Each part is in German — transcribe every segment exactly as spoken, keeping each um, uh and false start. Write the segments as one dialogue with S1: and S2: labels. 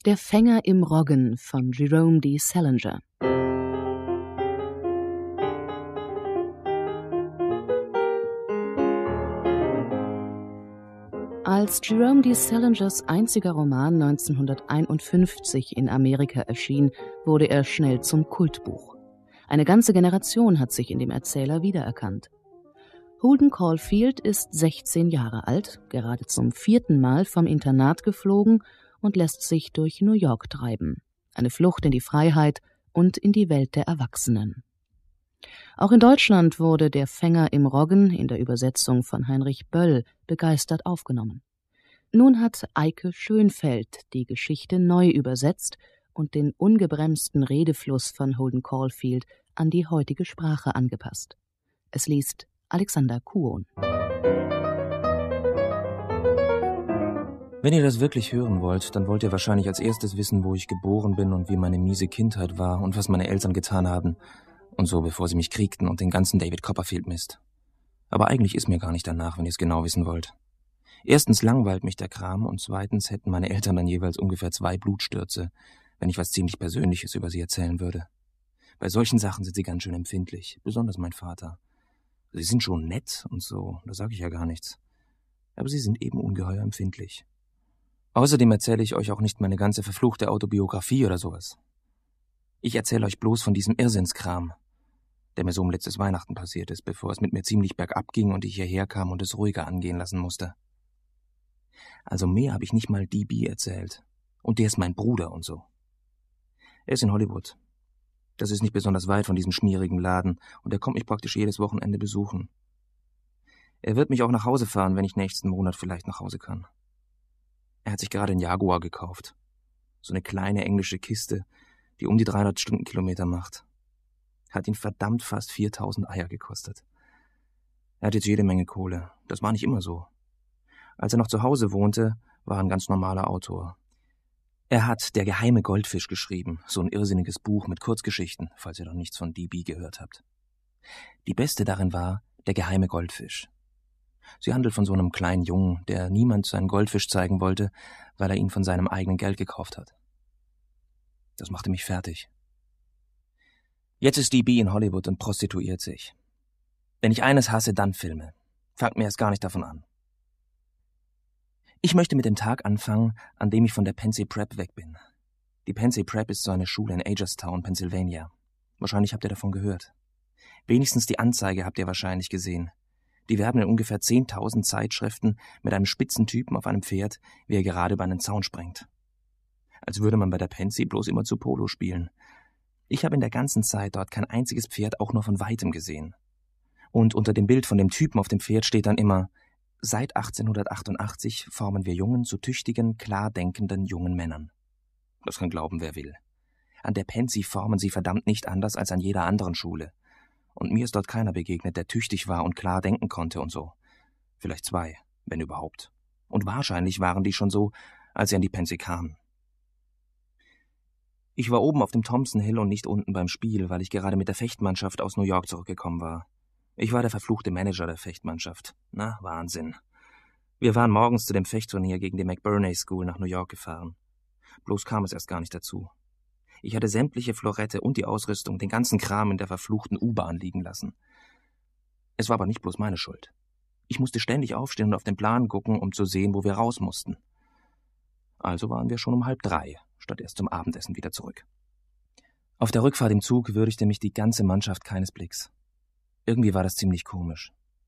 S1: Der Fänger im Roggen von Jerome D. Salinger. Als Jerome D. Salingers einziger Roman neunzehnhunderteinundfünfzig in Amerika erschien, wurde er schnell zum Kultbuch. Eine ganze Generation hat sich in dem Erzähler wiedererkannt. Holden Caulfield ist sechzehn Jahre alt, gerade zum vierten Mal vom Internat geflogen und lässt sich durch New York treiben. Eine Flucht in die Freiheit und in die Welt der Erwachsenen. Auch in Deutschland wurde Der Fänger im Roggen in der Übersetzung von Heinrich Böll begeistert aufgenommen. Nun hat Eike Schönfeld die Geschichte neu übersetzt und den ungebremsten Redefluss von Holden Caulfield an die heutige Sprache angepasst. Es liest Alexander Kuhn.
S2: Wenn ihr das wirklich hören wollt, dann wollt ihr wahrscheinlich als erstes wissen, wo ich geboren bin und wie meine miese Kindheit war und was meine Eltern getan haben und so, bevor sie mich kriegten und den ganzen David Copperfield-Mist. Aber eigentlich ist mir gar nicht danach, wenn ihr es genau wissen wollt. Erstens langweilt mich der Kram und zweitens hätten meine Eltern dann jeweils ungefähr zwei Blutstürze, wenn ich was ziemlich Persönliches über sie erzählen würde. Bei solchen Sachen sind sie ganz schön empfindlich, besonders mein Vater. Sie sind schon nett und so, da sage ich ja gar nichts. Aber sie sind eben ungeheuer empfindlich. Außerdem erzähle ich euch auch nicht meine ganze verfluchte Autobiografie oder sowas. Ich erzähle euch bloß von diesem Irrsinnskram, der mir so um letztes Weihnachten passiert ist, bevor es mit mir ziemlich bergab ging und ich hierher kam und es ruhiger angehen lassen musste. Also mehr habe ich nicht mal D B erzählt. Und der ist mein Bruder und so. Er ist in Hollywood. Das ist nicht besonders weit von diesem schmierigen Laden und er kommt mich praktisch jedes Wochenende besuchen. Er wird mich auch nach Hause fahren, wenn ich nächsten Monat vielleicht nach Hause kann. Er hat sich gerade einen Jaguar gekauft. So eine kleine englische Kiste, die um die dreihundert Stundenkilometer macht. Hat ihn verdammt fast viertausend Eier gekostet. Er hat jetzt jede Menge Kohle. Das war nicht immer so. Als er noch zu Hause wohnte, war er ein ganz normaler Autor. Er hat Der geheime Goldfisch geschrieben, so ein irrsinniges Buch mit Kurzgeschichten, falls ihr noch nichts von D B gehört habt. Die beste darin war Der geheime Goldfisch. Sie handelt von so einem kleinen Jungen, der niemand seinen Goldfisch zeigen wollte, weil er ihn von seinem eigenen Geld gekauft hat. Das machte mich fertig. Jetzt ist D B in Hollywood und prostituiert sich. Wenn ich eines hasse, dann Filme. Fangt mir erst gar nicht davon an. Ich möchte mit dem Tag anfangen, an dem ich von der Pensy Prep weg bin. Die Pensy Prep ist so eine Schule in Agerstown, Pennsylvania. Wahrscheinlich habt ihr davon gehört. Wenigstens die Anzeige habt ihr wahrscheinlich gesehen. Die werben in ungefähr zehntausend Zeitschriften mit einem spitzen Typen auf einem Pferd, wie er gerade über einen Zaun sprengt. Als würde man bei der Pensy bloß immer zu Polo spielen. Ich habe in der ganzen Zeit dort kein einziges Pferd auch nur von Weitem gesehen. Und unter dem Bild von dem Typen auf dem Pferd steht dann immer: Seit achtzehnhundertachtundachtzig formen wir Jungen zu tüchtigen, klar denkenden jungen Männern. Das kann glauben, wer will. An der Pensy formen sie verdammt nicht anders als an jeder anderen Schule. Und mir ist dort keiner begegnet, der tüchtig war und klar denken konnte und so. Vielleicht zwei, wenn überhaupt. Und wahrscheinlich waren die schon so, als sie an die Pensy kamen. Ich war oben auf dem Thompson Hill und nicht unten beim Spiel, weil ich gerade mit der Fechtmannschaft aus New York zurückgekommen war. Ich war der verfluchte Manager der Fechtmannschaft. Na, Wahnsinn. Wir waren morgens zu dem Fechtturnier gegen die McBurney School nach New York gefahren. Bloß kam es erst gar nicht dazu. Ich hatte sämtliche Florette und die Ausrüstung, den ganzen Kram in der verfluchten U-Bahn liegen lassen. Es war aber nicht bloß meine Schuld. Ich musste ständig aufstehen und auf den Plan gucken, um zu sehen, wo wir raus mussten. Also waren wir schon um halb drei, statt erst zum Abendessen wieder zurück. Auf der Rückfahrt im Zug würdigte mich die ganze Mannschaft keines Blicks. Irgendwie war das ziemlich komisch.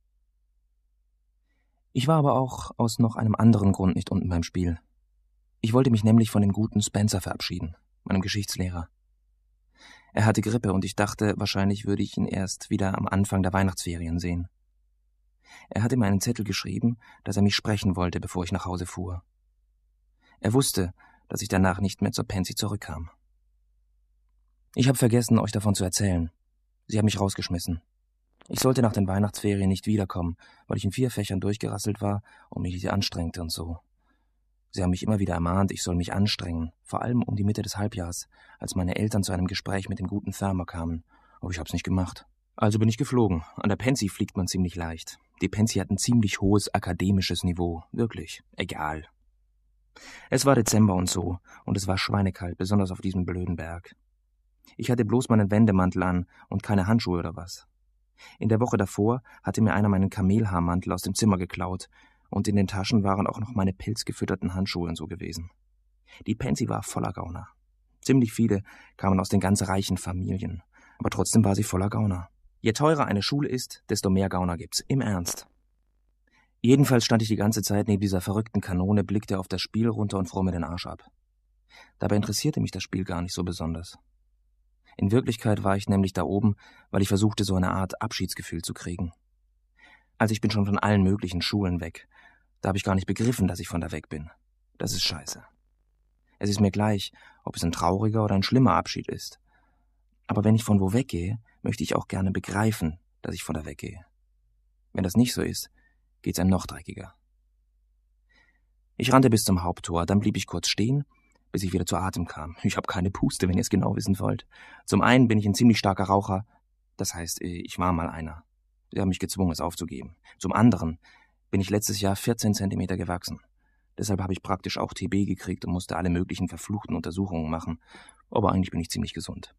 S2: Ich war aber auch aus noch einem anderen Grund nicht unten beim Spiel. Ich wollte mich nämlich von dem guten Spencer verabschieden, meinem Geschichtslehrer. Er hatte Grippe und ich dachte, wahrscheinlich würde ich ihn erst wieder am Anfang der Weihnachtsferien sehen. Er hatte mir einen Zettel geschrieben, dass er mich sprechen wollte, bevor ich nach Hause fuhr. Er wusste, dass ich danach nicht mehr zur Pensy zurückkam. Ich habe vergessen, euch davon zu erzählen. Sie haben mich rausgeschmissen. Ich sollte nach den Weihnachtsferien nicht wiederkommen, weil ich in vier Fächern durchgerasselt war und mich nicht anstrengte und so. Sie haben mich immer wieder ermahnt, ich soll mich anstrengen, vor allem um die Mitte des Halbjahrs, als meine Eltern zu einem Gespräch mit dem guten Thermer kamen. Aber ich hab's nicht gemacht. Also bin ich geflogen. An der Pensy fliegt man ziemlich leicht. Die Pensy hat ein ziemlich hohes akademisches Niveau. Wirklich. Egal. Es war Dezember und so, und es war schweinekalt, besonders auf diesem blöden Berg. Ich hatte bloß meinen Wendemantel an und keine Handschuhe oder was. In der Woche davor hatte mir einer meinen Kamelhaarmantel aus dem Zimmer geklaut, und in den Taschen waren auch noch meine pilzgefütterten Handschuhe und so gewesen. Die Pansy war voller Gauner. Ziemlich viele kamen aus den ganz reichen Familien, aber trotzdem war sie voller Gauner. Je teurer eine Schule ist, desto mehr Gauner gibt's, im Ernst. Jedenfalls stand ich die ganze Zeit neben dieser verrückten Kanone, blickte auf das Spiel runter und fror mir den Arsch ab. Dabei interessierte mich das Spiel gar nicht so besonders. In Wirklichkeit war ich nämlich da oben, weil ich versuchte, so eine Art Abschiedsgefühl zu kriegen. Also ich bin schon von allen möglichen Schulen weg. Da habe ich gar nicht begriffen, dass ich von da weg bin. Das ist scheiße. Es ist mir gleich, ob es ein trauriger oder ein schlimmer Abschied ist. Aber wenn ich von wo weggehe, möchte ich auch gerne begreifen, dass ich von da weggehe. Wenn das nicht so ist, geht's einem noch dreckiger. Ich rannte bis zum Haupttor, dann blieb ich kurz stehen, bis ich wieder zu Atem kam. Ich habe keine Puste, wenn ihr es genau wissen wollt. Zum einen bin ich ein ziemlich starker Raucher, das heißt, ich war mal einer. Sie haben mich gezwungen, es aufzugeben. Zum anderen bin ich letztes Jahr vierzehn Zentimeter gewachsen. Deshalb habe ich praktisch auch T B gekriegt und musste alle möglichen verfluchten Untersuchungen machen. Aber eigentlich bin ich ziemlich gesund.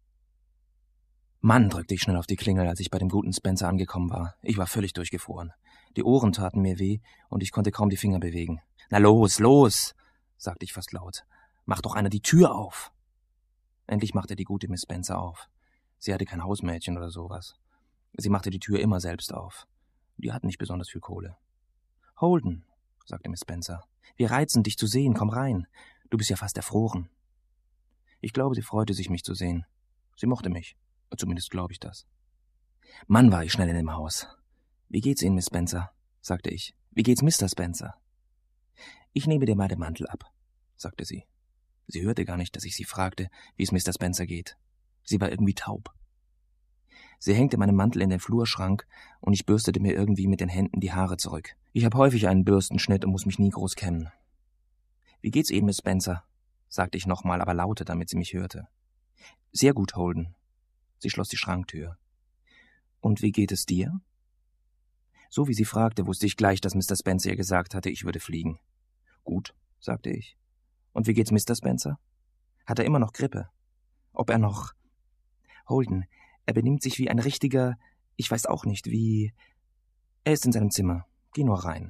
S2: Mann, drückte ich schnell auf die Klingel, als ich bei dem guten Spencer angekommen war. Ich war völlig durchgefroren. Die Ohren taten mir weh und ich konnte kaum die Finger bewegen. »Na los, los«, sagte ich fast laut. »Mach doch einer die Tür auf!« Endlich machte die gute Miss Spencer auf. Sie hatte kein Hausmädchen oder sowas. Sie machte die Tür immer selbst auf. Die hatten nicht besonders viel Kohle. »Holden«, sagte Miss Spencer, »wir reizen, dich zu sehen, komm rein. Du bist ja fast erfroren.« Ich glaube, sie freute sich, mich zu sehen. Sie mochte mich. Zumindest glaube ich das. Mann, war ich schnell in dem Haus. »Wie geht's Ihnen, Miss Spencer?« sagte ich. »Wie geht's Mister Spencer?« »Ich nehme dir mal den Mantel ab«, sagte sie. Sie hörte gar nicht, dass ich sie fragte, wie es Mister Spencer geht. Sie war irgendwie taub. Sie hängte meinen Mantel in den Flurschrank und ich bürstete mir irgendwie mit den Händen die Haare zurück. Ich habe häufig einen Bürstenschnitt und muss mich nie groß kämmen. »Wie geht's Ihnen, Miss Spencer?« sagte ich nochmal, aber lauter, damit sie mich hörte. »Sehr gut, Holden.« Sie schloss die Schranktür. »Und wie geht es dir?« So wie sie fragte, wusste ich gleich, dass Mister Spencer ihr gesagt hatte, ich würde fliegen. »Gut«, sagte ich. »Und wie geht's Mister Spencer? Hat er immer noch Grippe? Ob er noch... Holden, er benimmt sich wie ein richtiger... Ich weiß auch nicht, wie... Er ist in seinem Zimmer. Geh nur rein.«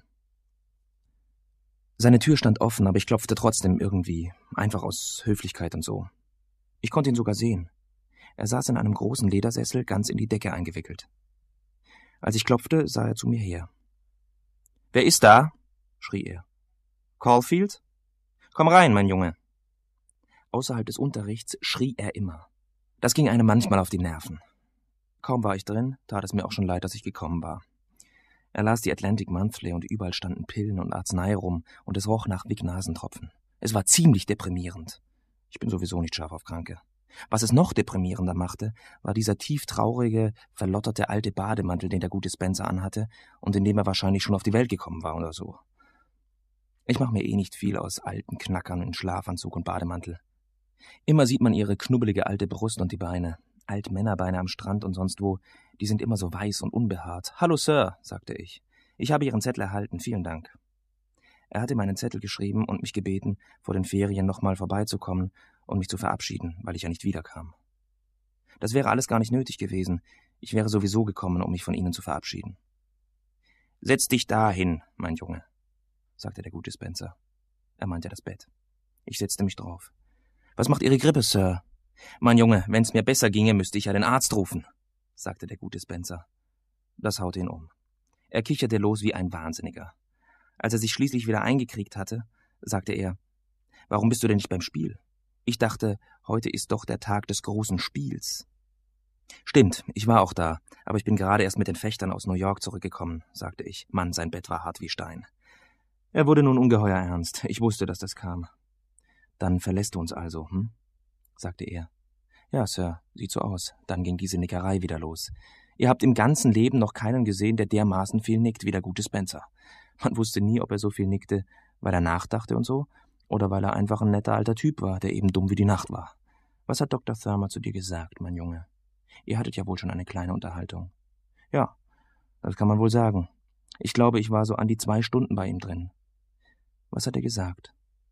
S2: Seine Tür stand offen, aber ich klopfte trotzdem irgendwie, einfach aus Höflichkeit und so. Ich konnte ihn sogar sehen. Er saß in einem großen Ledersessel, ganz in die Decke eingewickelt. Als ich klopfte, sah er zu mir her. »Wer ist da?« schrie er. »Caulfield? Komm rein, mein Junge.« Außerhalb des Unterrichts schrie er immer. Das ging einem manchmal auf die Nerven. Kaum war ich drin, tat es mir auch schon leid, dass ich gekommen war. Er las die Atlantic Monthly und überall standen Pillen und Arznei rum und es roch nach Vic-Nasentropfen. Es war ziemlich deprimierend. Ich bin sowieso nicht scharf auf Kranke. Was es noch deprimierender machte, war dieser tieftraurige, verlotterte alte Bademantel, den der gute Spencer anhatte und in dem er wahrscheinlich schon auf die Welt gekommen war oder so. Ich mache mir eh nicht viel aus alten Knackern in Schlafanzug und Bademantel. Immer sieht man ihre knubbelige alte Brust und die Beine. Altmännerbeine am Strand und sonst wo, die sind immer so weiß und unbehaart. »Hallo, Sir«, sagte ich. »Ich habe Ihren Zettel erhalten, vielen Dank.« Er hatte meinen Zettel geschrieben und mich gebeten, vor den Ferien nochmal vorbeizukommen und mich zu verabschieden, weil ich ja nicht wiederkam. Das wäre alles gar nicht nötig gewesen. Ich wäre sowieso gekommen, um mich von Ihnen zu verabschieden. »Setz dich da hin, mein Junge«, sagte der gute Spencer. Er meinte das Bett. Ich setzte mich drauf. »Was macht Ihre Grippe, Sir?« »Mein Junge, wenn's mir besser ginge, müsste ich ja den Arzt rufen«, sagte der gute Spencer. Das haute ihn um. Er kicherte los wie ein Wahnsinniger. Als er sich schließlich wieder eingekriegt hatte, sagte er, »Warum bist du denn nicht beim Spiel? Ich dachte, heute ist doch der Tag des großen Spiels.« »Stimmt, ich war auch da, aber ich bin gerade erst mit den Fechtern aus New York zurückgekommen«, sagte ich. Mann, sein Bett war hart wie Stein. Er wurde nun ungeheuer ernst. Ich wusste, dass das kam. »Dann verlässt du uns also, hm?« sagte er. »Ja, Sir, sieht so aus.« Dann ging diese Nickerei wieder los. »Ihr habt im ganzen Leben noch keinen gesehen, der dermaßen viel nickt wie der gute Spencer. Man wusste nie, ob er so viel nickte, weil er nachdachte und so, oder weil er einfach ein netter alter Typ war, der eben dumm wie die Nacht war. Was hat Doktor Thurmer zu dir gesagt, mein Junge? Ihr hattet ja wohl schon eine kleine Unterhaltung.« »Ja, das kann man wohl sagen. Ich glaube, ich war so an die zwei Stunden bei ihm drin.« »Was hat er gesagt?«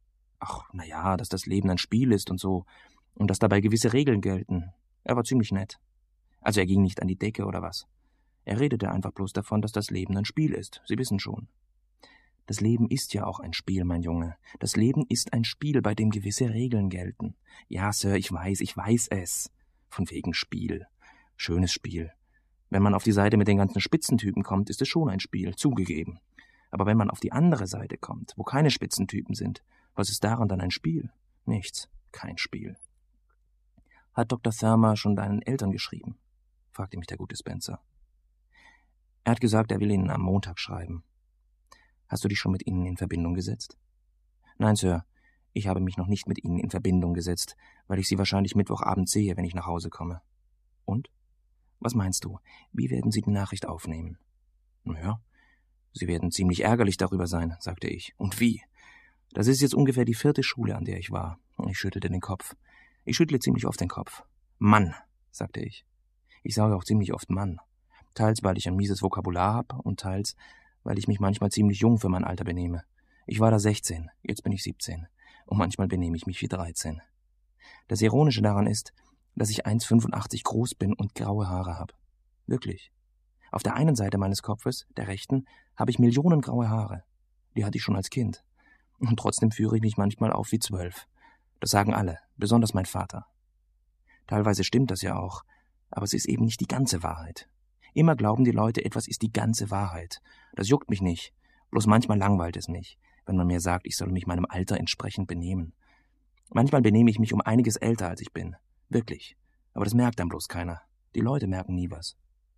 S2: Ach, na ja, dass das Leben ein Spiel ist und so. Und dass dabei gewisse Regeln gelten. Er war ziemlich nett. Also er ging nicht an die Decke oder was. Er redete einfach bloß davon, dass das Leben ein Spiel ist. Sie wissen schon. Das Leben ist ja auch ein Spiel, mein Junge. Das Leben ist ein Spiel, bei dem gewisse Regeln gelten. Ja, Sir, ich weiß, ich weiß es. Von wegen Spiel. Schönes Spiel. Wenn man auf die Seite mit den ganzen Spitzentypen kommt, ist es schon ein Spiel, zugegeben. Aber wenn man auf die andere Seite kommt, wo keine Spitzentypen sind, was ist daran dann ein Spiel? Nichts. Kein Spiel. Hat Doktor Thurmer schon deinen Eltern geschrieben? Fragte mich der gute Spencer. Er hat gesagt, er will Ihnen am Montag schreiben. Hast du dich schon mit ihnen in Verbindung gesetzt? Nein, Sir, ich habe mich noch nicht mit ihnen in Verbindung gesetzt, weil ich sie wahrscheinlich Mittwochabend sehe, wenn ich nach Hause komme. Und? Was meinst du? Wie werden sie die Nachricht aufnehmen? Naja, sie werden ziemlich ärgerlich darüber sein, sagte ich. Und wie? Das ist jetzt ungefähr die vierte Schule, an der ich war. Ich schüttelte den Kopf. Ich schüttle ziemlich oft den Kopf. Mann, sagte ich. Ich sage auch ziemlich oft Mann. Teils, weil ich ein mieses Vokabular habe und teils, weil ich mich manchmal ziemlich jung für mein Alter benehme. Ich war da sechzehn, jetzt bin ich siebzehn. Und manchmal benehme ich mich wie dreizehn. Das Ironische daran ist, dass ich eins Komma fünfundachtzig groß bin und graue Haare habe. Wirklich. Auf der einen Seite meines Kopfes, der rechten, habe ich Millionen graue Haare. Die hatte ich schon als Kind. Und trotzdem führe ich mich manchmal auf wie zwölf. Das sagen alle, besonders mein Vater. Teilweise stimmt das ja auch, aber es ist eben nicht die ganze Wahrheit. Immer glauben die Leute, etwas ist die ganze Wahrheit. Das juckt mich nicht. Bloß manchmal langweilt es mich, wenn man mir sagt, ich soll mich meinem Alter entsprechend benehmen. Manchmal benehme ich mich um einiges älter, als ich bin. Wirklich. Aber das merkt dann bloß keiner. Die Leute merken nie was.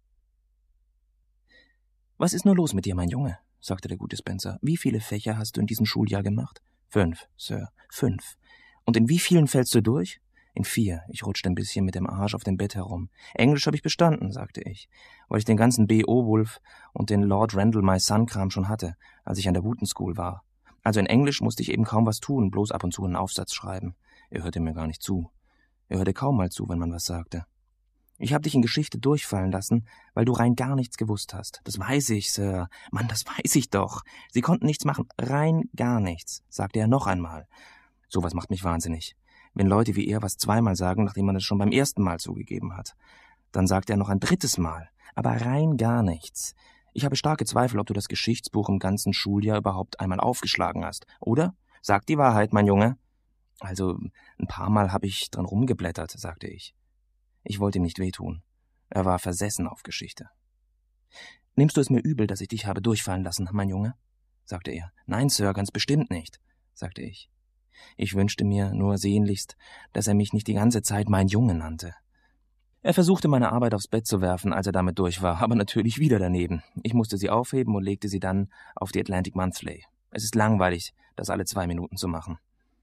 S2: Was ist nur los mit dir, mein Junge? Sagte der gute Spencer. Wie viele Fächer hast du in diesem Schuljahr gemacht? Fünf, Sir. Fünf. Und in wie vielen fällst du durch? In vier. Ich rutschte ein bisschen mit dem Arsch auf dem Bett herum. Englisch habe ich bestanden, sagte ich, weil ich den ganzen Beowulf und den Lord Randall My Son-Kram schon hatte, als ich an der Wooten School war. Also in Englisch musste ich eben kaum was tun, bloß ab und zu einen Aufsatz schreiben. Er hörte mir gar nicht zu. Er hörte kaum mal zu, wenn man was sagte. Ich habe dich in Geschichte durchfallen lassen, weil du rein gar nichts gewusst hast. Das weiß ich, Sir. Mann, das weiß ich doch. Sie konnten nichts machen. Rein gar nichts, sagte er noch einmal. Sowas macht mich wahnsinnig. Wenn Leute wie er was zweimal sagen, nachdem man es schon beim ersten Mal zugegeben hat. Dann sagt er noch ein drittes Mal. Aber rein gar nichts. Ich habe starke Zweifel, ob du das Geschichtsbuch im ganzen Schuljahr überhaupt einmal aufgeschlagen hast. Oder? Sag die Wahrheit, mein Junge. Also, ein paar Mal habe ich drin rumgeblättert, sagte ich. Ich wollte ihm nicht wehtun. Er war versessen auf Geschichte. Nimmst du es mir übel, dass ich dich habe durchfallen lassen, mein Junge? Sagte er. Nein, Sir, ganz bestimmt nicht, sagte ich. Ich wünschte mir nur sehnlichst, dass er mich nicht die ganze Zeit mein Junge nannte. Er versuchte, meine Arbeit aufs Bett zu werfen, als er damit durch war, aber natürlich wieder daneben. Ich musste sie aufheben und legte sie dann auf die Atlantic Monthly. Es ist langweilig, das alle zwei Minuten zu machen.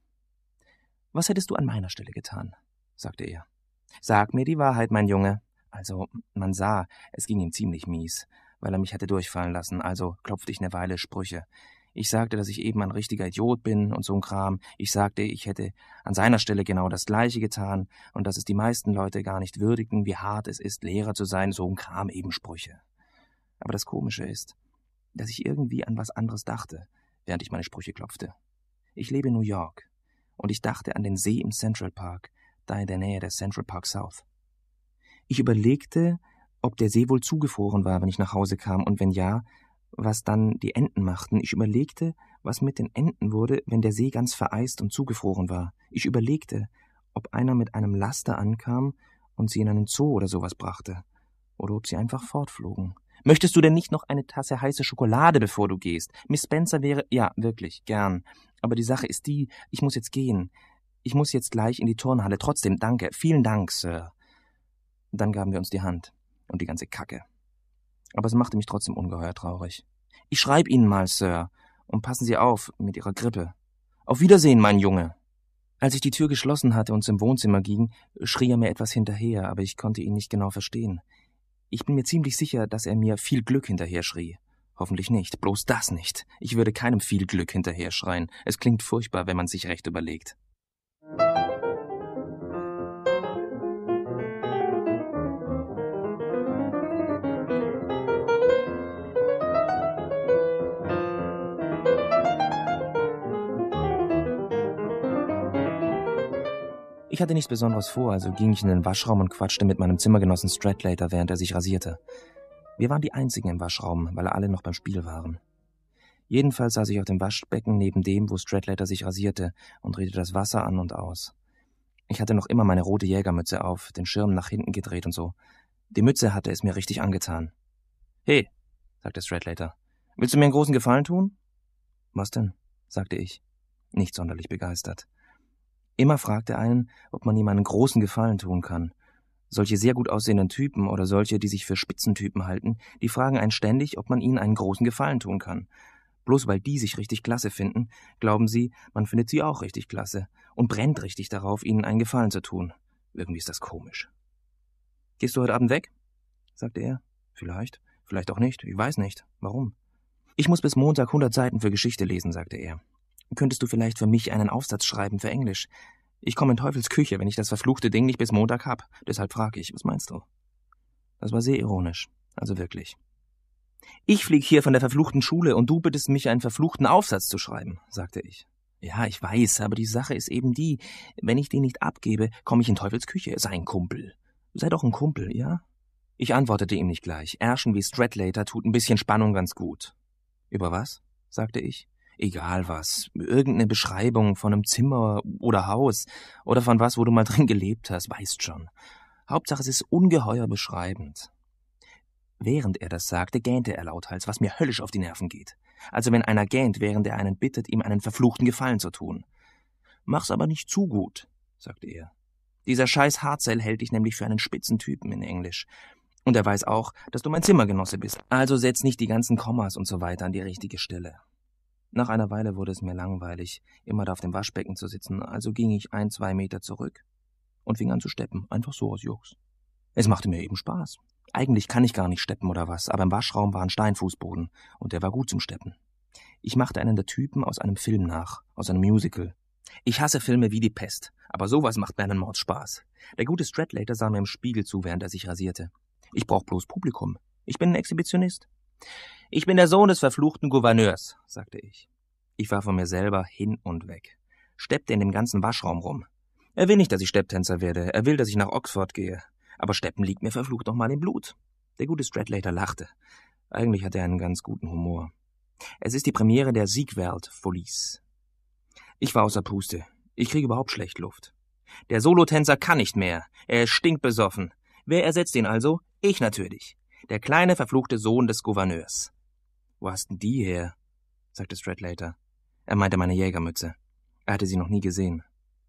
S2: Was hättest du an meiner Stelle getan? Sagte er. Sag mir die Wahrheit, mein Junge. Also, man sah, es ging ihm ziemlich mies, weil er mich hatte durchfallen lassen, also klopfte ich eine Weile Sprüche. Ich sagte, dass ich eben ein richtiger Idiot bin und so ein Kram. Ich sagte, ich hätte an seiner Stelle genau das Gleiche getan und dass es die meisten Leute gar nicht würdigten, wie hart es ist, Lehrer zu sein, so ein Kram, eben Sprüche. Aber das Komische ist, dass ich irgendwie an was anderes dachte, während ich meine Sprüche klopfte. Ich lebe in New York und ich dachte an den See im Central Park, da in der Nähe der Central Park South. Ich überlegte, ob der See wohl zugefroren war, wenn ich nach Hause kam, und wenn ja, was dann die Enten machten. Ich überlegte, was mit den Enten wurde, wenn der See ganz vereist und zugefroren war. Ich überlegte, ob einer mit einem Laster ankam und sie in einen Zoo oder sowas brachte, oder ob sie einfach fortflogen. Möchtest du denn nicht noch eine Tasse heiße Schokolade, bevor du gehst? Miss Spencer wäre... Ja, wirklich, gern. Aber die Sache ist die, ich muss jetzt gehen. Ich muss jetzt gleich in die Turnhalle. Trotzdem, danke. Vielen Dank, Sir. Dann gaben wir uns die Hand und die ganze Kacke. Aber es machte mich trotzdem ungeheuer traurig. Ich schreib Ihnen mal, Sir, und passen Sie auf mit Ihrer Grippe. Auf Wiedersehen, mein Junge. Als ich die Tür geschlossen hatte und zum Wohnzimmer ging, schrie er mir etwas hinterher, aber ich konnte ihn nicht genau verstehen. Ich bin mir ziemlich sicher, dass er mir viel Glück hinterher schrie. Hoffentlich nicht, bloß das nicht. Ich würde keinem viel Glück hinterher schreien. Es klingt furchtbar, wenn man sich recht überlegt. Ich hatte nichts Besonderes vor, also ging ich in den Waschraum und quatschte mit meinem Zimmergenossen Stradlater, während er sich rasierte. Wir waren die Einzigen im Waschraum, weil alle noch beim Spiel waren. Jedenfalls saß ich auf dem Waschbecken neben dem, wo Stradlater sich rasierte, und drehte das Wasser an und aus. Ich hatte noch immer meine rote Jägermütze auf, den Schirm nach hinten gedreht und so. Die Mütze hatte es mir richtig angetan. »Hey«, sagte Stradlater, »willst du mir einen großen Gefallen tun?« »Was denn?«, sagte ich, nicht sonderlich begeistert. Immer fragt er einen, ob man ihm einen großen Gefallen tun kann. Solche sehr gut aussehenden Typen oder solche, die sich für Spitzentypen halten, die fragen einen ständig, ob man ihnen einen großen Gefallen tun kann. Bloß weil die sich richtig klasse finden, glauben sie, man findet sie auch richtig klasse und brennt richtig darauf, ihnen einen Gefallen zu tun. Irgendwie ist das komisch. »Gehst du heute Abend weg?«, sagte er. »Vielleicht, vielleicht auch nicht, ich weiß nicht. Warum?« »Ich muss bis Montag hundert Seiten für Geschichte lesen«, sagte er. »Könntest du vielleicht für mich einen Aufsatz schreiben für Englisch? Ich komme in Teufels Küche, wenn ich das verfluchte Ding nicht bis Montag hab. Deshalb frage ich, was meinst du?« Das war sehr ironisch, also wirklich. »Ich flieg hier von der verfluchten Schule und du bittest mich, einen verfluchten Aufsatz zu schreiben«, sagte ich. »Ja, ich weiß, aber die Sache ist eben die, wenn ich den nicht abgebe, komme ich in Teufels Küche. Sei ein Kumpel. Sei doch ein Kumpel, ja?« Ich antwortete ihm nicht gleich. Ärschen wie Stradlater tut ein bisschen Spannung ganz gut. »Über was?«, sagte ich. »Egal was. Irgendeine Beschreibung von einem Zimmer oder Haus oder von was, wo du mal drin gelebt hast, weißt schon. Hauptsache, es ist ungeheuer beschreibend.« Während er das sagte, gähnte er lauthals, was mir höllisch auf die Nerven geht. Also wenn einer gähnt, während er einen bittet, ihm einen verfluchten Gefallen zu tun. »Mach's aber nicht zu gut«, sagte er. »Dieser scheiß Hartzell hält dich nämlich für einen Spitzentypen in Englisch. Und er weiß auch, dass du mein Zimmergenosse bist. Also setz nicht die ganzen Kommas und so weiter an die richtige Stelle.« Nach einer Weile wurde es mir langweilig, immer da auf dem Waschbecken zu sitzen, also ging ich ein, zwei Meter zurück und fing an zu steppen, einfach so aus Jux. Es machte mir eben Spaß. Eigentlich kann ich gar nicht steppen oder was, aber im Waschraum war ein Steinfußboden und der war gut zum Steppen. Ich machte einen der Typen aus einem Film nach, aus einem Musical. Ich hasse Filme wie die Pest, aber sowas macht mir einen Mordspaß. Der gute Stradlater sah mir im Spiegel zu, während er sich rasierte. Ich brauch bloß Publikum. Ich bin ein Exhibitionist. »Ich bin der Sohn des verfluchten Gouverneurs«, sagte ich. Ich war von mir selber hin und weg. Steppte in dem ganzen Waschraum rum. Er will nicht, dass ich Stepptänzer werde. Er will, dass ich nach Oxford gehe. Aber Steppen liegt mir verflucht noch mal im Blut. Der gute Stradlater lachte. Eigentlich hat er einen ganz guten Humor. Es ist die Premiere der Siegwald-Folies. Ich war außer Puste. Ich kriege überhaupt schlecht Luft. Der Solotänzer kann nicht mehr. Er ist stinkbesoffen. Wer ersetzt ihn also? Ich natürlich. Der kleine, verfluchte Sohn des Gouverneurs. »Wo hast denn die her?«, sagte Stradlater. Er meinte meine Jägermütze. Er hatte sie noch nie gesehen.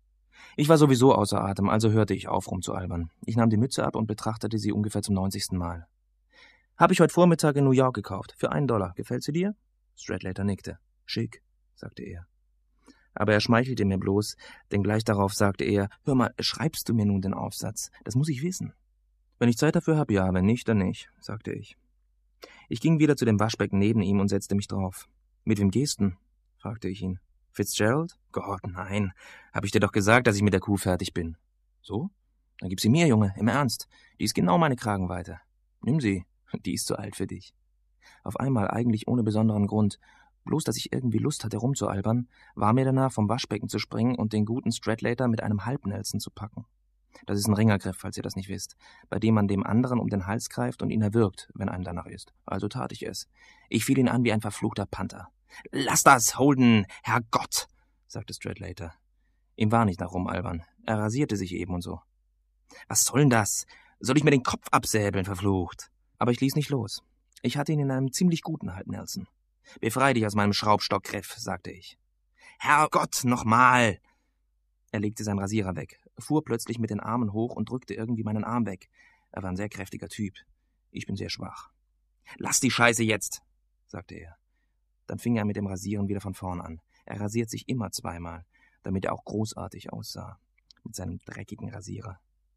S2: Ich war sowieso außer Atem, also hörte ich auf, rumzualbern. Ich nahm die Mütze ab und betrachtete sie ungefähr zum neunzigsten Mal. »Habe ich heute Vormittag in New York gekauft. Für einen Dollar. Gefällt sie dir?« Stradlater nickte. »Schick«, sagte er. Aber er schmeichelte mir bloß, denn gleich darauf sagte er, »Hör mal, schreibst du mir nun den Aufsatz? Das muss ich wissen.« »Wenn ich Zeit dafür habe, ja, wenn nicht, dann nicht«, sagte ich. Ich ging wieder zu dem Waschbecken neben ihm und setzte mich drauf. »Mit wem gehst du?«, fragte ich ihn. »Fitzgerald? Gott, nein. Hab ich dir doch gesagt, dass ich mit der Kuh fertig bin.« »So? Dann gib sie mir, Junge, im Ernst. Die ist genau meine Kragenweite. Nimm sie. Die ist zu alt für dich.« Auf einmal, eigentlich ohne besonderen Grund, bloß dass ich irgendwie Lust hatte, rumzualbern, war mir danach, vom Waschbecken zu springen und den guten Stradlater mit einem Halbnelson zu packen. Das ist ein Ringergriff, falls ihr das nicht wisst, bei dem man dem anderen um den Hals greift und ihn erwürgt, wenn einem danach ist. Also tat ich es. Ich fiel ihn an wie ein verfluchter Panther. »Lass das, Holden, Herrgott«, sagte Stradlater. Ihm war nicht nach rumalbern. Er rasierte sich eben und so. »Was soll denn das? Soll ich mir den Kopf absäbeln, verflucht?« Aber ich ließ nicht los. Ich hatte ihn in einem ziemlich guten Halbnelson. »Befrei dich aus meinem Schraubstockgriff«, sagte ich. »Herrgott, nochmal!« Er legte seinen Rasierer weg, fuhr plötzlich mit den Armen hoch und drückte irgendwie meinen Arm weg. Er war ein sehr kräftiger Typ. Ich bin sehr schwach. »Lass die Scheiße jetzt«, sagte er. Dann fing er mit dem Rasieren wieder von vorn an. Er rasiert sich immer zweimal, damit er auch großartig aussah, mit seinem dreckigen Rasierer.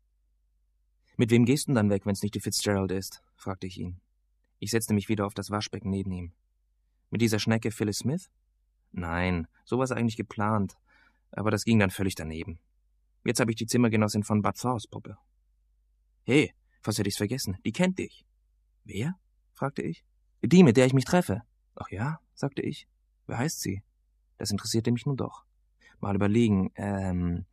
S2: »Mit wem gehst du denn dann weg, wenn's nicht die Fitzgerald ist?«, fragte ich ihn. Ich setzte mich wieder auf das Waschbecken neben ihm. »Mit dieser Schnecke Phyllis Smith?« »Nein, so war's eigentlich geplant, aber das ging dann völlig daneben. Jetzt habe ich die Zimmergenossin von Bud Thor's Puppe.« »Hey, fast hätte ich's vergessen, die kennt dich.« »Wer?«, fragte ich. »Die, mit der ich mich treffe.« »Ach ja«, sagte ich. »Wer heißt sie?« Das interessierte mich nun doch. Mal überlegen, ähm,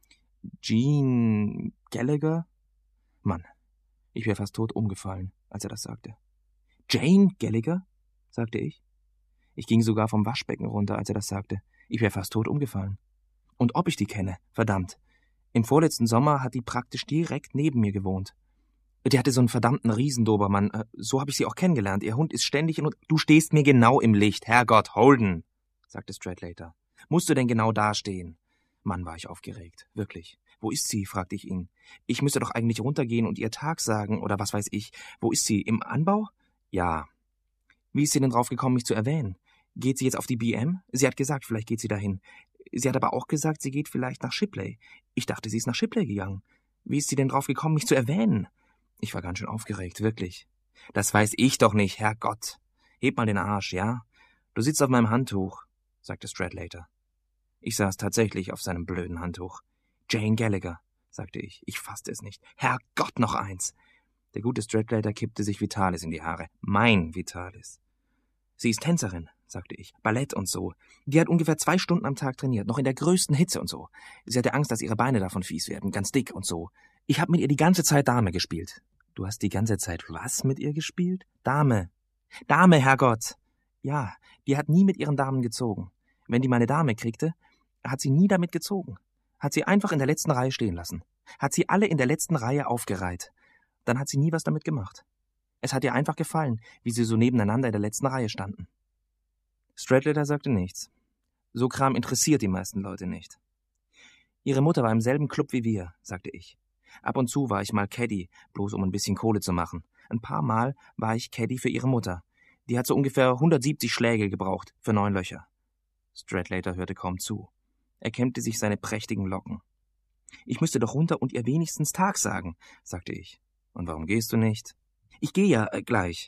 S2: Jean Gallagher? Mann, ich wäre fast tot umgefallen, als er das sagte. Jane Gallagher? Sagte ich. Ich ging sogar vom Waschbecken runter, als er das sagte. Ich wäre fast tot umgefallen. Und ob ich die kenne, verdammt. Im vorletzten Sommer hat die praktisch direkt neben mir gewohnt. Die hatte so einen verdammten Riesendobermann. So habe ich sie auch kennengelernt. Ihr Hund ist ständig in... Du stehst mir genau im Licht. Herrgott, Holden, sagte Stradlater. Musst du denn genau dastehen? Mann, war ich aufgeregt. Wirklich. Wo ist sie? Fragte ich ihn. Ich müsste doch eigentlich runtergehen und ihr Tag sagen, oder was weiß ich. Wo ist sie? Im Anbau? Ja. Wie ist sie denn drauf gekommen, mich zu erwähnen? Geht sie jetzt auf die B M? Sie hat gesagt, vielleicht geht sie dahin. Sie hat aber auch gesagt, sie geht vielleicht nach Shipley. Ich dachte, sie ist nach Shipley gegangen. Wie ist sie denn drauf gekommen, mich zu erwähnen? Ich war ganz schön aufgeregt, wirklich. Das weiß ich doch nicht, Herrgott. Heb mal den Arsch, ja? Du sitzt auf meinem Handtuch, sagte Stradlater. Ich saß tatsächlich auf seinem blöden Handtuch. Jane Gallagher, sagte ich. Ich fasste es nicht. Herrgott, noch eins. Der gute Stradlater kippte sich Vitalis in die Haare. Mein Vitalis. Sie ist Tänzerin, sagte ich. Ballett und so. Die hat ungefähr zwei Stunden am Tag trainiert, noch in der größten Hitze und so. Sie hatte Angst, dass ihre Beine davon fies werden, ganz dick und so. Ich habe mit ihr die ganze Zeit Dame gespielt. Du hast die ganze Zeit was mit ihr gespielt? Dame. Dame, Herrgott. Ja, die hat nie mit ihren Damen gezogen. Wenn die meine Dame kriegte, hat sie nie damit gezogen. Hat sie einfach in der letzten Reihe stehen lassen. Hat sie alle in der letzten Reihe aufgereiht. Dann hat sie nie was damit gemacht. Es hat ihr einfach gefallen, wie sie so nebeneinander in der letzten Reihe standen. Stradlater sagte nichts. So Kram interessiert die meisten Leute nicht. Ihre Mutter war im selben Club wie wir, sagte ich. Ab und zu war ich mal Caddy, bloß um ein bisschen Kohle zu machen. Ein paar Mal war ich Caddy für ihre Mutter. Die hat so ungefähr hundertsiebzig Schläge gebraucht, für neun Löcher. Stradlater hörte kaum zu. Er kämmte sich seine prächtigen Locken. Ich müsste doch runter und ihr wenigstens Tag sagen, sagte ich. Und warum gehst du nicht? Ich gehe ja äh, gleich.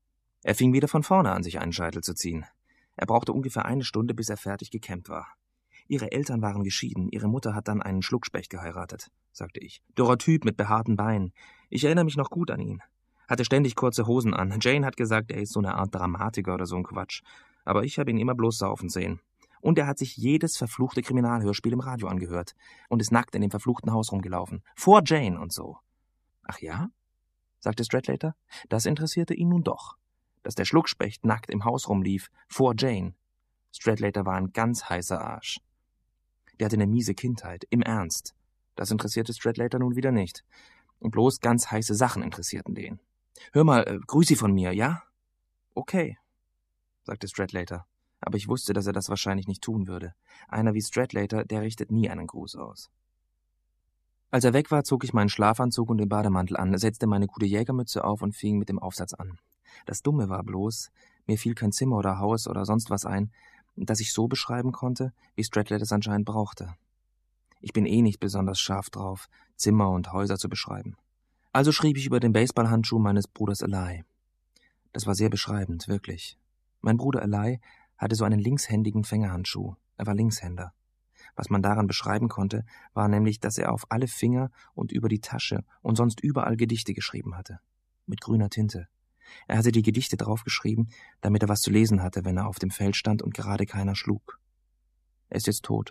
S2: Er fing wieder von vorne an, sich einen Scheitel zu ziehen. Er brauchte ungefähr eine Stunde, bis er fertig gekämmt war. Ihre Eltern waren geschieden, ihre Mutter hat dann einen Schluckspecht geheiratet, sagte ich. Dürrer Typ mit behaarten Beinen. Ich erinnere mich noch gut an ihn. Hatte ständig kurze Hosen an. Jane hat gesagt, er ist so eine Art Dramatiker oder so ein Quatsch. Aber ich habe ihn immer bloß saufen sehen. Und er hat sich jedes verfluchte Kriminalhörspiel im Radio angehört und ist nackt in dem verfluchten Haus rumgelaufen. Vor Jane und so. Ach ja? Sagte Stradlater. Das interessierte ihn nun doch. Dass der Schluckspecht nackt im Haus rumlief, vor Jane. Stradlater war ein ganz heißer Arsch. Der hatte eine miese Kindheit, im Ernst. Das interessierte Stradlater nun wieder nicht. Und bloß ganz heiße Sachen interessierten den. Hör mal, äh, grüß sie von mir, ja? Okay, sagte Stradlater. Aber ich wusste, dass er das wahrscheinlich nicht tun würde. Einer wie Stradlater, der richtet nie einen Gruß aus. Als er weg war, zog ich meinen Schlafanzug und den Bademantel an, setzte meine gute Jägermütze auf und fing mit dem Aufsatz an. Das Dumme war bloß, mir fiel kein Zimmer oder Haus oder sonst was ein, das ich so beschreiben konnte, wie Stradlater es anscheinend brauchte. Ich bin eh nicht besonders scharf drauf, Zimmer und Häuser zu beschreiben. Also schrieb ich über den Baseballhandschuh meines Bruders Eli. Das war sehr beschreibend, wirklich. Mein Bruder Eli hatte so einen linkshändigen Fängerhandschuh. Er war Linkshänder. Was man daran beschreiben konnte, war nämlich, dass er auf alle Finger und über die Tasche und sonst überall Gedichte geschrieben hatte. Mit grüner Tinte. Er hatte die Gedichte draufgeschrieben, damit er was zu lesen hatte, wenn er auf dem Feld stand und gerade keiner schlug. Er ist jetzt tot.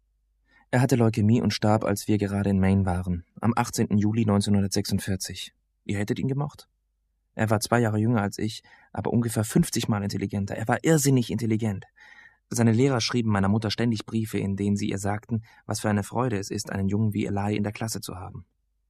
S2: Er hatte Leukämie und starb, als wir gerade in Maine waren, am achtzehnten Juli neunzehnhundertsechsundvierzig. Ihr hättet ihn gemocht? Er war zwei Jahre jünger als ich, aber ungefähr fünfzig Mal intelligenter. Er war irrsinnig intelligent. Seine Lehrer schrieben meiner Mutter ständig Briefe, in denen sie ihr sagten, was für eine Freude es ist, einen Jungen wie Eli in der Klasse zu haben.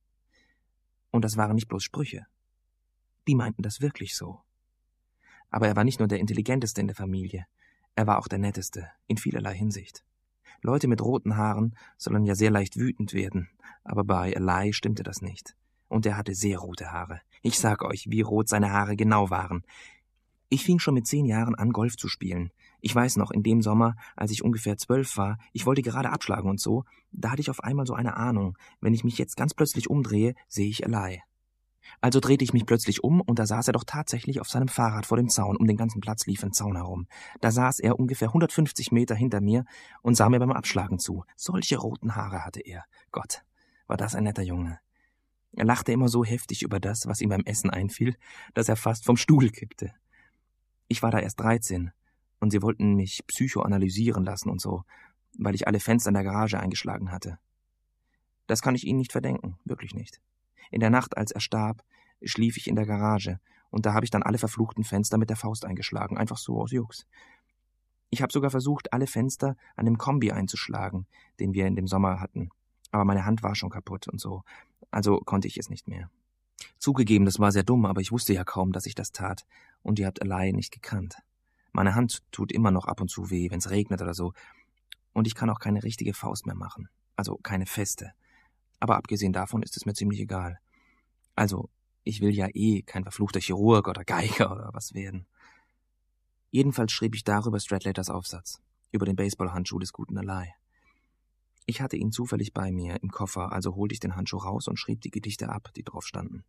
S2: Und das waren nicht bloß Sprüche. Die meinten das wirklich so. Aber er war nicht nur der Intelligenteste in der Familie, er war auch der Netteste, in vielerlei Hinsicht. Leute mit roten Haaren sollen ja sehr leicht wütend werden, aber bei Eli stimmte das nicht. Und er hatte sehr rote Haare. Ich sag euch, wie rot seine Haare genau waren. Ich fing schon mit zehn Jahren an, Golf zu spielen. Ich weiß noch, in dem Sommer, als ich ungefähr zwölf war, ich wollte gerade abschlagen und so, da hatte ich auf einmal so eine Ahnung, wenn ich mich jetzt ganz plötzlich umdrehe, sehe ich Eli. Also drehte ich mich plötzlich um, und da saß er doch tatsächlich auf seinem Fahrrad vor dem Zaun. Um den ganzen Platz lief ein Zaun herum. Da saß er ungefähr hundertfünfzig Meter hinter mir und sah mir beim Abschlagen zu. Solche roten Haare hatte er. Gott, war das ein netter Junge. Er lachte immer so heftig über das, was ihm beim Essen einfiel, dass er fast vom Stuhl kippte. Ich war da erst dreizehn, und sie wollten mich psychoanalysieren lassen und so, weil ich alle Fenster in der Garage eingeschlagen hatte. Das kann ich Ihnen nicht verdenken, wirklich nicht. In der Nacht, als er starb, schlief ich in der Garage, und da habe ich dann alle verfluchten Fenster mit der Faust eingeschlagen, einfach so aus Jux. Ich habe sogar versucht, alle Fenster an dem Kombi einzuschlagen, den wir in dem Sommer hatten, aber meine Hand war schon kaputt und so, also konnte ich es nicht mehr. Zugegeben, das war sehr dumm, aber ich wusste ja kaum, dass ich das tat, und ihr habt Eli nicht gekannt. Meine Hand tut immer noch ab und zu weh, wenn's regnet oder so, und ich kann auch keine richtige Faust mehr machen, also keine feste. Aber abgesehen davon ist es mir ziemlich egal. Also, ich will ja eh kein verfluchter Chirurg oder Geiger oder was werden. Jedenfalls schrieb ich darüber Stradlaters Aufsatz, über den Baseballhandschuh des guten Eli. Ich hatte ihn zufällig bei mir im Koffer, also holte ich den Handschuh raus und schrieb die Gedichte ab, die drauf standen.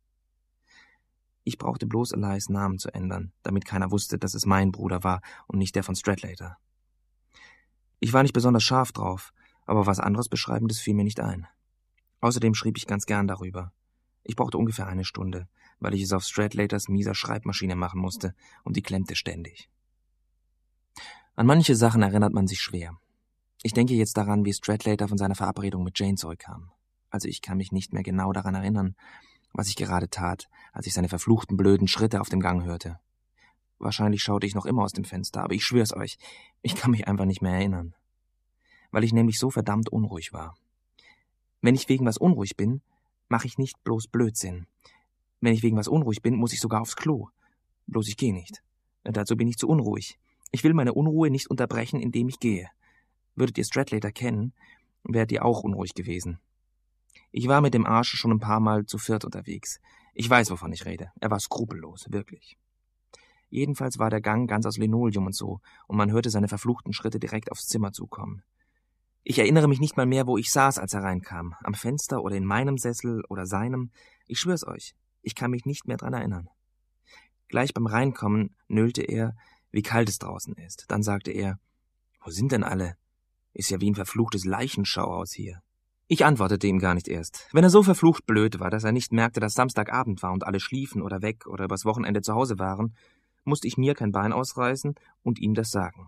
S2: Ich brauchte bloß Elis Namen zu ändern, damit keiner wusste, dass es mein Bruder war und nicht der von Stradlater. Ich war nicht besonders scharf drauf, aber was anderes Beschreibendes fiel mir nicht ein. Außerdem schrieb ich ganz gern darüber. Ich brauchte ungefähr eine Stunde, weil ich es auf Stradlaters mieser Schreibmaschine machen musste, und die klemmte ständig. An manche Sachen erinnert man sich schwer. Ich denke jetzt daran, wie Stradlater von seiner Verabredung mit Jane zurückkam. Also ich kann mich nicht mehr genau daran erinnern, was ich gerade tat, als ich seine verfluchten blöden Schritte auf dem Gang hörte. Wahrscheinlich schaute ich noch immer aus dem Fenster, aber ich schwör's euch, ich kann mich einfach nicht mehr erinnern. Weil ich nämlich so verdammt unruhig war. Wenn ich wegen was unruhig bin, mache ich nicht bloß Blödsinn. Wenn ich wegen was unruhig bin, muss ich sogar aufs Klo. Bloß ich gehe nicht. Dazu bin ich zu unruhig. Ich will meine Unruhe nicht unterbrechen, indem ich gehe. Würdet ihr Stradlater kennen, wärt ihr auch unruhig gewesen. Ich war mit dem Arsch schon ein paar Mal zu viert unterwegs. Ich weiß, wovon ich rede. Er war skrupellos, wirklich. Jedenfalls war der Gang ganz aus Linoleum und so, und man hörte seine verfluchten Schritte direkt aufs Zimmer zukommen. Ich erinnere mich nicht mal mehr, wo ich saß, als er reinkam. Am Fenster oder in meinem Sessel oder seinem. Ich schwör's euch, ich kann mich nicht mehr dran erinnern. Gleich beim Reinkommen nölte er, wie kalt es draußen ist. Dann sagte er, »Wo sind denn alle? Ist ja wie ein verfluchtes Leichenschauhaus hier.« Ich antwortete ihm gar nicht erst. Wenn er so verflucht blöd war, dass er nicht merkte, dass Samstagabend war und alle schliefen oder weg oder übers Wochenende zu Hause waren, musste ich mir kein Bein ausreißen und ihm das sagen.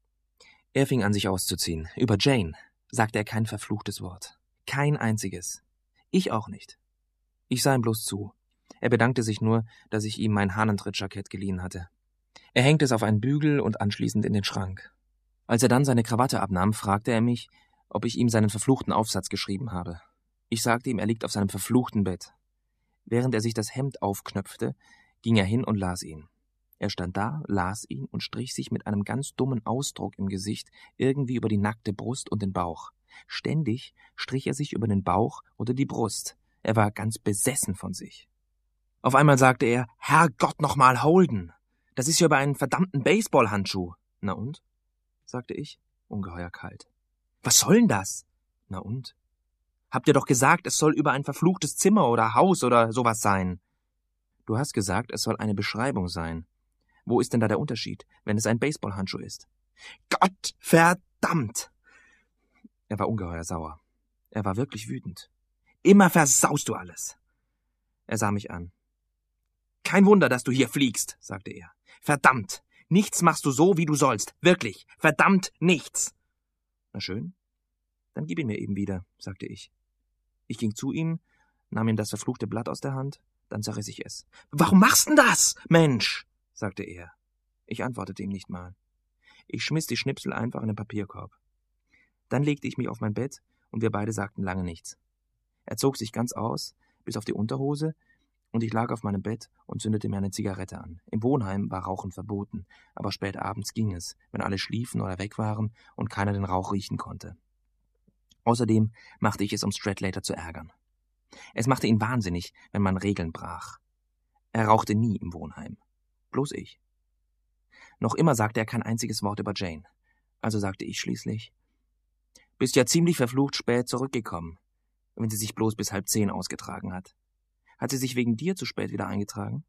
S2: Er fing an, sich auszuziehen. Über Jane sagte er kein verfluchtes Wort. Kein einziges. Ich auch nicht. Ich sah ihm bloß zu. Er bedankte sich nur, dass ich ihm mein Hahnentritt-Jackett geliehen hatte. Er hängte es auf einen Bügel und anschließend in den Schrank. Als er dann seine Krawatte abnahm, fragte er mich, ob ich ihm seinen verfluchten Aufsatz geschrieben habe. Ich sagte ihm, er liegt auf seinem verfluchten Bett. Während er sich das Hemd aufknöpfte, ging er hin und las ihn. Er stand da, las ihn und strich sich mit einem ganz dummen Ausdruck im Gesicht irgendwie über die nackte Brust und den Bauch. Ständig strich er sich über den Bauch oder die Brust. Er war ganz besessen von sich. Auf einmal sagte er, »Herrgott nochmal, Holden! Das ist ja über einen verdammten Baseballhandschuh!« »Na und?« sagte ich, ungeheuer kalt. »Was soll denn das?« »Na und?« »Habt ihr doch gesagt, es soll über ein verfluchtes Zimmer oder Haus oder sowas sein.« »Du hast gesagt, es soll eine Beschreibung sein. Wo ist denn da der Unterschied, wenn es ein Baseballhandschuh ist?« »Gott verdammt!« Er war ungeheuer sauer. Er war wirklich wütend. »Immer versaust du alles!« Er sah mich an. »Kein Wunder, dass du hier fliegst«, sagte er. »Verdammt! Nichts machst du so, wie du sollst. Wirklich. Verdammt nichts!« »Na schön. Dann gib ihn mir eben wieder«, sagte ich. Ich ging zu ihm, nahm ihm das verfluchte Blatt aus der Hand, dann zerriss ich es. »Warum machst denn das, Mensch?«, sagte er. Ich antwortete ihm nicht mal. Ich schmiss die Schnipsel einfach in den Papierkorb. Dann legte ich mich auf mein Bett und wir beide sagten lange nichts. Er zog sich ganz aus, bis auf die Unterhose, und ich lag auf meinem Bett und zündete mir eine Zigarette an. Im Wohnheim war Rauchen verboten, aber spät abends ging es, wenn alle schliefen oder weg waren und keiner den Rauch riechen konnte. Außerdem machte ich es, um Stradlater zu ärgern. Es machte ihn wahnsinnig, wenn man Regeln brach. Er rauchte nie im Wohnheim. Bloß ich. Noch immer sagte er kein einziges Wort über Jane. Also sagte ich schließlich, »Bist ja ziemlich verflucht spät zurückgekommen, wenn sie sich bloß bis halb zehn ausgetragen hat. Hat sie sich wegen dir zu spät wieder eingetragen?«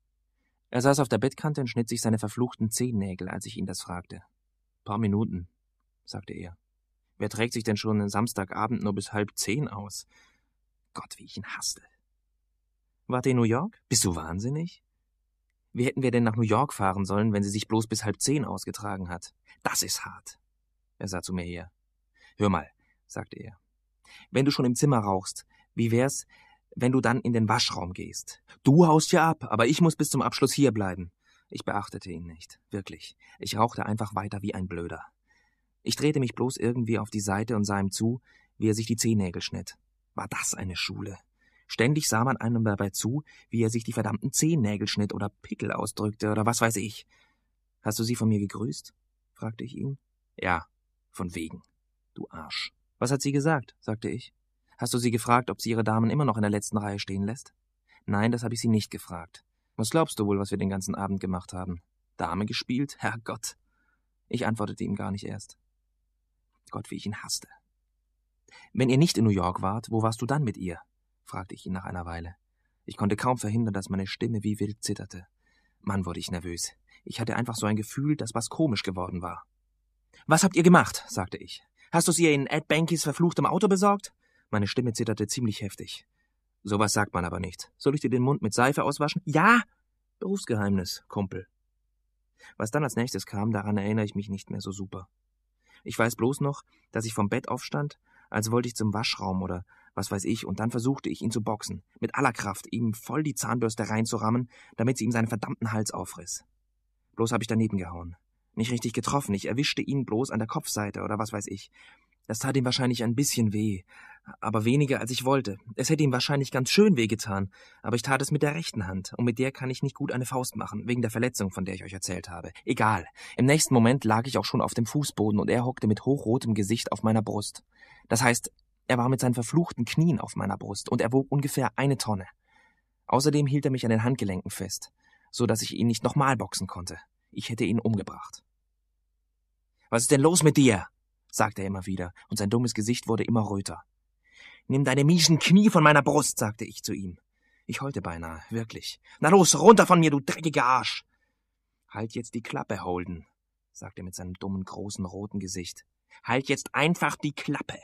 S2: Er saß auf der Bettkante und schnitt sich seine verfluchten Zehennägel, als ich ihn das fragte. »Paar Minuten«, sagte er. »Wer trägt sich denn schon einen Samstagabend nur bis halb zehn aus? Gott, wie ich ihn hasste.« »Wart ihr in New York? Bist du wahnsinnig? Wie hätten wir denn nach New York fahren sollen, wenn sie sich bloß bis halb zehn ausgetragen hat? Das ist hart.« Er sah zu mir her. »Hör mal«, sagte er. wenn du schon im Zimmer rauchst, wie wär's, wenn du dann in den Waschraum gehst? Du haust ja ab, aber ich muss bis zum Abschluss hier bleiben. Ich beachtete ihn nicht, wirklich. Ich rauchte einfach weiter wie ein Blöder. Ich drehte mich bloß irgendwie auf die Seite und sah ihm zu, wie er sich die Zehennägel schnitt. War das eine Schule? Ständig sah man einem dabei zu, wie er sich die verdammten Zehennägel schnitt oder Pickel ausdrückte oder was weiß ich. »Hast du sie von mir gegrüßt?« fragte ich ihn. »Ja, von wegen, du Arsch.« »Was hat sie gesagt?« sagte ich. »Hast du sie gefragt, ob sie ihre Damen immer noch in der letzten Reihe stehen lässt?« »Nein, das habe ich sie nicht gefragt. Was glaubst du wohl, was wir den ganzen Abend gemacht haben? Dame gespielt? Herrgott!« Ich antwortete ihm gar nicht erst. Gott, wie ich ihn hasste. »Wenn ihr nicht in New York wart, wo warst du dann mit ihr?« fragte ich ihn nach einer Weile. Ich konnte kaum verhindern, dass meine Stimme wie wild zitterte. Mann, wurde ich nervös. Ich hatte einfach so ein Gefühl, dass was komisch geworden war. »Was habt ihr gemacht?« sagte ich. »Hast du es ihr in Ed Bankys verfluchtem Auto besorgt?« Meine Stimme zitterte ziemlich heftig. »Sowas sagt man aber nicht. Soll ich dir den Mund mit Seife auswaschen?« »Ja!« »Berufsgeheimnis, Kumpel.« Was dann als nächstes kam, daran erinnere ich mich nicht mehr so super. Ich weiß bloß noch, dass ich vom Bett aufstand, als wollte ich zum Waschraum oder was weiß ich, und dann versuchte ich, ihn zu boxen, mit aller Kraft, ihm voll die Zahnbürste reinzurammen, damit sie ihm seinen verdammten Hals aufriss. Bloß habe ich daneben gehauen. Nicht richtig getroffen, ich erwischte ihn bloß an der Kopfseite oder was weiß ich. Das tat ihm wahrscheinlich ein bisschen weh, aber weniger als ich wollte. Es hätte ihm wahrscheinlich ganz schön wehgetan, aber ich tat es mit der rechten Hand, und mit der kann ich nicht gut eine Faust machen, wegen der Verletzung, von der ich euch erzählt habe. Egal. Im nächsten Moment lag ich auch schon auf dem Fußboden, und er hockte mit hochrotem Gesicht auf meiner Brust. Das heißt, er war mit seinen verfluchten Knien auf meiner Brust, und er wog ungefähr eine Tonne. Außerdem hielt er mich an den Handgelenken fest, so dass ich ihn nicht nochmal boxen konnte. Ich hätte ihn umgebracht. »Was ist denn los mit dir?« sagte er immer wieder, und sein dummes Gesicht wurde immer röter. »Nimm deine mieschen Knie von meiner Brust«, sagte ich zu ihm. Ich heulte beinahe, wirklich. »Na los, runter von mir, du dreckiger Arsch!« »Halt jetzt die Klappe, Holden«, sagte er mit seinem dummen, großen, roten Gesicht. »Halt jetzt einfach die Klappe!«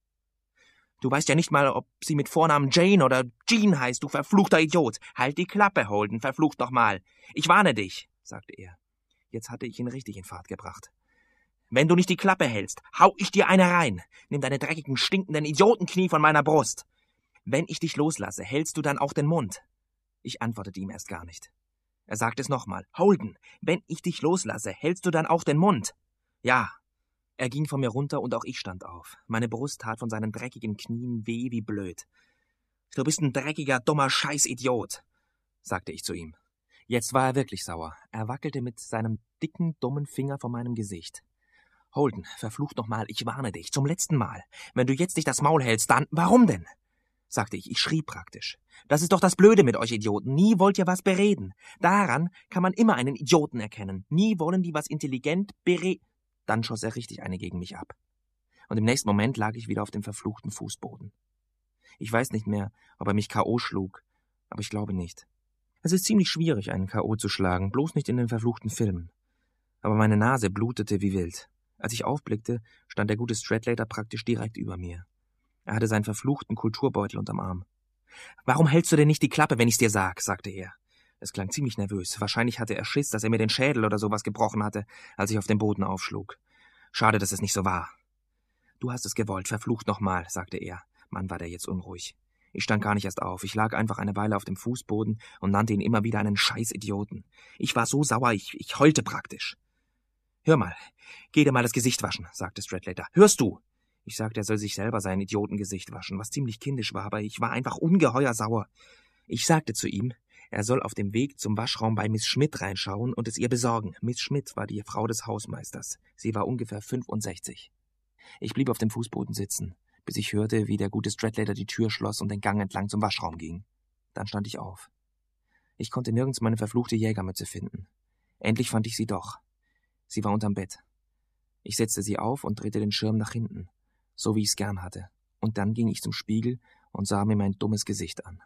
S2: »Du weißt ja nicht mal, ob sie mit Vornamen Jane oder Jean heißt, du verfluchter Idiot. Halt die Klappe, Holden, verflucht nochmal. Ich warne dich«, sagte er. Jetzt hatte ich ihn richtig in Fahrt gebracht. »Wenn du nicht die Klappe hältst, hau ich dir eine rein. Nimm deine dreckigen, stinkenden Idiotenknie von meiner Brust. Wenn ich dich loslasse, hältst du dann auch den Mund?« Ich antwortete ihm erst gar nicht. Er sagte es nochmal. »Holden, wenn ich dich loslasse, hältst du dann auch den Mund?« »Ja.« Er ging von mir runter und auch ich stand auf. Meine Brust tat von seinen dreckigen Knien weh wie blöd. »Du bist ein dreckiger, dummer Scheißidiot«, sagte ich zu ihm. Jetzt war er wirklich sauer. Er wackelte mit seinem dicken, dummen Finger vor meinem Gesicht. »Holden, verflucht nochmal, ich warne dich, zum letzten Mal. Wenn du jetzt nicht das Maul hältst, dann... Warum denn?« sagte ich. Ich schrie praktisch. »Das ist doch das Blöde mit euch Idioten. Nie wollt ihr was bereden. Daran kann man immer einen Idioten erkennen. Nie wollen die was intelligent bere... Dann schoss er richtig eine gegen mich ab. Und im nächsten Moment lag ich wieder auf dem verfluchten Fußboden. Ich weiß nicht mehr, ob er mich K O schlug, aber ich glaube nicht. Es ist ziemlich schwierig, einen K O zu schlagen, bloß nicht in den verfluchten Filmen. Aber meine Nase blutete wie wild. Als ich aufblickte, stand der gute Stradlater praktisch direkt über mir. Er hatte seinen verfluchten Kulturbeutel unterm Arm. »Warum hältst du denn nicht die Klappe, wenn ich's dir sag?« sagte er. Es klang ziemlich nervös. Wahrscheinlich hatte er Schiss, dass er mir den Schädel oder sowas gebrochen hatte, als ich auf dem Boden aufschlug. Schade, dass es nicht so war. »Du hast es gewollt, verflucht nochmal«, sagte er. Mann, war der jetzt unruhig. Ich stand gar nicht erst auf. Ich lag einfach eine Weile auf dem Fußboden und nannte ihn immer wieder einen Scheißidioten. Ich war so sauer, ich, ich heulte praktisch. »Hör mal, geh dir mal das Gesicht waschen«, sagte Stradlater. »Hörst du?« Ich sagte, er soll sich selber sein Idiotengesicht waschen, was ziemlich kindisch war, aber ich war einfach ungeheuer sauer. Ich sagte zu ihm, er soll auf dem Weg zum Waschraum bei Miss Schmidt reinschauen und es ihr besorgen. Miss Schmidt war die Frau des Hausmeisters. Sie war ungefähr fünfundsechzig. Ich blieb auf dem Fußboden sitzen, bis ich hörte, wie der gute Stradlater die Tür schloss und den Gang entlang zum Waschraum ging. Dann stand ich auf. Ich konnte nirgends meine verfluchte Jägermütze finden. Endlich fand ich sie doch. Sie war unterm Bett. Ich setzte sie auf und drehte den Schirm nach hinten, so wie ich's gern hatte. Und dann ging ich zum Spiegel und sah mir mein dummes Gesicht an.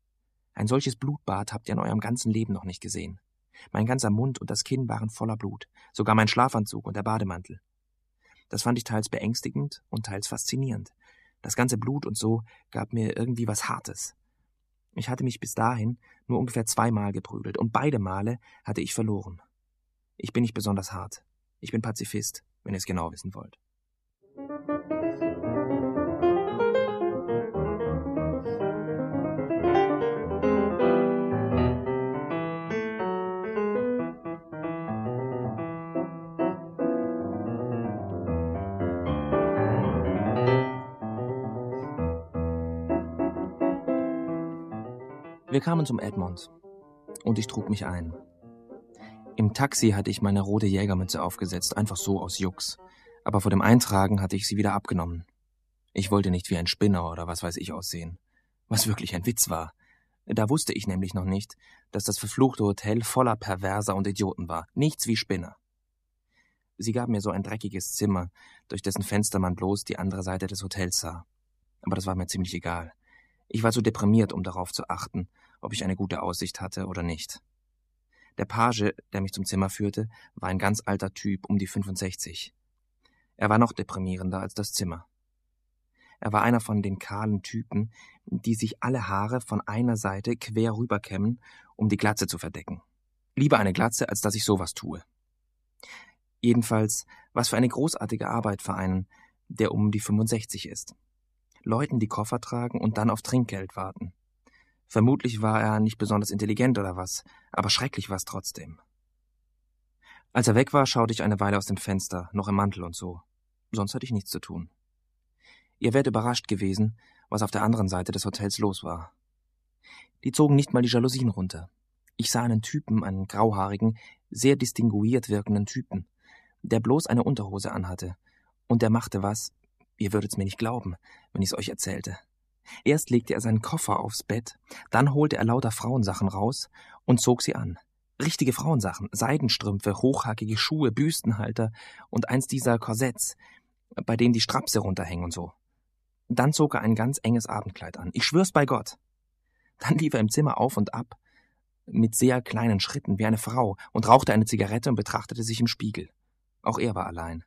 S2: Ein solches Blutbad habt ihr in eurem ganzen Leben noch nicht gesehen. Mein ganzer Mund und das Kinn waren voller Blut, sogar mein Schlafanzug und der Bademantel. Das fand ich teils beängstigend und teils faszinierend. Das ganze Blut und so gab mir irgendwie was Hartes. Ich hatte mich bis dahin nur ungefähr zweimal geprügelt und beide Male hatte ich verloren. Ich bin nicht besonders hart. Ich bin Pazifist, wenn ihr es genau wissen wollt. Wir kamen zum Edmond und ich trug mich ein. Im Taxi hatte ich meine rote Jägermütze aufgesetzt, einfach so aus Jux. Aber vor dem Eintragen hatte ich sie wieder abgenommen. Ich wollte nicht wie ein Spinner oder was weiß ich aussehen. Was wirklich ein Witz war. Da wusste ich nämlich noch nicht, dass das verfluchte Hotel voller Perverser und Idioten war. Nichts wie Spinner. Sie gaben mir so ein dreckiges Zimmer, durch dessen Fenster man bloß die andere Seite des Hotels sah. Aber das war mir ziemlich egal. Ich war zu deprimiert, um darauf zu achten, ob ich eine gute Aussicht hatte oder nicht. Der Page, der mich zum Zimmer führte, war ein ganz alter Typ, um die fünfundsechzig. Er war noch deprimierender als das Zimmer. Er war einer von den kahlen Typen, die sich alle Haare von einer Seite quer rüberkämmen, um die Glatze zu verdecken. Lieber eine Glatze, als dass ich sowas tue. Jedenfalls, was für eine großartige Arbeit für einen, der um die fünfundsechzig ist. Leuten, die Koffer tragen und dann auf Trinkgeld warten. Vermutlich war er nicht besonders intelligent oder was, aber schrecklich war es trotzdem. Als er weg war, schaute ich eine Weile aus dem Fenster, noch im Mantel und so. Sonst hatte ich nichts zu tun. Ihr wärt überrascht gewesen, was auf der anderen Seite des Hotels los war. Die zogen nicht mal die Jalousien runter. Ich sah einen Typen, einen grauhaarigen, sehr distinguiert wirkenden Typen, der bloß eine Unterhose anhatte. Und der machte was, ihr würdet's mir nicht glauben, wenn ich's euch erzählte. Erst legte er seinen Koffer aufs Bett, dann holte er lauter Frauensachen raus und zog sie an. Richtige Frauensachen, Seidenstrümpfe, hochhackige Schuhe, Büstenhalter und eins dieser Korsetts, bei denen die Strapse runterhängen und so. Dann zog er ein ganz enges Abendkleid an. Ich schwör's bei Gott. Dann lief er im Zimmer auf und ab, mit sehr kleinen Schritten wie eine Frau, und rauchte eine Zigarette und betrachtete sich im Spiegel. Auch er war allein.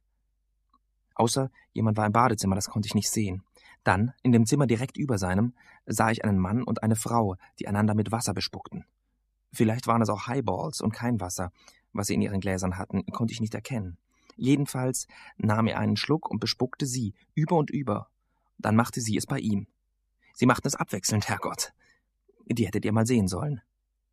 S2: Außer jemand war im Badezimmer, das konnte ich nicht sehen. Dann, in dem Zimmer direkt über seinem, sah ich einen Mann und eine Frau, die einander mit Wasser bespuckten. Vielleicht waren es auch Highballs und kein Wasser, was sie in ihren Gläsern hatten, konnte ich nicht erkennen. Jedenfalls nahm er einen Schluck und bespuckte sie, über und über. Dann machte sie es bei ihm. Sie machten es abwechselnd, Herrgott. Die hättet ihr mal sehen sollen.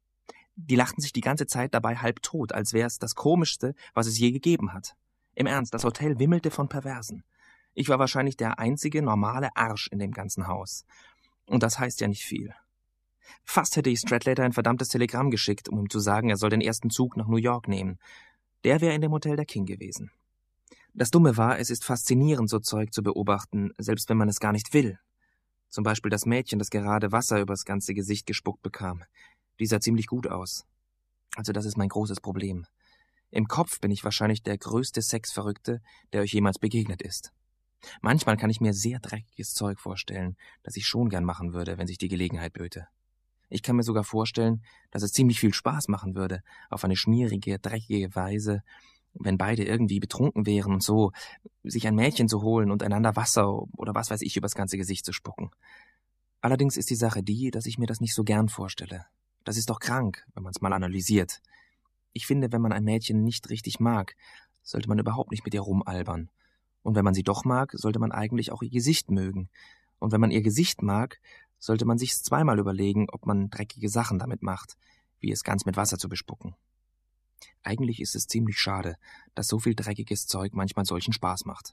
S2: Die lachten sich die ganze Zeit dabei halb tot, als wäre es das Komischste, was es je gegeben hat. Im Ernst, das Hotel wimmelte von Perversen. Ich war wahrscheinlich der einzige normale Arsch in dem ganzen Haus. Und das heißt ja nicht viel. Fast hätte ich Stradlater ein verdammtes Telegramm geschickt, um ihm zu sagen, er soll den ersten Zug nach New York nehmen. Der wäre in dem Hotel der King gewesen. Das Dumme war, es ist faszinierend, so Zeug zu beobachten, selbst wenn man es gar nicht will. Zum Beispiel das Mädchen, das gerade Wasser übers ganze Gesicht gespuckt bekam. Die sah ziemlich gut aus. Also das ist mein großes Problem. Im Kopf bin ich wahrscheinlich der größte Sexverrückte, der euch jemals begegnet ist. Manchmal kann ich mir sehr dreckiges Zeug vorstellen, das ich schon gern machen würde, wenn sich die Gelegenheit böte. Ich kann mir sogar vorstellen, dass es ziemlich viel Spaß machen würde, auf eine schmierige, dreckige Weise, wenn beide irgendwie betrunken wären und so, sich ein Mädchen zu holen und einander Wasser oder was weiß ich übers ganze Gesicht zu spucken. Allerdings ist die Sache die, dass ich mir das nicht so gern vorstelle. Das ist doch krank, wenn man es mal analysiert. Ich finde, wenn man ein Mädchen nicht richtig mag, sollte man überhaupt nicht mit ihr rumalbern. Und wenn man sie doch mag, sollte man eigentlich auch ihr Gesicht mögen. Und wenn man ihr Gesicht mag, sollte man sich's zweimal überlegen, ob man dreckige Sachen damit macht, wie es ganz mit Wasser zu bespucken. Eigentlich ist es ziemlich schade, dass so viel dreckiges Zeug manchmal solchen Spaß macht.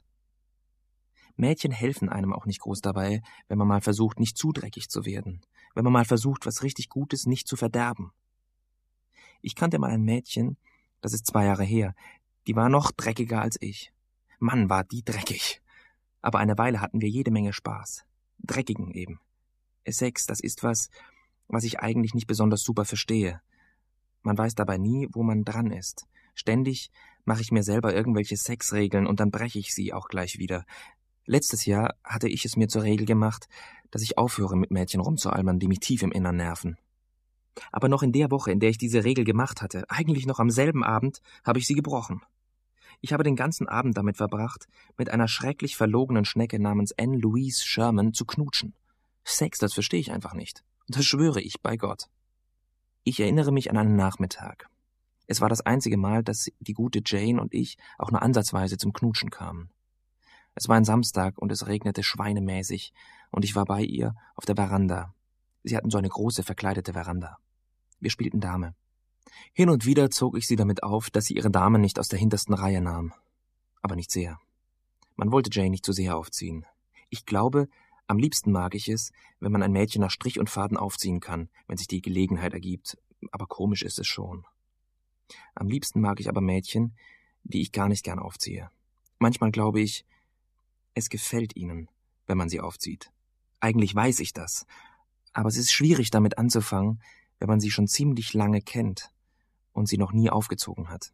S2: Mädchen helfen einem auch nicht groß dabei, wenn man mal versucht, nicht zu dreckig zu werden, wenn man mal versucht, was richtig Gutes nicht zu verderben. Ich kannte mal ein Mädchen, das ist zwei Jahre her, die war noch dreckiger als ich. Mann, war die dreckig. Aber eine Weile hatten wir jede Menge Spaß. Dreckigen eben. Sex, das ist was, was ich eigentlich nicht besonders super verstehe. Man weiß dabei nie, wo man dran ist. Ständig mache ich mir selber irgendwelche Sexregeln und dann breche ich sie auch gleich wieder. Letztes Jahr hatte ich es mir zur Regel gemacht, dass ich aufhöre, mit Mädchen rumzualbern, die mich tief im Innern nerven. Aber noch in der Woche, in der ich diese Regel gemacht hatte, eigentlich noch am selben Abend, habe ich sie gebrochen. Ich habe den ganzen Abend damit verbracht, mit einer schrecklich verlogenen Schnecke namens Anne Louise Sherman zu knutschen. Sex, das verstehe ich einfach nicht. Und das schwöre ich bei Gott. Ich erinnere mich an einen Nachmittag. Es war das einzige Mal, dass die gute Jane und ich auch nur ansatzweise zum Knutschen kamen. Es war ein Samstag und es regnete schweinemäßig und ich war bei ihr auf der Veranda. Sie hatten so eine große verkleidete Veranda. Wir spielten Dame. Hin und wieder zog ich sie damit auf, dass sie ihre Dame nicht aus der hintersten Reihe nahm. Aber nicht sehr. Man wollte Jane nicht zu sehr aufziehen. Ich glaube, Am liebsten mag ich es, wenn man ein Mädchen nach Strich und Faden aufziehen kann, wenn sich die Gelegenheit ergibt, aber komisch ist es schon. Am liebsten mag ich aber Mädchen, die ich gar nicht gern aufziehe. Manchmal glaube ich, es gefällt ihnen, wenn man sie aufzieht. Eigentlich weiß ich das, aber es ist schwierig damit anzufangen, wenn man sie schon ziemlich lange kennt und sie noch nie aufgezogen hat.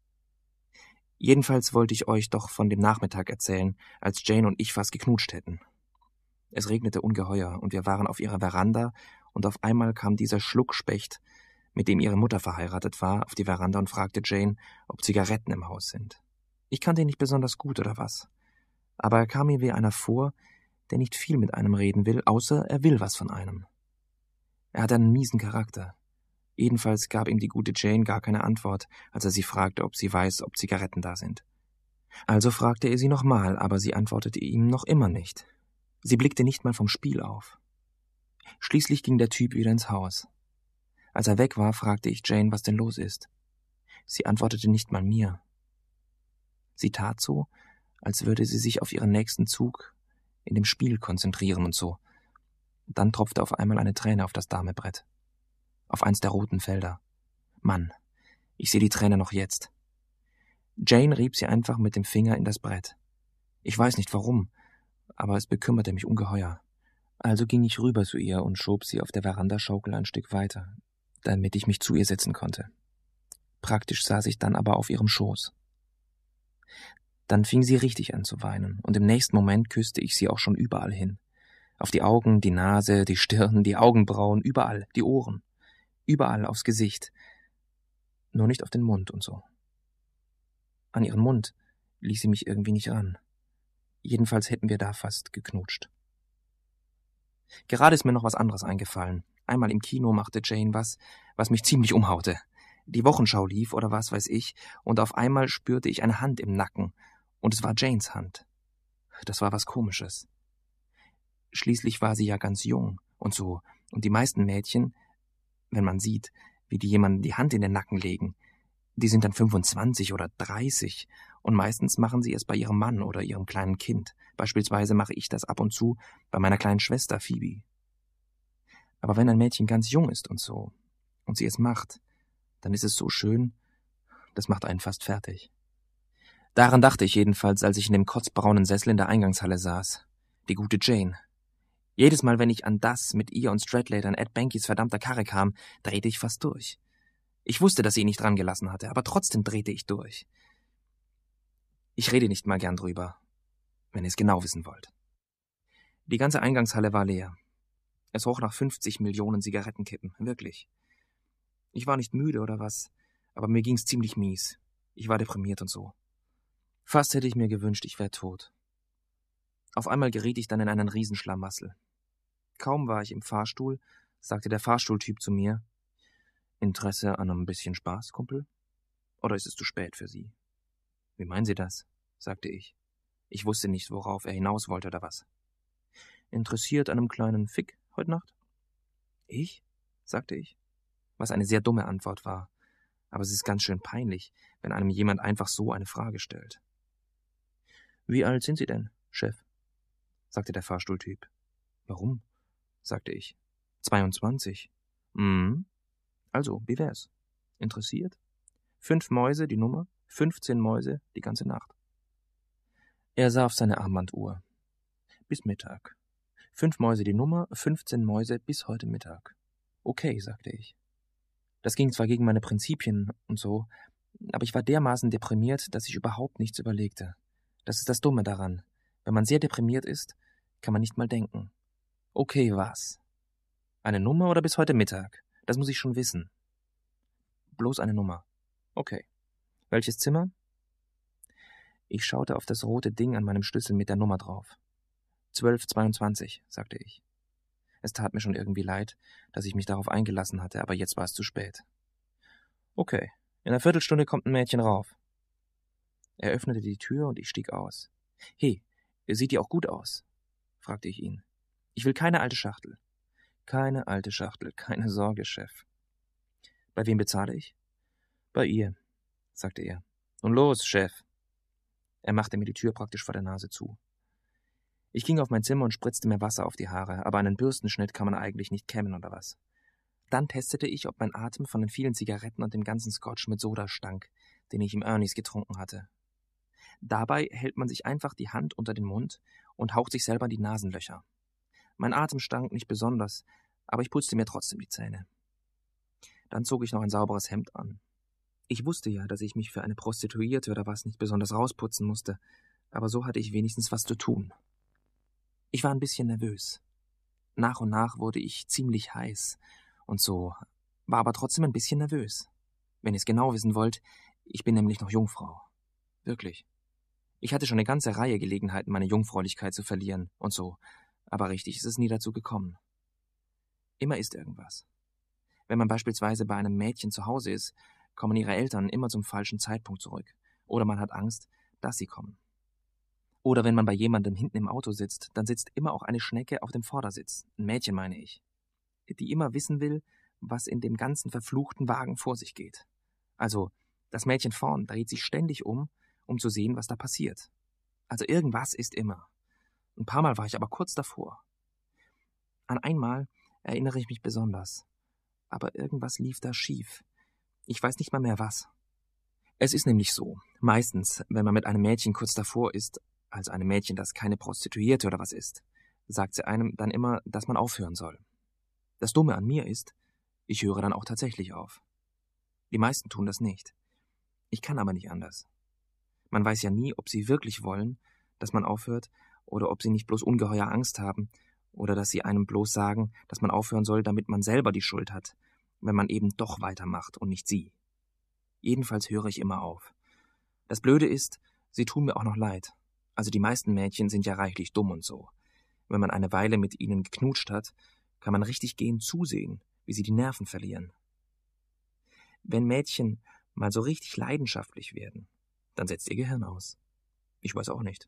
S2: Jedenfalls wollte ich euch doch von dem Nachmittag erzählen, als Jane und ich fast geknutscht hätten. Es regnete ungeheuer und wir waren auf ihrer Veranda und auf einmal kam dieser Schluckspecht, mit dem ihre Mutter verheiratet war, auf die Veranda und fragte Jane, ob Zigaretten im Haus sind. Ich kannte ihn nicht besonders gut oder was, aber er kam mir wie einer vor, der nicht viel mit einem reden will, außer er will was von einem. Er hat einen miesen Charakter. Jedenfalls gab ihm die gute Jane gar keine Antwort, als er sie fragte, ob sie weiß, ob Zigaretten da sind. Also fragte er sie nochmal, aber sie antwortete ihm noch immer nicht. Sie blickte nicht mal vom Spiel auf. Schließlich ging der Typ wieder ins Haus. Als er weg war, fragte ich Jane, was denn los ist. Sie antwortete nicht mal mir. Sie tat so, als würde sie sich auf ihren nächsten Zug in dem Spiel konzentrieren und so. Dann tropfte auf einmal eine Träne auf das Damebrett. Auf eins der roten Felder. Mann, ich sehe die Träne noch jetzt. Jane rieb sie einfach mit dem Finger in das Brett. Ich weiß nicht warum, aber es bekümmerte mich ungeheuer. Also ging ich rüber zu ihr und schob sie auf der Verandaschaukel ein Stück weiter, damit ich mich zu ihr setzen konnte. Praktisch saß ich dann aber auf ihrem Schoß. Dann fing sie richtig an zu weinen, und im nächsten Moment küsste ich sie auch schon überall hin. Auf die Augen, die Nase, die Stirn, die Augenbrauen, überall, die Ohren. Überall aufs Gesicht. Nur nicht auf den Mund und so. An ihren Mund ließ sie mich irgendwie nicht ran. Jedenfalls hätten wir da fast geknutscht. Gerade ist mir noch was anderes eingefallen. Einmal im Kino machte Jane was, was mich ziemlich umhaute. Die Wochenschau lief oder was weiß ich, und auf einmal spürte ich eine Hand im Nacken, und es war Janes Hand. Das war was Komisches. Schließlich war sie ja ganz jung und so, und die meisten Mädchen, wenn man sieht, wie die jemandem die Hand in den Nacken legen, die sind dann fünfundzwanzig oder dreißig, und meistens machen sie es bei ihrem Mann oder ihrem kleinen Kind. Beispielsweise mache ich das ab und zu bei meiner kleinen Schwester Phoebe. Aber wenn ein Mädchen ganz jung ist und so, und sie es macht, dann ist es so schön, das macht einen fast fertig. Daran dachte ich jedenfalls, als ich in dem kotzbraunen Sessel in der Eingangshalle saß. Die gute Jane. Jedes Mal, wenn ich an das mit ihr und Stradlater in Ed Benkys verdammter Karre kam, drehte ich fast durch. Ich wusste, dass sie ihn nicht dran gelassen hatte, aber trotzdem drehte ich durch. Ich rede nicht mal gern drüber, wenn ihr es genau wissen wollt. Die ganze Eingangshalle war leer. Es roch nach fünfzig Millionen Zigarettenkippen, wirklich. Ich war nicht müde oder was, aber mir ging's ziemlich mies. Ich war deprimiert und so. Fast hätte ich mir gewünscht, ich wäre tot. Auf einmal geriet ich dann in einen Riesenschlamassel. Kaum war ich im Fahrstuhl, sagte der Fahrstuhltyp zu mir: Interesse an einem bisschen Spaß, Kumpel? Oder ist es zu spät für Sie? Wie meinen Sie das? Sagte ich. Ich wusste nicht, worauf er hinaus wollte oder was. Interessiert an einem kleinen Fick heute Nacht? Ich? Sagte ich. Was eine sehr dumme Antwort war. Aber es ist ganz schön peinlich, wenn einem jemand einfach so eine Frage stellt. Wie alt sind Sie denn, Chef? Sagte der Fahrstuhltyp. Warum? Sagte ich. zweiundzwanzig. Mhm. Also, wie wär's? Interessiert? Fünf Mäuse die Nummer, fünfzehn Mäuse die ganze Nacht. Er sah auf seine Armbanduhr. Bis Mittag. Fünf Mäuse die Nummer, fünfzehn Mäuse bis heute Mittag. Okay, sagte ich. Das ging zwar gegen meine Prinzipien und so, aber ich war dermaßen deprimiert, dass ich überhaupt nichts überlegte. Das ist das Dumme daran. Wenn man sehr deprimiert ist, kann man nicht mal denken. Okay, was? Eine Nummer oder bis heute Mittag? Das muss ich schon wissen. Bloß eine Nummer. Okay. Welches Zimmer? Ich schaute auf das rote Ding an meinem Schlüssel mit der Nummer drauf. zwölf zweiundzwanzig, sagte ich. Es tat mir schon irgendwie leid, dass ich mich darauf eingelassen hatte, aber jetzt war es zu spät. Okay, in einer Viertelstunde kommt ein Mädchen rauf. Er öffnete die Tür und ich stieg aus. Hey, sieht die auch gut aus? Fragte ich ihn. Ich will keine alte Schachtel. Keine alte Schachtel, keine Sorge, Chef. Bei wem bezahle ich? Bei ihr, sagte er. Und los, Chef. Er machte mir die Tür praktisch vor der Nase zu. Ich ging auf mein Zimmer und spritzte mir Wasser auf die Haare, aber einen Bürstenschnitt kann man eigentlich nicht kämmen oder was. Dann testete ich, ob mein Atem von den vielen Zigaretten und dem ganzen Scotch mit Soda stank, den ich im Ernie's getrunken hatte. Dabei hält man sich einfach die Hand unter den Mund und haucht sich selber in die Nasenlöcher. Mein Atem stank nicht besonders, aber ich putzte mir trotzdem die Zähne. Dann zog ich noch ein sauberes Hemd an. Ich wusste ja, dass ich mich für eine Prostituierte oder was nicht besonders rausputzen musste, aber so hatte ich wenigstens was zu tun. Ich war ein bisschen nervös. Nach und nach wurde ich ziemlich heiß und so, war aber trotzdem ein bisschen nervös. Wenn ihr es genau wissen wollt, ich bin nämlich noch Jungfrau. Wirklich. Ich hatte schon eine ganze Reihe Gelegenheiten, meine Jungfräulichkeit zu verlieren und so, aber richtig ist es nie dazu gekommen. Immer ist irgendwas. Wenn man beispielsweise bei einem Mädchen zu Hause ist, kommen ihre Eltern immer zum falschen Zeitpunkt zurück. Oder man hat Angst, dass sie kommen. Oder wenn man bei jemandem hinten im Auto sitzt, dann sitzt immer auch eine Schnecke auf dem Vordersitz. Ein Mädchen, meine ich. Die immer wissen will, was in dem ganzen verfluchten Wagen vor sich geht. Also, das Mädchen vorn dreht sich ständig um, um zu sehen, was da passiert. Also irgendwas ist immer. Ein paar Mal war ich aber kurz davor. An einmal erinnere ich mich besonders. Aber irgendwas lief da schief. Ich weiß nicht mal mehr was. Es ist nämlich so, meistens, wenn man mit einem Mädchen kurz davor ist, also einem Mädchen, das keine Prostituierte oder was ist, sagt sie einem dann immer, dass man aufhören soll. Das Dumme an mir ist, ich höre dann auch tatsächlich auf. Die meisten tun das nicht. Ich kann aber nicht anders. Man weiß ja nie, ob sie wirklich wollen, dass man aufhört, oder ob sie nicht bloß ungeheuer Angst haben, oder dass sie einem bloß sagen, dass man aufhören soll, damit man selber die Schuld hat, wenn man eben doch weitermacht und nicht sie. Jedenfalls höre ich immer auf. Das Blöde ist, sie tun mir auch noch leid. Also die meisten Mädchen sind ja reichlich dumm und so. Wenn man eine Weile mit ihnen geknutscht hat, kann man richtig gehend zusehen, wie sie die Nerven verlieren. Wenn Mädchen mal so richtig leidenschaftlich werden, dann setzt ihr Gehirn aus. Ich weiß auch nicht.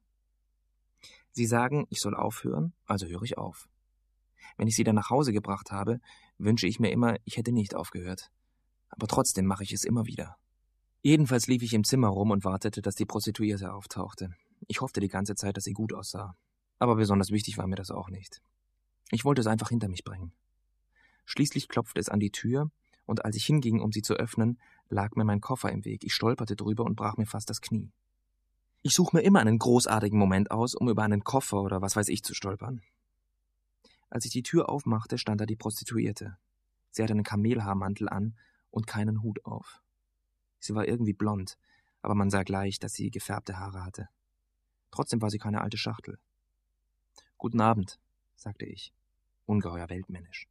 S2: Sie sagen, ich soll aufhören, also höre ich auf. Wenn ich sie dann nach Hause gebracht habe, wünsche ich mir immer, ich hätte nicht aufgehört. Aber trotzdem mache ich es immer wieder. Jedenfalls lief ich im Zimmer rum und wartete, dass die Prostituierte auftauchte. Ich hoffte die ganze Zeit, dass sie gut aussah. Aber besonders wichtig war mir das auch nicht. Ich wollte es einfach hinter mich bringen. Schließlich klopfte es an die Tür, und als ich hinging, um sie zu öffnen, lag mir mein Koffer im Weg. Ich stolperte drüber und brach mir fast das Knie. Ich suche mir immer einen großartigen Moment aus, um über einen Koffer oder was weiß ich zu stolpern. Als ich die Tür aufmachte, stand da die Prostituierte. Sie hatte einen Kamelhaarmantel an und keinen Hut auf. Sie war irgendwie blond, aber man sah gleich, dass sie gefärbte Haare hatte. Trotzdem war sie keine alte Schachtel. »Guten Abend«, sagte ich, ungeheuer weltmännisch.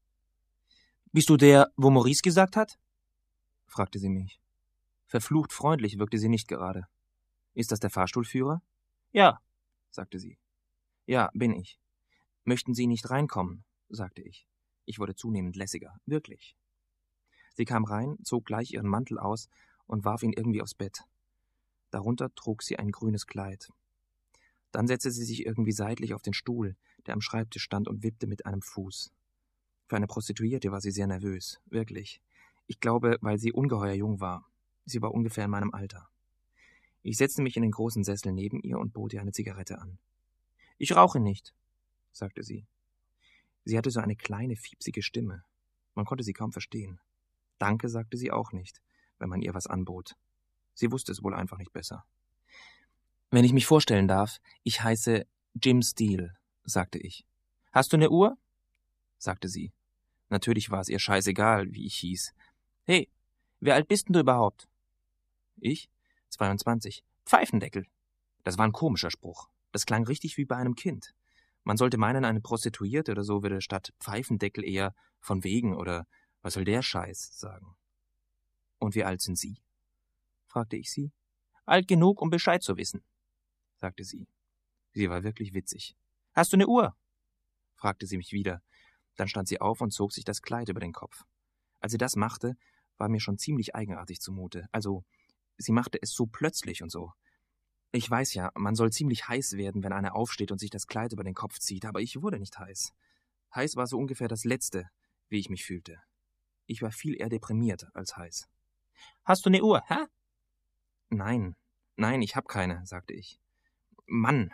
S2: »Bist du der, wo Maurice gesagt hat?« fragte sie mich. Verflucht freundlich wirkte sie nicht gerade. »Ist das der Fahrstuhlführer?« »Ja«, sagte sie. »Ja, bin ich. Möchten Sie nicht reinkommen?« sagte ich. Ich wurde zunehmend lässiger, wirklich. Sie kam rein, zog gleich ihren Mantel aus und warf ihn irgendwie aufs Bett. Darunter trug sie ein grünes Kleid. Dann setzte sie sich irgendwie seitlich auf den Stuhl, der am Schreibtisch stand, und wippte mit einem Fuß. Für eine Prostituierte war sie sehr nervös, wirklich. Ich glaube, weil sie ungeheuer jung war. Sie war ungefähr in meinem Alter. Ich setzte mich in den großen Sessel neben ihr und bot ihr eine Zigarette an. »Ich rauche nicht«, sagte sie. Sie hatte so eine kleine, fiepsige Stimme. Man konnte sie kaum verstehen. »Danke«, sagte sie auch nicht, wenn man ihr was anbot. Sie wusste es wohl einfach nicht besser. »Wenn ich mich vorstellen darf, ich heiße Jim Steele«, sagte ich. »Hast du eine Uhr?« sagte sie. Natürlich war es ihr scheißegal, wie ich hieß. »Hey, wie alt bist denn du überhaupt?« »Ich? zweiundzwanzig. Pfeifendeckel.« Das war ein komischer Spruch. Das klang richtig wie bei einem Kind. Man sollte meinen, eine Prostituierte oder so würde statt Pfeifendeckel eher von wegen oder was soll der Scheiß sagen. »Und wie alt sind Sie?« fragte ich sie. »Alt genug, um Bescheid zu wissen«, sagte sie. Sie war wirklich witzig. »Hast du eine Uhr?« fragte sie mich wieder. Dann stand sie auf und zog sich das Kleid über den Kopf. Als sie das machte, war mir schon ziemlich eigenartig zumute. Also, sie machte es so plötzlich und so. Ich weiß ja, man soll ziemlich heiß werden, wenn einer aufsteht und sich das Kleid über den Kopf zieht, aber ich wurde nicht heiß. Heiß war so ungefähr das Letzte, wie ich mich fühlte. Ich war viel eher deprimiert als heiß. »Hast du eine Uhr, hä?« »Nein, nein, ich hab keine«, sagte ich. »Mann,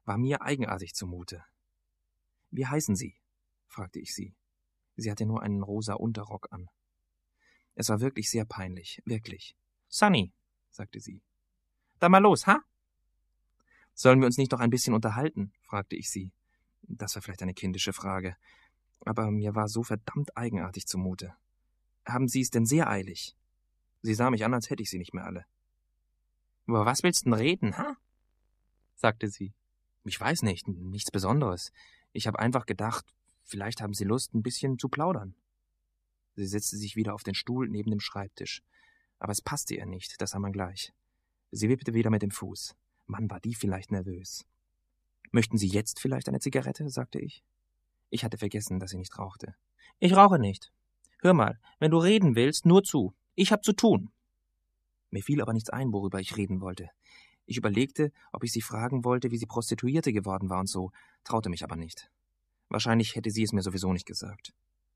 S2: war mir eigenartig zumute. »Wie heißen Sie?« fragte ich sie. Sie hatte nur einen rosa Unterrock an. Es war wirklich sehr peinlich, wirklich. »Sunny«, sagte sie. »Dann mal los, ha?« »Sollen wir uns nicht noch ein bisschen unterhalten?« fragte ich sie. Das war vielleicht eine kindische Frage, aber mir war so verdammt eigenartig zumute. »Haben Sie es denn sehr eilig?« Sie sah mich an, als hätte ich sie nicht mehr alle. »Über was willst denn reden, ha?« sagte sie. »Ich weiß nicht, nichts Besonderes. Ich habe einfach gedacht, vielleicht haben Sie Lust, ein bisschen zu plaudern.« Sie setzte sich wieder auf den Stuhl neben dem Schreibtisch. Aber es passte ihr nicht, das sah man gleich. Sie wippte wieder mit dem Fuß. Mann, war die vielleicht nervös. »Möchten Sie jetzt vielleicht eine Zigarette?« sagte ich. Ich hatte vergessen, dass sie nicht rauchte. »Ich rauche nicht. Hör mal, wenn du reden willst, nur zu. Ich hab zu tun.« Mir fiel aber nichts ein, worüber ich reden wollte. Ich überlegte, ob ich sie fragen wollte, wie sie Prostituierte geworden war und so, traute mich aber nicht. Wahrscheinlich hätte sie es mir sowieso nicht gesagt.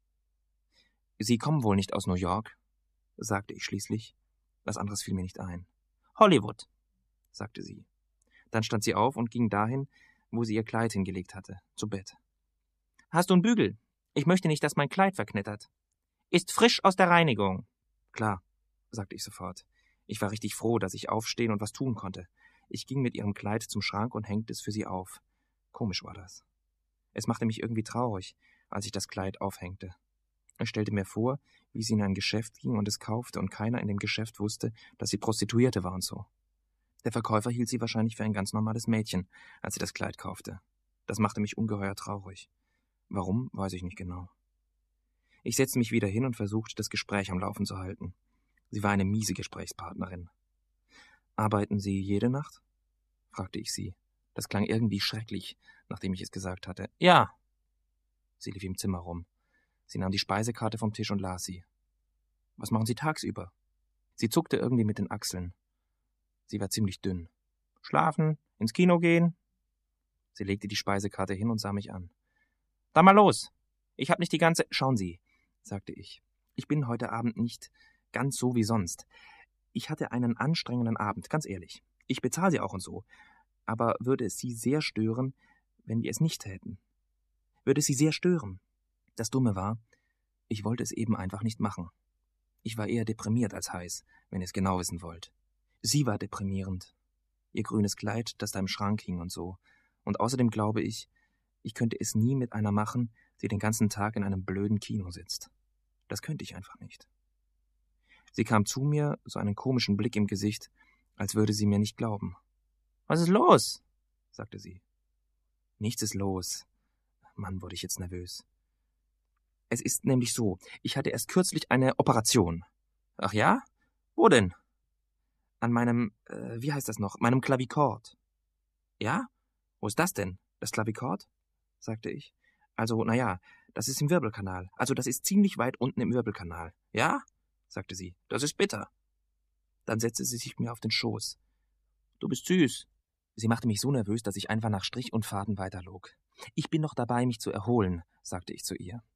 S2: »Sie kommen wohl nicht aus New York?« sagte ich schließlich. Was anderes fiel mir nicht ein. »Hollywood«, sagte sie. Dann stand sie auf und ging dahin, wo sie ihr Kleid hingelegt hatte, zu Bett. »Hast du einen Bügel? Ich möchte nicht, dass mein Kleid verknittert. Ist frisch aus der Reinigung.« »Klar«, sagte ich sofort. Ich war richtig froh, dass ich aufstehen und was tun konnte. Ich ging mit ihrem Kleid zum Schrank und hängte es für sie auf. Komisch war das. Es machte mich irgendwie traurig, als ich das Kleid aufhängte. Ich stellte mir vor, wie sie in ein Geschäft ging und es kaufte und keiner in dem Geschäft wusste, dass sie Prostituierte war und so. Der Verkäufer hielt sie wahrscheinlich für ein ganz normales Mädchen, als sie das Kleid kaufte. Das machte mich ungeheuer traurig. Warum, weiß ich nicht genau. Ich setzte mich wieder hin und versuchte, das Gespräch am Laufen zu halten. Sie war eine miese Gesprächspartnerin. »Arbeiten Sie jede Nacht?« fragte ich sie. Das klang irgendwie schrecklich, nachdem ich es gesagt hatte. »Ja.« Sie lief im Zimmer rum. Sie nahm die Speisekarte vom Tisch und las sie. »Was machen Sie tagsüber?« Sie zuckte irgendwie mit den Achseln. Sie war ziemlich dünn. »Schlafen, ins Kino gehen.« Sie legte die Speisekarte hin und sah mich an. »Dann mal los. Ich hab nicht die ganze...« »Schauen Sie«, sagte ich. »Ich bin heute Abend nicht ganz so wie sonst. Ich hatte einen anstrengenden Abend, ganz ehrlich. Ich bezahle Sie auch und so. Aber würde es Sie sehr stören, wenn wir es nicht täten? Würde es Sie sehr stören? Das Dumme war, ich wollte es eben einfach nicht machen. Ich war eher deprimiert als heiß, wenn ihr es genau wissen wollt. Sie war deprimierend. Ihr grünes Kleid, das da im Schrank hing und so. Und außerdem glaube ich, ich könnte es nie mit einer machen, die den ganzen Tag in einem blöden Kino sitzt. Das könnte ich einfach nicht. Sie kam zu mir, so einen komischen Blick im Gesicht, als würde sie mir nicht glauben. »Was ist los?« sagte sie. »Nichts ist los.« Mann, wurde ich jetzt nervös. »Es ist nämlich so, ich hatte erst kürzlich eine Operation.« »Ach ja? Wo denn?« »An meinem, äh, wie heißt das noch, meinem Klavikord.« »Ja? Wo ist das denn, das Klavikord?« sagte ich. »Also, na ja, das ist im Wirbelkanal. Also, das ist ziemlich weit unten im Wirbelkanal.« »Ja?« sagte sie. »Das ist bitter.« Dann setzte sie sich mir auf den Schoß. »Du bist süß.« Sie machte mich so nervös, dass ich einfach nach Strich und Faden weiterlog. »Ich bin noch dabei, mich zu erholen«, sagte ich zu ihr.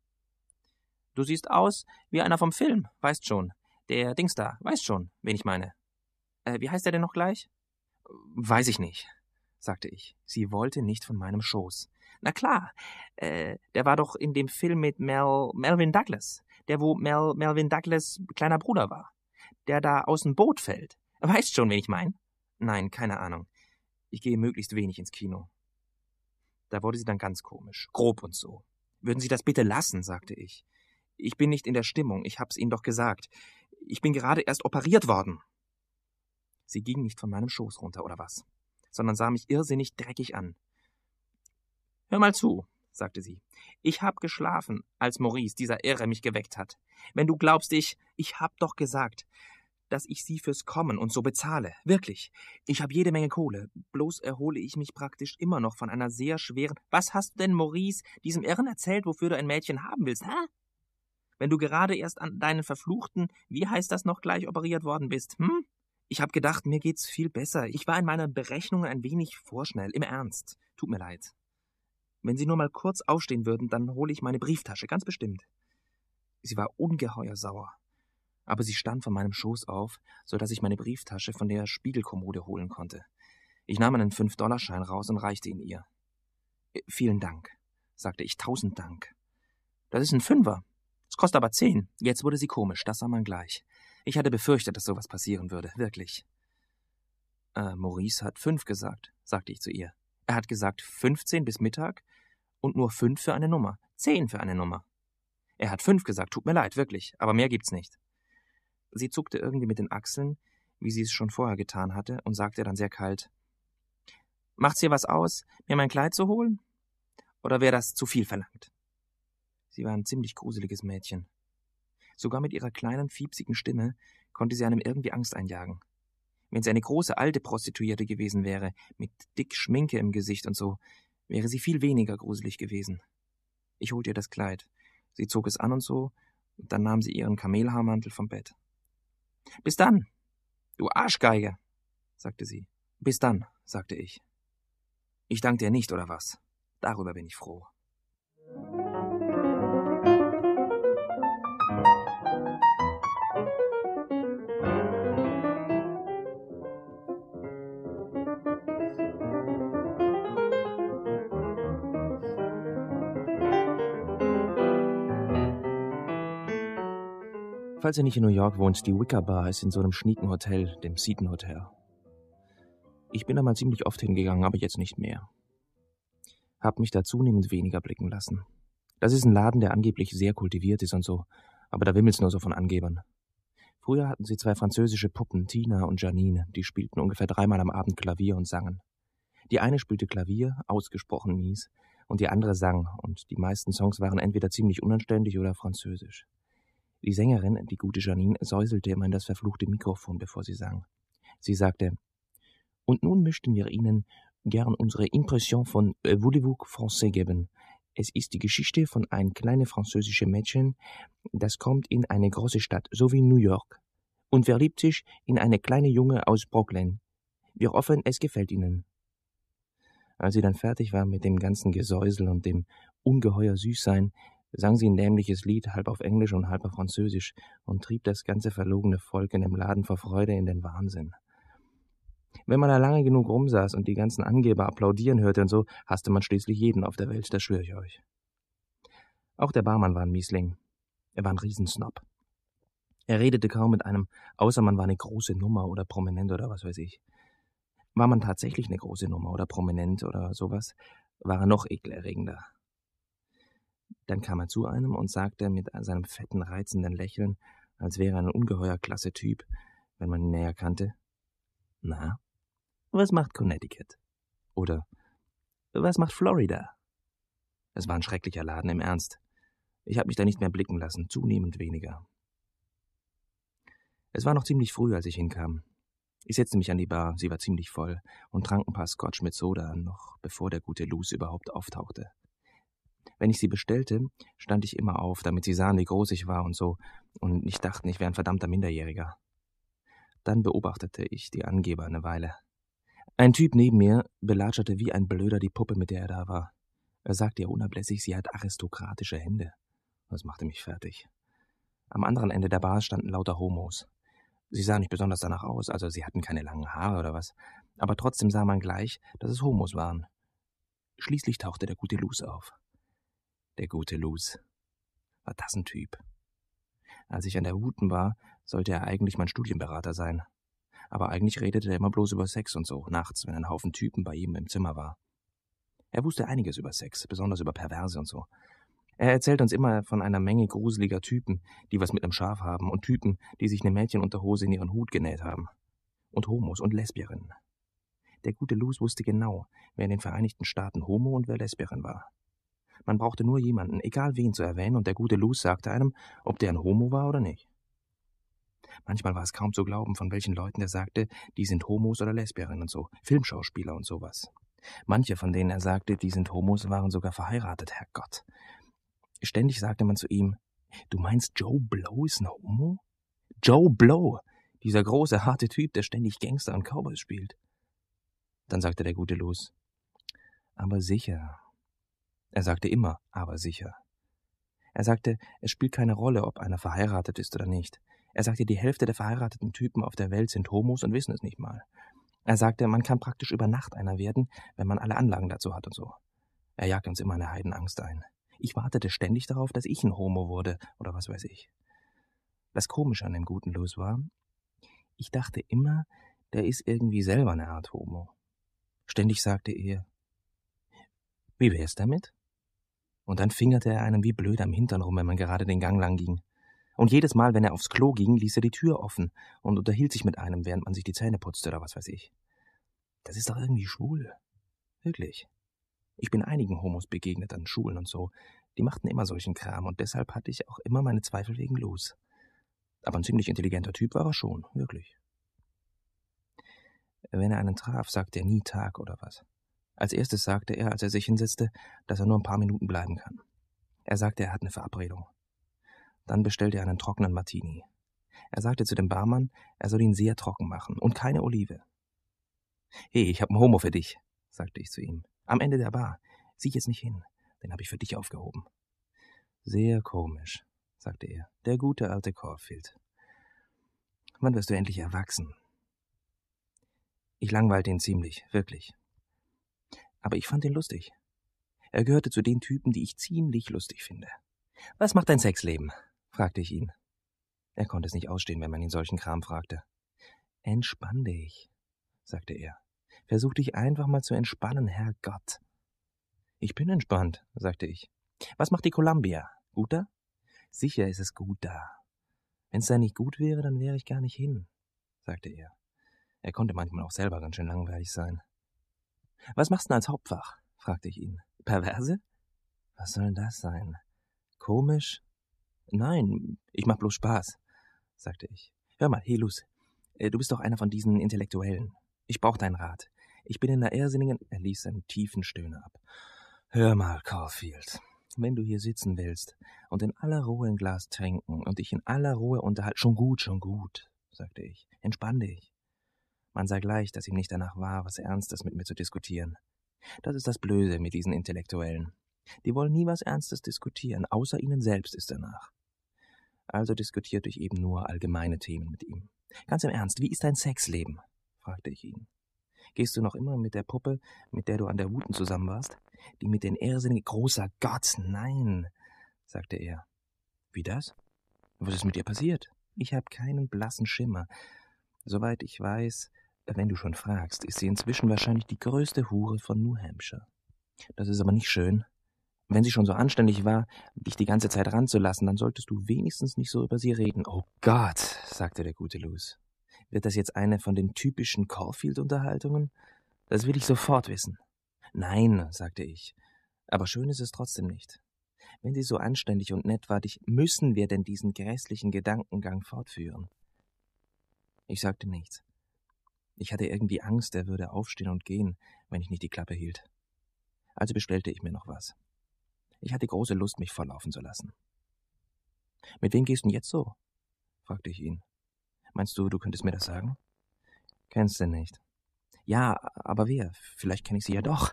S2: »Du siehst aus wie einer vom Film, weißt schon. Der Dings da, weißt schon, wen ich meine. Äh, wie heißt der denn noch gleich?« »Weiß ich nicht«, sagte ich. Sie wollte nicht von meinem Schoß. »Na klar, äh, der war doch in dem Film mit Mel, Melvyn Douglas. Der, wo Mel, Melvyn Douglas kleiner Bruder war. Der da aus dem Boot fällt. Weißt schon, wen ich mein?« »Nein, keine Ahnung. Ich gehe möglichst wenig ins Kino.« Da wurde sie dann ganz komisch, grob und so. »Würden Sie das bitte lassen«, sagte ich. »Ich bin nicht in der Stimmung, ich hab's Ihnen doch gesagt. Ich bin gerade erst operiert worden.« Sie ging nicht von meinem Schoß runter, oder was, sondern sah mich irrsinnig dreckig an. »Hör mal zu«, sagte sie. »Ich hab geschlafen, als Maurice, dieser Irre, mich geweckt hat. Wenn du glaubst, ich... Ich hab doch gesagt, dass ich sie fürs Kommen und so bezahle. Wirklich. Ich hab jede Menge Kohle. Bloß erhole ich mich praktisch immer noch von einer sehr schweren... Was hast du denn, Maurice, diesem Irren erzählt, wofür du ein Mädchen haben willst, hä? Wenn du gerade erst an deinen verfluchten, wie heißt das noch, gleich operiert worden bist, hm? Ich hab gedacht, mir geht's viel besser. Ich war in meiner Berechnung ein wenig vorschnell. Im Ernst. Tut mir leid. Wenn Sie nur mal kurz aufstehen würden, dann hole ich meine Brieftasche, ganz bestimmt.« Sie war ungeheuer sauer. Aber sie stand von meinem Schoß auf, so dass ich meine Brieftasche von der Spiegelkommode holen konnte. Ich nahm einen fünf-Dollar-Schein raus und reichte ihn ihr. »Vielen Dank«, sagte ich, »tausend Dank.« »Das ist ein Fünfer. Es kostet aber zehn.« Jetzt wurde sie komisch, das sah man gleich. Ich hatte befürchtet, dass sowas passieren würde, wirklich. Äh, Maurice hat fünf gesagt, sagte ich zu ihr. Er hat gesagt fünfzehn bis Mittag und nur fünf für eine Nummer, zehn für eine Nummer. Er hat fünf gesagt, tut mir leid, wirklich, aber mehr gibt's nicht. Sie zuckte irgendwie mit den Achseln, wie sie es schon vorher getan hatte, und sagte dann sehr kalt, »Macht's dir was aus, mir mein Kleid zu holen? Oder wäre das zu viel verlangt?« Sie war ein ziemlich gruseliges Mädchen. Sogar mit ihrer kleinen, fiepsigen Stimme konnte sie einem irgendwie Angst einjagen. Wenn sie eine große, alte Prostituierte gewesen wäre, mit dick Schminke im Gesicht und so, wäre sie viel weniger gruselig gewesen. Ich holte ihr das Kleid. Sie zog es an und so, und dann nahm sie ihren Kamelhaarmantel vom Bett. »Bis dann, du Arschgeige«, sagte sie. »Bis dann«, sagte ich. »Ich danke dir nicht, oder was? Darüber bin ich froh.« Falls ihr nicht in New York wohnt, die Wicker Bar ist in so einem schnieken Hotel, dem Seton Hotel. Ich bin da mal ziemlich oft hingegangen, aber jetzt nicht mehr. Hab mich da zunehmend weniger blicken lassen. Das ist ein Laden, der angeblich sehr kultiviert ist und so, aber da wimmelt's nur so von Angebern. Früher hatten sie zwei französische Puppen, Tina und Janine, die spielten ungefähr dreimal am Abend Klavier und sangen. Die eine spielte Klavier, ausgesprochen mies, und die andere sang, und die meisten Songs waren entweder ziemlich unanständig oder französisch. Die Sängerin, die gute Janine, säuselte immer in das verfluchte Mikrofon, bevor sie sang. Sie sagte, »Und nun möchten wir Ihnen gern unsere Impression von äh, Voulez-vous Français geben. Es ist die Geschichte von ein kleines französisches Mädchen, das kommt in eine große Stadt, so wie New York, und verliebt sich in eine kleine Junge aus Brooklyn. Wir hoffen, es gefällt Ihnen.« Als sie dann fertig war mit dem ganzen Gesäusel und dem ungeheuer Süßsein, sang sie ein dämliches Lied, halb auf Englisch und halb auf Französisch, und trieb das ganze verlogene Volk in dem Laden vor Freude in den Wahnsinn. Wenn man da lange genug rumsaß und die ganzen Angeber applaudieren hörte und so, hasste man schließlich jeden auf der Welt, das schwöre ich euch. Auch der Barmann war ein Miesling. Er war ein Riesensnob. Er redete kaum mit einem, außer man war eine große Nummer oder prominent oder was weiß ich. War man tatsächlich eine große Nummer oder prominent oder sowas, war er noch ekelerregender. Dann kam er zu einem und sagte mit seinem fetten, reizenden Lächeln, als wäre er ein ungeheuer klasse Typ, wenn man ihn näher kannte, »Na, was macht Connecticut?« Oder »Was macht Florida?« Es war ein schrecklicher Laden, im Ernst. Ich habe mich da nicht mehr blicken lassen, zunehmend weniger. Es war noch ziemlich früh, als ich hinkam. Ich setzte mich an die Bar, sie war ziemlich voll, und trank ein paar Scotch mit Soda, noch bevor der gute Luz überhaupt auftauchte. Wenn ich sie bestellte, stand ich immer auf, damit sie sahen, wie groß ich war und so, und nicht dachten, ich wäre ein verdammter Minderjähriger. Dann beobachtete ich die Angeber eine Weile. Ein Typ neben mir belatscherte wie ein Blöder die Puppe, mit der er da war. Er sagte ihr unablässig, sie hat aristokratische Hände. Das machte mich fertig. Am anderen Ende der Bar standen lauter Homos. Sie sahen nicht besonders danach aus, also sie hatten keine langen Haare oder was, aber trotzdem sah man gleich, dass es Homos waren. Schließlich tauchte der gute Luz auf. Der gute Luz. War das ein Typ? Als ich an der Huten war, sollte er eigentlich mein Studienberater sein. Aber eigentlich redete er immer bloß über Sex und so, nachts, wenn ein Haufen Typen bei ihm im Zimmer war. Er wusste einiges über Sex, besonders über Perverse und so. Er erzählt uns immer von einer Menge gruseliger Typen, die was mit einem Schaf haben, und Typen, die sich eine Mädchenunterhose in ihren Hut genäht haben. Und Homos und Lesbierinnen. Der gute Luz wusste genau, wer in den Vereinigten Staaten Homo und wer Lesbierin war. Man brauchte nur jemanden, egal wen, zu erwähnen, und der gute Luz sagte einem, ob der ein Homo war oder nicht. Manchmal war es kaum zu glauben, von welchen Leuten er sagte, die sind Homos oder Lesbierinnen und so, Filmschauspieler und sowas. Manche, von denen er sagte, die sind Homos, waren sogar verheiratet, Herrgott. Ständig sagte man zu ihm, du meinst, Joe Blow ist ein Homo? Joe Blow, dieser große, harte Typ, der ständig Gangster und Cowboys spielt. Dann sagte der gute Luz, aber sicher. Er sagte immer, aber sicher. Er sagte, es spielt keine Rolle, ob einer verheiratet ist oder nicht. Er sagte, die Hälfte der verheirateten Typen auf der Welt sind Homos und wissen es nicht mal. Er sagte, man kann praktisch über Nacht einer werden, wenn man alle Anlagen dazu hat und so. Er jagte uns immer eine Heidenangst ein. Ich wartete ständig darauf, dass ich ein Homo wurde oder was weiß ich. Das Komische an dem guten Louis war, ich dachte immer, der ist irgendwie selber eine Art Homo. Ständig sagte er, wie wär's damit? Und dann fingerte er einem wie blöd am Hintern rum, wenn man gerade den Gang lang ging. Und jedes Mal, wenn er aufs Klo ging, ließ er die Tür offen und unterhielt sich mit einem, während man sich die Zähne putzte oder was weiß ich. Das ist doch irgendwie schwul. Wirklich. Ich bin einigen Homos begegnet an Schulen und so. Die machten immer solchen Kram und deshalb hatte ich auch immer meine Zweifel wegen Louis. Aber ein ziemlich intelligenter Typ war er schon, wirklich. Wenn er einen traf, sagte er nie Tag oder was. Als erstes sagte er, als er sich hinsetzte, dass er nur ein paar Minuten bleiben kann. Er sagte, er hat eine Verabredung. Dann bestellte er einen trockenen Martini. Er sagte zu dem Barmann, er soll ihn sehr trocken machen und keine Olive. »Hey, ich hab einen Homo für dich«, sagte ich zu ihm. »Am Ende der Bar. Sieh jetzt nicht hin, den habe ich für dich aufgehoben.« »Sehr komisch«, sagte er, »der gute alte Caulfield. Wann wirst du endlich erwachsen?« Ich langweilte ihn ziemlich, wirklich. Aber ich fand ihn lustig. Er gehörte zu den Typen, die ich ziemlich lustig finde. »Was macht dein Sexleben?« fragte ich ihn. Er konnte es nicht ausstehen, wenn man ihn solchen Kram fragte. »Entspann dich«, sagte er. »Versuch dich einfach mal zu entspannen, Herrgott.« »Ich bin entspannt«, sagte ich. »Was macht die Columbia? Gut da?« »Sicher ist es gut da. Wenn's da nicht gut wäre, dann wäre ich gar nicht hin«, sagte er. Er konnte manchmal auch selber ganz schön langweilig sein. »Was machst du denn als Hauptfach?« fragte ich ihn. »Perverse?« »Was soll denn das sein? Komisch?« »Nein, ich mach bloß Spaß«, sagte ich. »Hör mal, hey Luz, du bist doch einer von diesen Intellektuellen. Ich brauch deinen Rat. Ich bin in der irrsinnigen...« Er ließ einen tiefen Stöhner ab. »Hör mal, Caulfield, wenn du hier sitzen willst und in aller Ruhe ein Glas trinken und dich in aller Ruhe unterhalten...« »Schon gut, schon gut«, sagte ich. »Entspann dich.« Man sah gleich, dass ihm nicht danach war, was Ernstes mit mir zu diskutieren. Das ist das Blöde mit diesen Intellektuellen. Die wollen nie was Ernstes diskutieren, außer ihnen selbst ist danach. Also diskutierte ich eben nur allgemeine Themen mit ihm. »Ganz im Ernst, wie ist dein Sexleben?« fragte ich ihn. »Gehst du noch immer mit der Puppe, mit der du an der Wooten zusammen warst? Die mit den irrsinnigen...« »Großer Gott, nein«, sagte er. »Wie das? Was ist mit ihr passiert?« »Ich habe keinen blassen Schimmer. Soweit ich weiß, wenn du schon fragst, ist sie inzwischen wahrscheinlich die größte Hure von New Hampshire. Das ist aber nicht schön. Wenn sie schon so anständig war, dich die ganze Zeit ranzulassen, dann solltest du wenigstens nicht so über sie reden.« »Oh Gott«, sagte der gute Louis. »Wird das jetzt eine von den typischen Caulfield-Unterhaltungen? Das will ich sofort wissen.« »Nein«, sagte ich, »aber schön ist es trotzdem nicht. Wenn sie so anständig und nett war, dich, müssen wir denn diesen grässlichen Gedankengang fortführen?« Ich sagte nichts. Ich hatte irgendwie Angst, er würde aufstehen und gehen, wenn ich nicht die Klappe hielt. Also bestellte ich mir noch was. Ich hatte große Lust, mich volllaufen zu lassen. »Mit wem gehst du denn jetzt so?« fragte ich ihn. »Meinst du, du könntest mir das sagen?« »Kennst du nicht?« »Ja, aber wer? Vielleicht kenne ich sie ja doch.«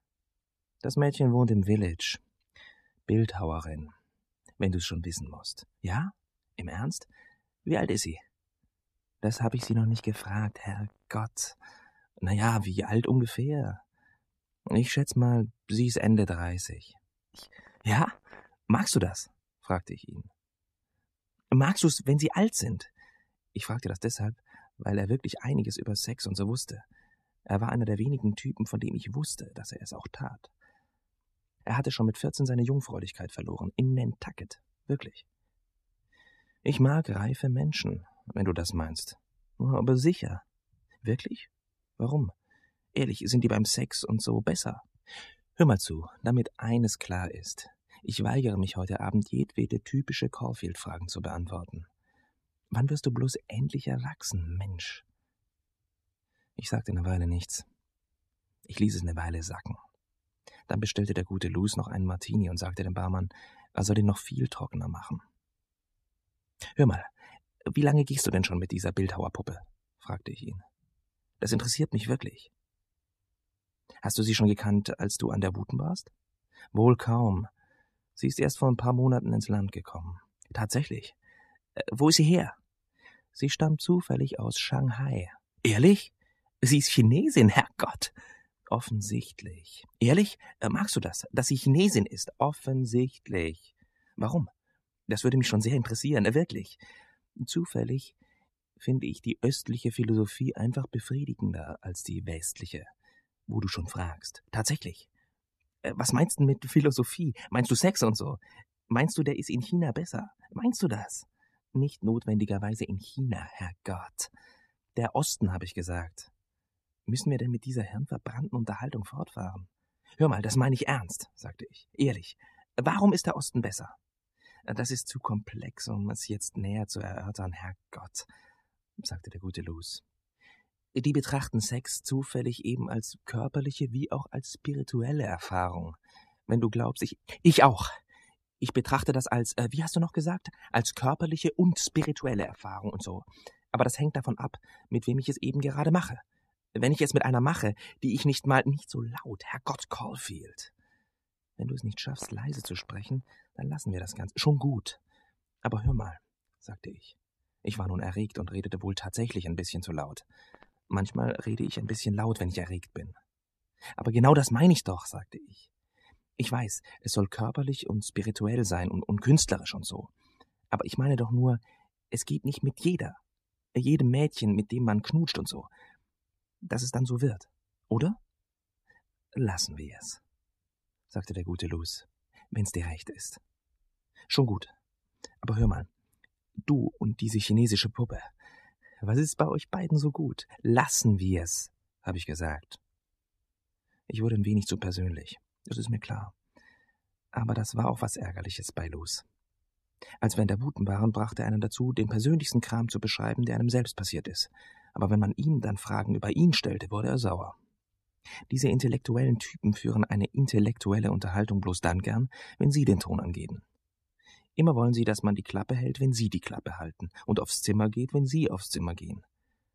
S2: »Das Mädchen wohnt im Village. Bildhauerin, wenn du es schon wissen musst.« »Ja? Im Ernst? Wie alt ist sie?« »Das habe ich sie noch nicht gefragt, Herrgott. Na ja, wie alt ungefähr?« »Ich schätze mal, sie ist Ende dreißig.« »Ja? Magst du das?« fragte ich ihn. »Magst du es, wenn sie alt sind?« Ich fragte das deshalb, weil er wirklich einiges über Sex und so wusste. Er war einer der wenigen Typen, von dem ich wusste, dass er es auch tat. Er hatte schon mit vierzehn seine Jungfräulichkeit verloren, in Nantucket, wirklich. »Ich mag reife Menschen, wenn du das meinst.« »Aber sicher.« »Wirklich? Warum? Ehrlich, sind die beim Sex und so besser?« »Hör mal zu, damit eines klar ist. Ich weigere mich heute Abend, jedwede typische Caulfield-Fragen zu beantworten. Wann wirst du bloß endlich erwachsen, Mensch?« Ich sagte eine Weile nichts. Ich ließ es eine Weile sacken. Dann bestellte der gute Louis noch einen Martini und sagte dem Barmann, er soll ihn noch viel trockener machen. »Hör mal, wie lange gehst du denn schon mit dieser Bildhauerpuppe?« fragte ich ihn. »Das interessiert mich wirklich.« »Hast du sie schon gekannt, als du an der Wooten warst?« »Wohl kaum. Sie ist erst vor ein paar Monaten ins Land gekommen.« »Tatsächlich? Äh, wo ist sie her?« »Sie stammt zufällig aus Shanghai.« »Ehrlich? Sie ist Chinesin, Herrgott. Offensichtlich. Ehrlich? Äh, magst du das, dass sie Chinesin ist? Offensichtlich. Warum? Das würde mich schon sehr interessieren, äh, wirklich. Zufällig finde ich die östliche Philosophie einfach befriedigender als die westliche. Wo du schon fragst. Tatsächlich. Äh, was meinst du mit Philosophie? Meinst du Sex und so? Meinst du, der ist in China besser? Meinst du das? Nicht notwendigerweise in China, Herrgott. Der Osten, habe ich gesagt. Müssen wir denn mit dieser hirnverbrannten Unterhaltung fortfahren? Hör mal, das meine ich ernst, sagte ich. Ehrlich. Warum ist der Osten besser? Das ist zu komplex, um es jetzt näher zu erörtern, Herrgott, sagte der gute Luz. Die betrachten Sex zufällig eben als körperliche wie auch als spirituelle Erfahrung. Wenn du glaubst, ich... Ich auch. Ich betrachte das als, äh, wie hast du noch gesagt? Als körperliche und spirituelle Erfahrung und so. Aber das hängt davon ab, mit wem ich es eben gerade mache. Wenn ich es mit einer mache, die ich nicht mal... Nicht so laut, Herrgott Caulfield. Wenn du es nicht schaffst, leise zu sprechen, dann lassen wir das Ganze. Schon gut. Aber hör mal, sagte ich. Ich war nun erregt und redete wohl tatsächlich ein bisschen zu laut. Manchmal rede ich ein bisschen laut, wenn ich erregt bin. Aber genau das meine ich doch, sagte ich. Ich weiß, es soll körperlich und spirituell sein und, und künstlerisch und so. Aber ich meine doch nur, es geht nicht mit jeder. Jedem Mädchen, mit dem man knutscht und so. Dass es dann so wird, oder? Lassen wir es, sagte der gute Luz, wenn's dir recht ist. Schon gut. Aber hör mal, du und diese chinesische Puppe, was ist bei euch beiden so gut? Lassen wir es, habe ich gesagt. Ich wurde ein wenig zu persönlich, das ist mir klar. Aber das war auch was Ärgerliches bei Luz. Als wir in der Wuten waren, brachte er einen dazu, den persönlichsten Kram zu beschreiben, der einem selbst passiert ist. Aber wenn man ihm dann Fragen über ihn stellte, wurde er sauer. Diese intellektuellen Typen führen eine intellektuelle Unterhaltung bloß dann gern, wenn sie den Ton angeben. Immer wollen sie, dass man die Klappe hält, wenn sie die Klappe halten, und aufs Zimmer geht, wenn sie aufs Zimmer gehen.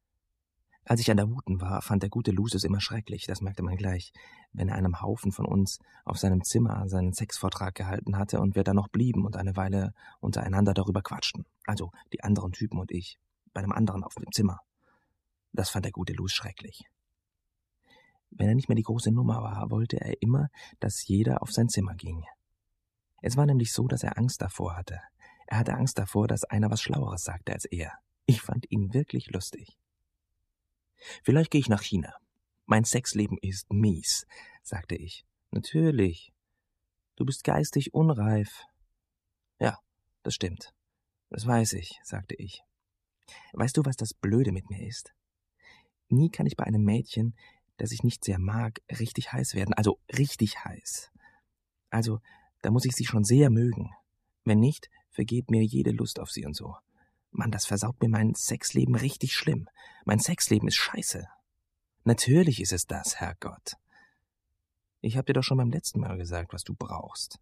S2: Als ich an der Wuten war, fand der gute Luz es immer schrecklich, das merkte man gleich, wenn er einem Haufen von uns auf seinem Zimmer seinen Sexvortrag gehalten hatte und wir dann noch blieben und eine Weile untereinander darüber quatschten. Also die anderen Typen und ich, bei einem anderen auf dem Zimmer. Das fand der gute Luz schrecklich. Wenn er nicht mehr die große Nummer war, wollte er immer, dass jeder auf sein Zimmer ging. Es war nämlich so, dass er Angst davor hatte. Er hatte Angst davor, dass einer was Schlaueres sagte als er. Ich fand ihn wirklich lustig. Vielleicht gehe ich nach China. Mein Sexleben ist mies, sagte ich. Natürlich. Du bist geistig unreif. Ja, das stimmt. Das weiß ich, sagte ich. Weißt du, was das Blöde mit mir ist? Nie kann ich bei einem Mädchen, das ich nicht sehr mag, richtig heiß werden. Also richtig heiß. Also, da muss ich sie schon sehr mögen. Wenn nicht, vergeht mir jede Lust auf sie und so. Mann, das versaut mir mein Sexleben richtig schlimm. Mein Sexleben ist scheiße. Natürlich ist es das, Herrgott. Ich hab dir doch schon beim letzten Mal gesagt, was du brauchst.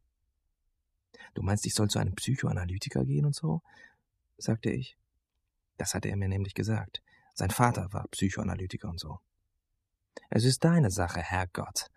S2: Du meinst, ich soll zu einem Psychoanalytiker gehen und so? Sagte ich. Das hatte er mir nämlich gesagt. Sein Vater war Psychoanalytiker und so. Es ist deine Sache, Herrgott.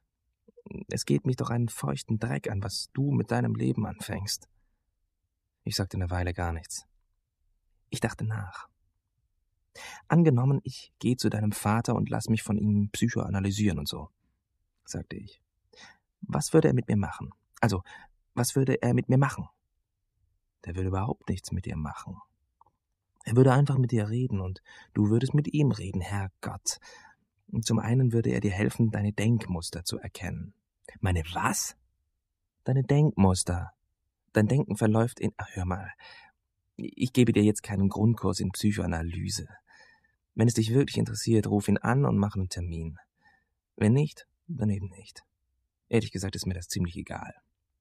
S2: Es geht mich doch einen feuchten Dreck an, was du mit deinem Leben anfängst. Ich sagte eine Weile gar nichts. Ich dachte nach. Angenommen, ich gehe zu deinem Vater und lass mich von ihm psychoanalysieren und so, sagte ich. Was würde er mit mir machen? Also, was würde er mit mir machen? Der würde überhaupt nichts mit dir machen. Er würde einfach mit dir reden und du würdest mit ihm reden, Herrgott. Und zum einen würde er dir helfen, deine Denkmuster zu erkennen. Meine was? Deine Denkmuster. Dein Denken verläuft in... Ach, hör mal. Ich gebe dir jetzt keinen Grundkurs in Psychoanalyse. Wenn es dich wirklich interessiert, ruf ihn an und mach einen Termin. Wenn nicht, dann eben nicht. Ehrlich gesagt ist mir das ziemlich egal.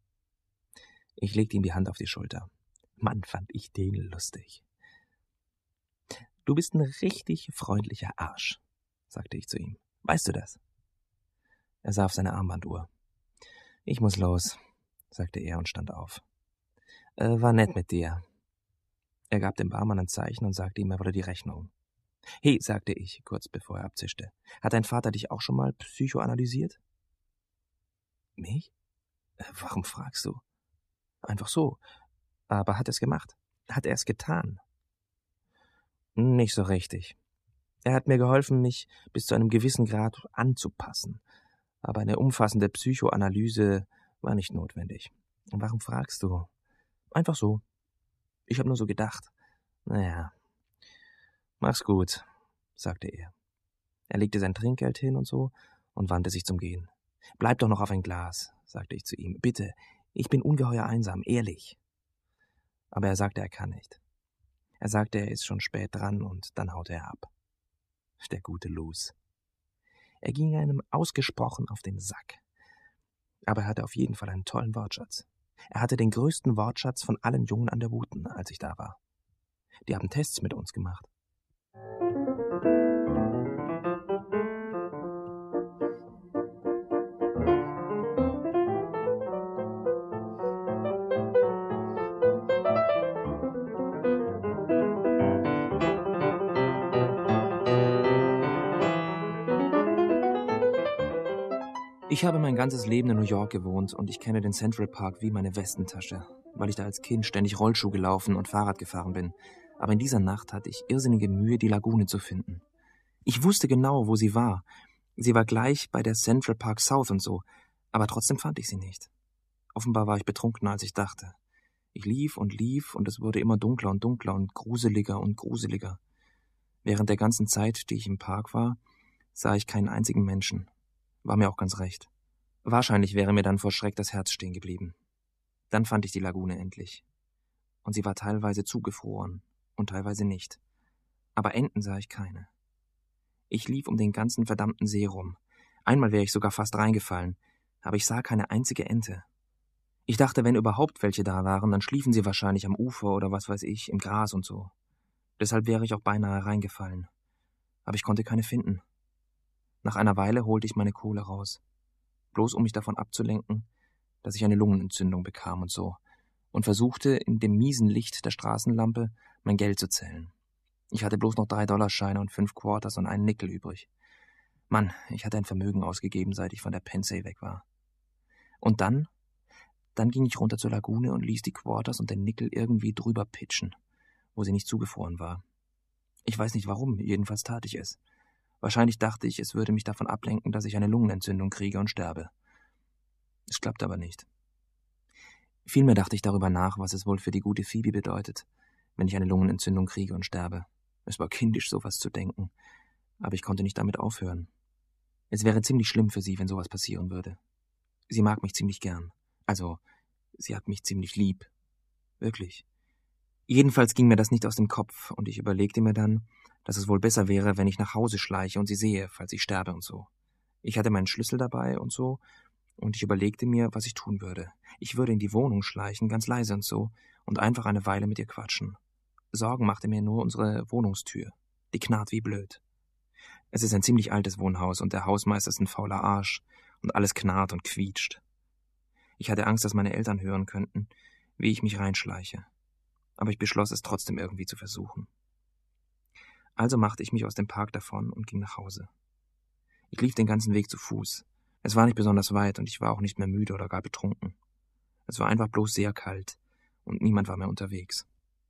S2: Ich legte ihm die Hand auf die Schulter. Mann, fand ich den lustig. Du bist ein richtig freundlicher Arsch, sagte ich zu ihm. Weißt du das? Er sah auf seine Armbanduhr. Ich muss los, sagte er und stand auf. Äh, war nett mit dir. Er gab dem Barmann ein Zeichen und sagte ihm, er wolle die Rechnung. Hey, sagte ich, kurz bevor er abzischte, hat dein Vater dich auch schon mal psychoanalysiert? Mich? Äh, warum fragst du? Einfach so. Aber hat er es gemacht? Hat er es getan? Nicht so richtig. Er hat mir geholfen, mich bis zu einem gewissen Grad anzupassen. Aber eine umfassende Psychoanalyse war nicht notwendig. Warum fragst du? Einfach so. Ich habe nur so gedacht. Naja, mach's gut, sagte er. Er legte sein Trinkgeld hin und so und wandte sich zum Gehen. Bleib doch noch auf ein Glas, sagte ich zu ihm. Bitte, ich bin ungeheuer einsam, ehrlich. Aber er sagte, er kann nicht. Er sagte, er ist schon spät dran und dann haute er ab. Der gute Luz. Er ging einem ausgesprochen auf den Sack. Aber er hatte auf jeden Fall einen tollen Wortschatz. Er hatte den größten Wortschatz von allen Jungen an der Wooten, als ich da war. Die haben Tests mit uns gemacht. Ich habe mein ganzes Leben in New York gewohnt und ich kenne den Central Park wie meine Westentasche, weil ich da als Kind ständig Rollschuh gelaufen und Fahrrad gefahren bin. Aber in dieser Nacht hatte ich irrsinnige Mühe, die Lagune zu finden. Ich wusste genau, wo sie war. Sie war gleich bei der Central Park South und so, aber trotzdem fand ich sie nicht. Offenbar war ich betrunkener, als ich dachte. Ich lief und lief und es wurde immer dunkler und dunkler und gruseliger und gruseliger. Während der ganzen Zeit, die ich im Park war, sah ich keinen einzigen Menschen. War mir auch ganz recht. Wahrscheinlich wäre mir dann vor Schreck das Herz stehen geblieben. Dann fand ich die Lagune endlich. Und sie war teilweise zugefroren und teilweise nicht. Aber Enten sah ich keine. Ich lief um den ganzen verdammten See rum. Einmal wäre ich sogar fast reingefallen, aber ich sah keine einzige Ente. Ich dachte, wenn überhaupt welche da waren, dann schliefen sie wahrscheinlich am Ufer oder was weiß ich, im Gras und so. Deshalb wäre ich auch beinahe reingefallen. Aber ich konnte keine finden. Nach einer Weile holte ich meine Kohle raus. Bloß um mich davon abzulenken, dass ich eine Lungenentzündung bekam und so, und versuchte, in dem miesen Licht der Straßenlampe mein Geld zu zählen. Ich hatte bloß noch drei Dollarscheine und fünf Quarters und einen Nickel übrig. Mann, ich hatte ein Vermögen ausgegeben, seit ich von der Pensay weg war. Und dann, dann ging ich runter zur Lagune und ließ die Quarters und den Nickel irgendwie drüber pitchen, wo sie nicht zugefroren war. Ich weiß nicht warum, jedenfalls tat ich es. Wahrscheinlich dachte ich, es würde mich davon ablenken, dass ich eine Lungenentzündung kriege und sterbe. Es klappte aber nicht. Vielmehr dachte ich darüber nach, was es wohl für die gute Phoebe bedeutet, wenn ich eine Lungenentzündung kriege und sterbe. Es war kindisch, sowas zu denken, aber ich konnte nicht damit aufhören. Es wäre ziemlich schlimm für sie, wenn sowas passieren würde. Sie mag mich ziemlich gern. Also, sie hat mich ziemlich lieb. Wirklich. Jedenfalls ging mir das nicht aus dem Kopf, und ich überlegte mir dann, dass es wohl besser wäre, wenn ich nach Hause schleiche und sie sehe, falls ich sterbe und so. Ich hatte meinen Schlüssel dabei und so, und ich überlegte mir, was ich tun würde. Ich würde in die Wohnung schleichen, ganz leise und so, und einfach eine Weile mit ihr quatschen. Sorgen machte mir nur unsere Wohnungstür. Die knarrt wie blöd. Es ist ein ziemlich altes Wohnhaus, und der Hausmeister ist ein fauler Arsch, und alles knarrt und quietscht. Ich hatte Angst, dass meine Eltern hören könnten, wie ich mich reinschleiche. Aber ich beschloss, es trotzdem irgendwie zu versuchen. Also machte ich mich aus dem Park davon und ging nach Hause. Ich lief den ganzen Weg zu Fuß. Es war nicht besonders weit und ich war auch nicht mehr müde oder gar betrunken. Es war einfach bloß sehr kalt und niemand war mehr unterwegs.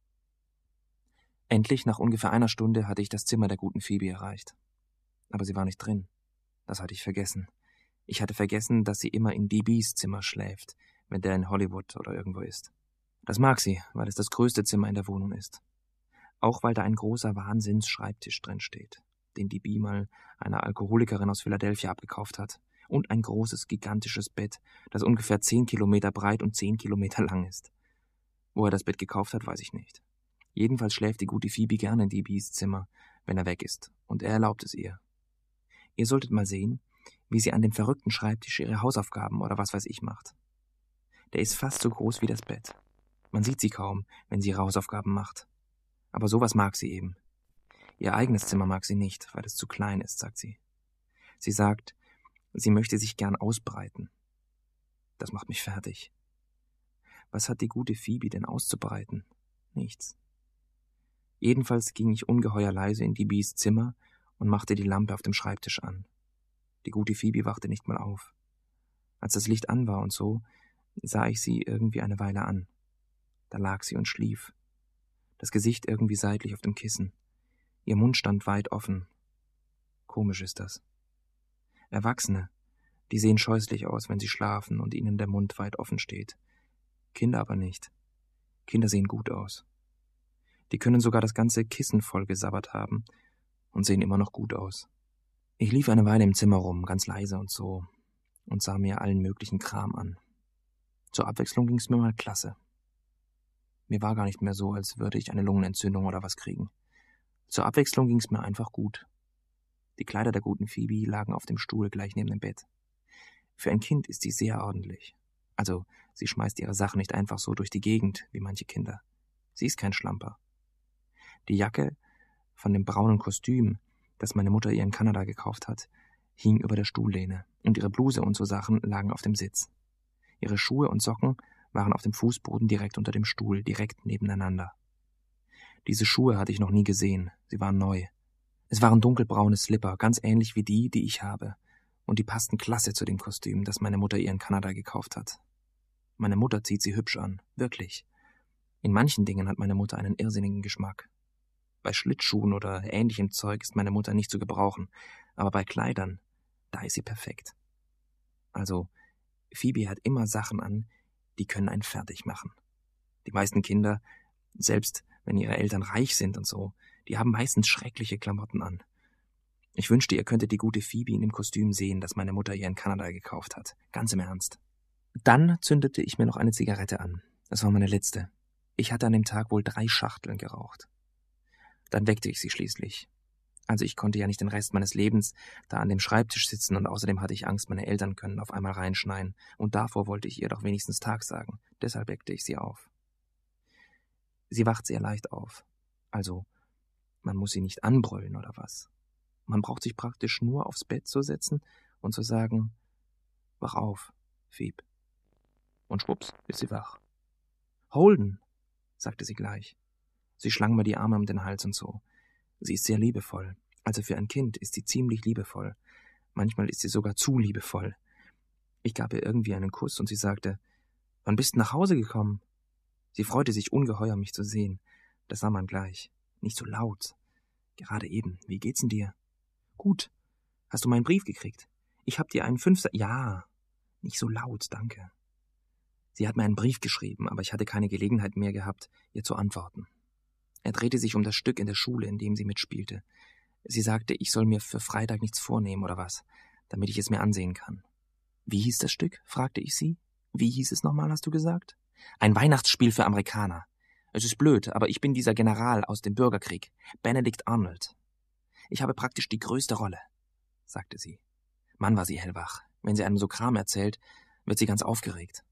S2: Endlich, nach ungefähr einer Stunde, hatte ich das Zimmer der guten Phoebe erreicht. Aber sie war nicht drin. Das hatte ich vergessen. Ich hatte vergessen, dass sie immer in D Bs Zimmer schläft, wenn der in Hollywood oder irgendwo ist. Das mag sie, weil es das größte Zimmer in der Wohnung ist. Auch weil da ein großer Wahnsinns-Schreibtisch drin steht, den D B mal einer Alkoholikerin aus Philadelphia abgekauft hat, und ein großes, gigantisches Bett, das ungefähr zehn Kilometer breit und zehn Kilometer lang ist. Wo er das Bett gekauft hat, weiß ich nicht. Jedenfalls schläft die gute Phoebe gerne in D Bs Zimmer, wenn er weg ist, und er erlaubt es ihr. Ihr solltet mal sehen, wie sie an dem verrückten Schreibtisch ihre Hausaufgaben oder was weiß ich macht. Der ist fast so groß wie das Bett. Man sieht sie kaum, wenn sie ihre Hausaufgaben macht. Aber sowas mag sie eben. Ihr eigenes Zimmer mag sie nicht, weil es zu klein ist, sagt sie. Sie sagt, sie möchte sich gern ausbreiten. Das macht mich fertig. Was hat die gute Phoebe denn auszubreiten? Nichts. Jedenfalls ging ich ungeheuer leise in D Bs Zimmer und machte die Lampe auf dem Schreibtisch an. Die gute Phoebe wachte nicht mal auf. Als das Licht an war und so, sah ich sie irgendwie eine Weile an. Da lag sie und schlief. Das Gesicht irgendwie seitlich auf dem Kissen. Ihr Mund stand weit offen, Komisch ist das. Erwachsene, die sehen scheußlich aus, wenn sie schlafen und ihnen der Mund weit offen steht. Kinder aber nicht. Kinder sehen gut aus. Die können sogar das ganze Kissen voll gesabbert haben und sehen immer noch gut aus. Ich lief eine Weile im Zimmer rum, ganz leise und so, und sah mir allen möglichen Kram an. Zur Abwechslung ging's mir mal klasse. Mir war gar nicht mehr so, als würde ich eine Lungenentzündung oder was kriegen. Zur Abwechslung ging's mir einfach gut. Die Kleider der guten Phoebe lagen auf dem Stuhl gleich neben dem Bett. Für ein Kind ist sie sehr ordentlich. Also, sie schmeißt ihre Sachen nicht einfach so durch die Gegend, wie manche Kinder. Sie ist kein Schlamper. Die Jacke von dem braunen Kostüm, das meine Mutter ihr in Kanada gekauft hat, hing über der Stuhllehne, und ihre Bluse und so Sachen lagen auf dem Sitz. Ihre Schuhe und Socken waren auf dem Fußboden direkt unter dem Stuhl, direkt nebeneinander. Diese Schuhe hatte ich noch nie gesehen, sie waren neu. Es waren dunkelbraune Slipper, ganz ähnlich wie die, die ich habe, und die passten klasse zu dem Kostüm, das meine Mutter ihr in Kanada gekauft hat. Meine Mutter zieht sie hübsch an, wirklich. In manchen Dingen hat meine Mutter einen irrsinnigen Geschmack. Bei Schlittschuhen oder ähnlichem Zeug ist meine Mutter nicht zu gebrauchen, aber bei Kleidern, da ist sie perfekt. Also, Phoebe hat immer Sachen an, die können einen fertig machen. Die meisten Kinder, selbst wenn ihre Eltern reich sind und so, die haben meistens schreckliche Klamotten an. Ich wünschte, ihr könntet die gute Phoebe in dem Kostüm sehen, das meine Mutter ihr in Kanada gekauft hat. Ganz im Ernst. Dann zündete ich mir noch eine Zigarette an. Das war meine letzte. Ich hatte an dem Tag wohl drei Schachteln geraucht. Dann weckte ich sie schließlich. Also ich konnte ja nicht den Rest meines Lebens da an dem Schreibtisch sitzen, und außerdem hatte ich Angst, meine Eltern können auf einmal reinschneien, und davor wollte ich ihr doch wenigstens Tag sagen. Deshalb weckte ich sie auf. Sie wacht sehr leicht auf. Also, man muss sie nicht anbrüllen oder was. Man braucht sich praktisch nur aufs Bett zu setzen und zu sagen, wach auf, Phoebe. Und schwupps ist sie wach. Holden, sagte sie gleich. Sie schlang mir die Arme um den Hals und so. Sie ist sehr liebevoll. Also für ein Kind ist sie ziemlich liebevoll. Manchmal ist sie sogar zu liebevoll. Ich gab ihr irgendwie einen Kuss und sie sagte, wann bist du nach Hause gekommen? Sie freute sich ungeheuer, mich zu sehen. Das sah man gleich. Nicht so laut. Gerade eben. Wie geht's denn dir? Gut. Hast du meinen Brief gekriegt? Ich hab dir einen Fünfser... Ja. Nicht so laut, danke. Sie hat mir einen Brief geschrieben, aber ich hatte keine Gelegenheit mehr gehabt, ihr zu antworten. Er drehte sich um das Stück in der Schule, in dem sie mitspielte. Sie sagte, ich soll mir für Freitag nichts vornehmen oder was, damit ich es mir ansehen kann. Wie hieß das Stück? Fragte ich sie. Wie hieß es nochmal, hast du gesagt? Ein Weihnachtsspiel für Amerikaner. Es ist blöd, aber ich bin dieser General aus dem Bürgerkrieg, Benedict Arnold. Ich habe praktisch die größte Rolle, sagte sie. Mann, war sie hellwach. Wenn sie einem so Kram erzählt, wird sie ganz aufgeregt.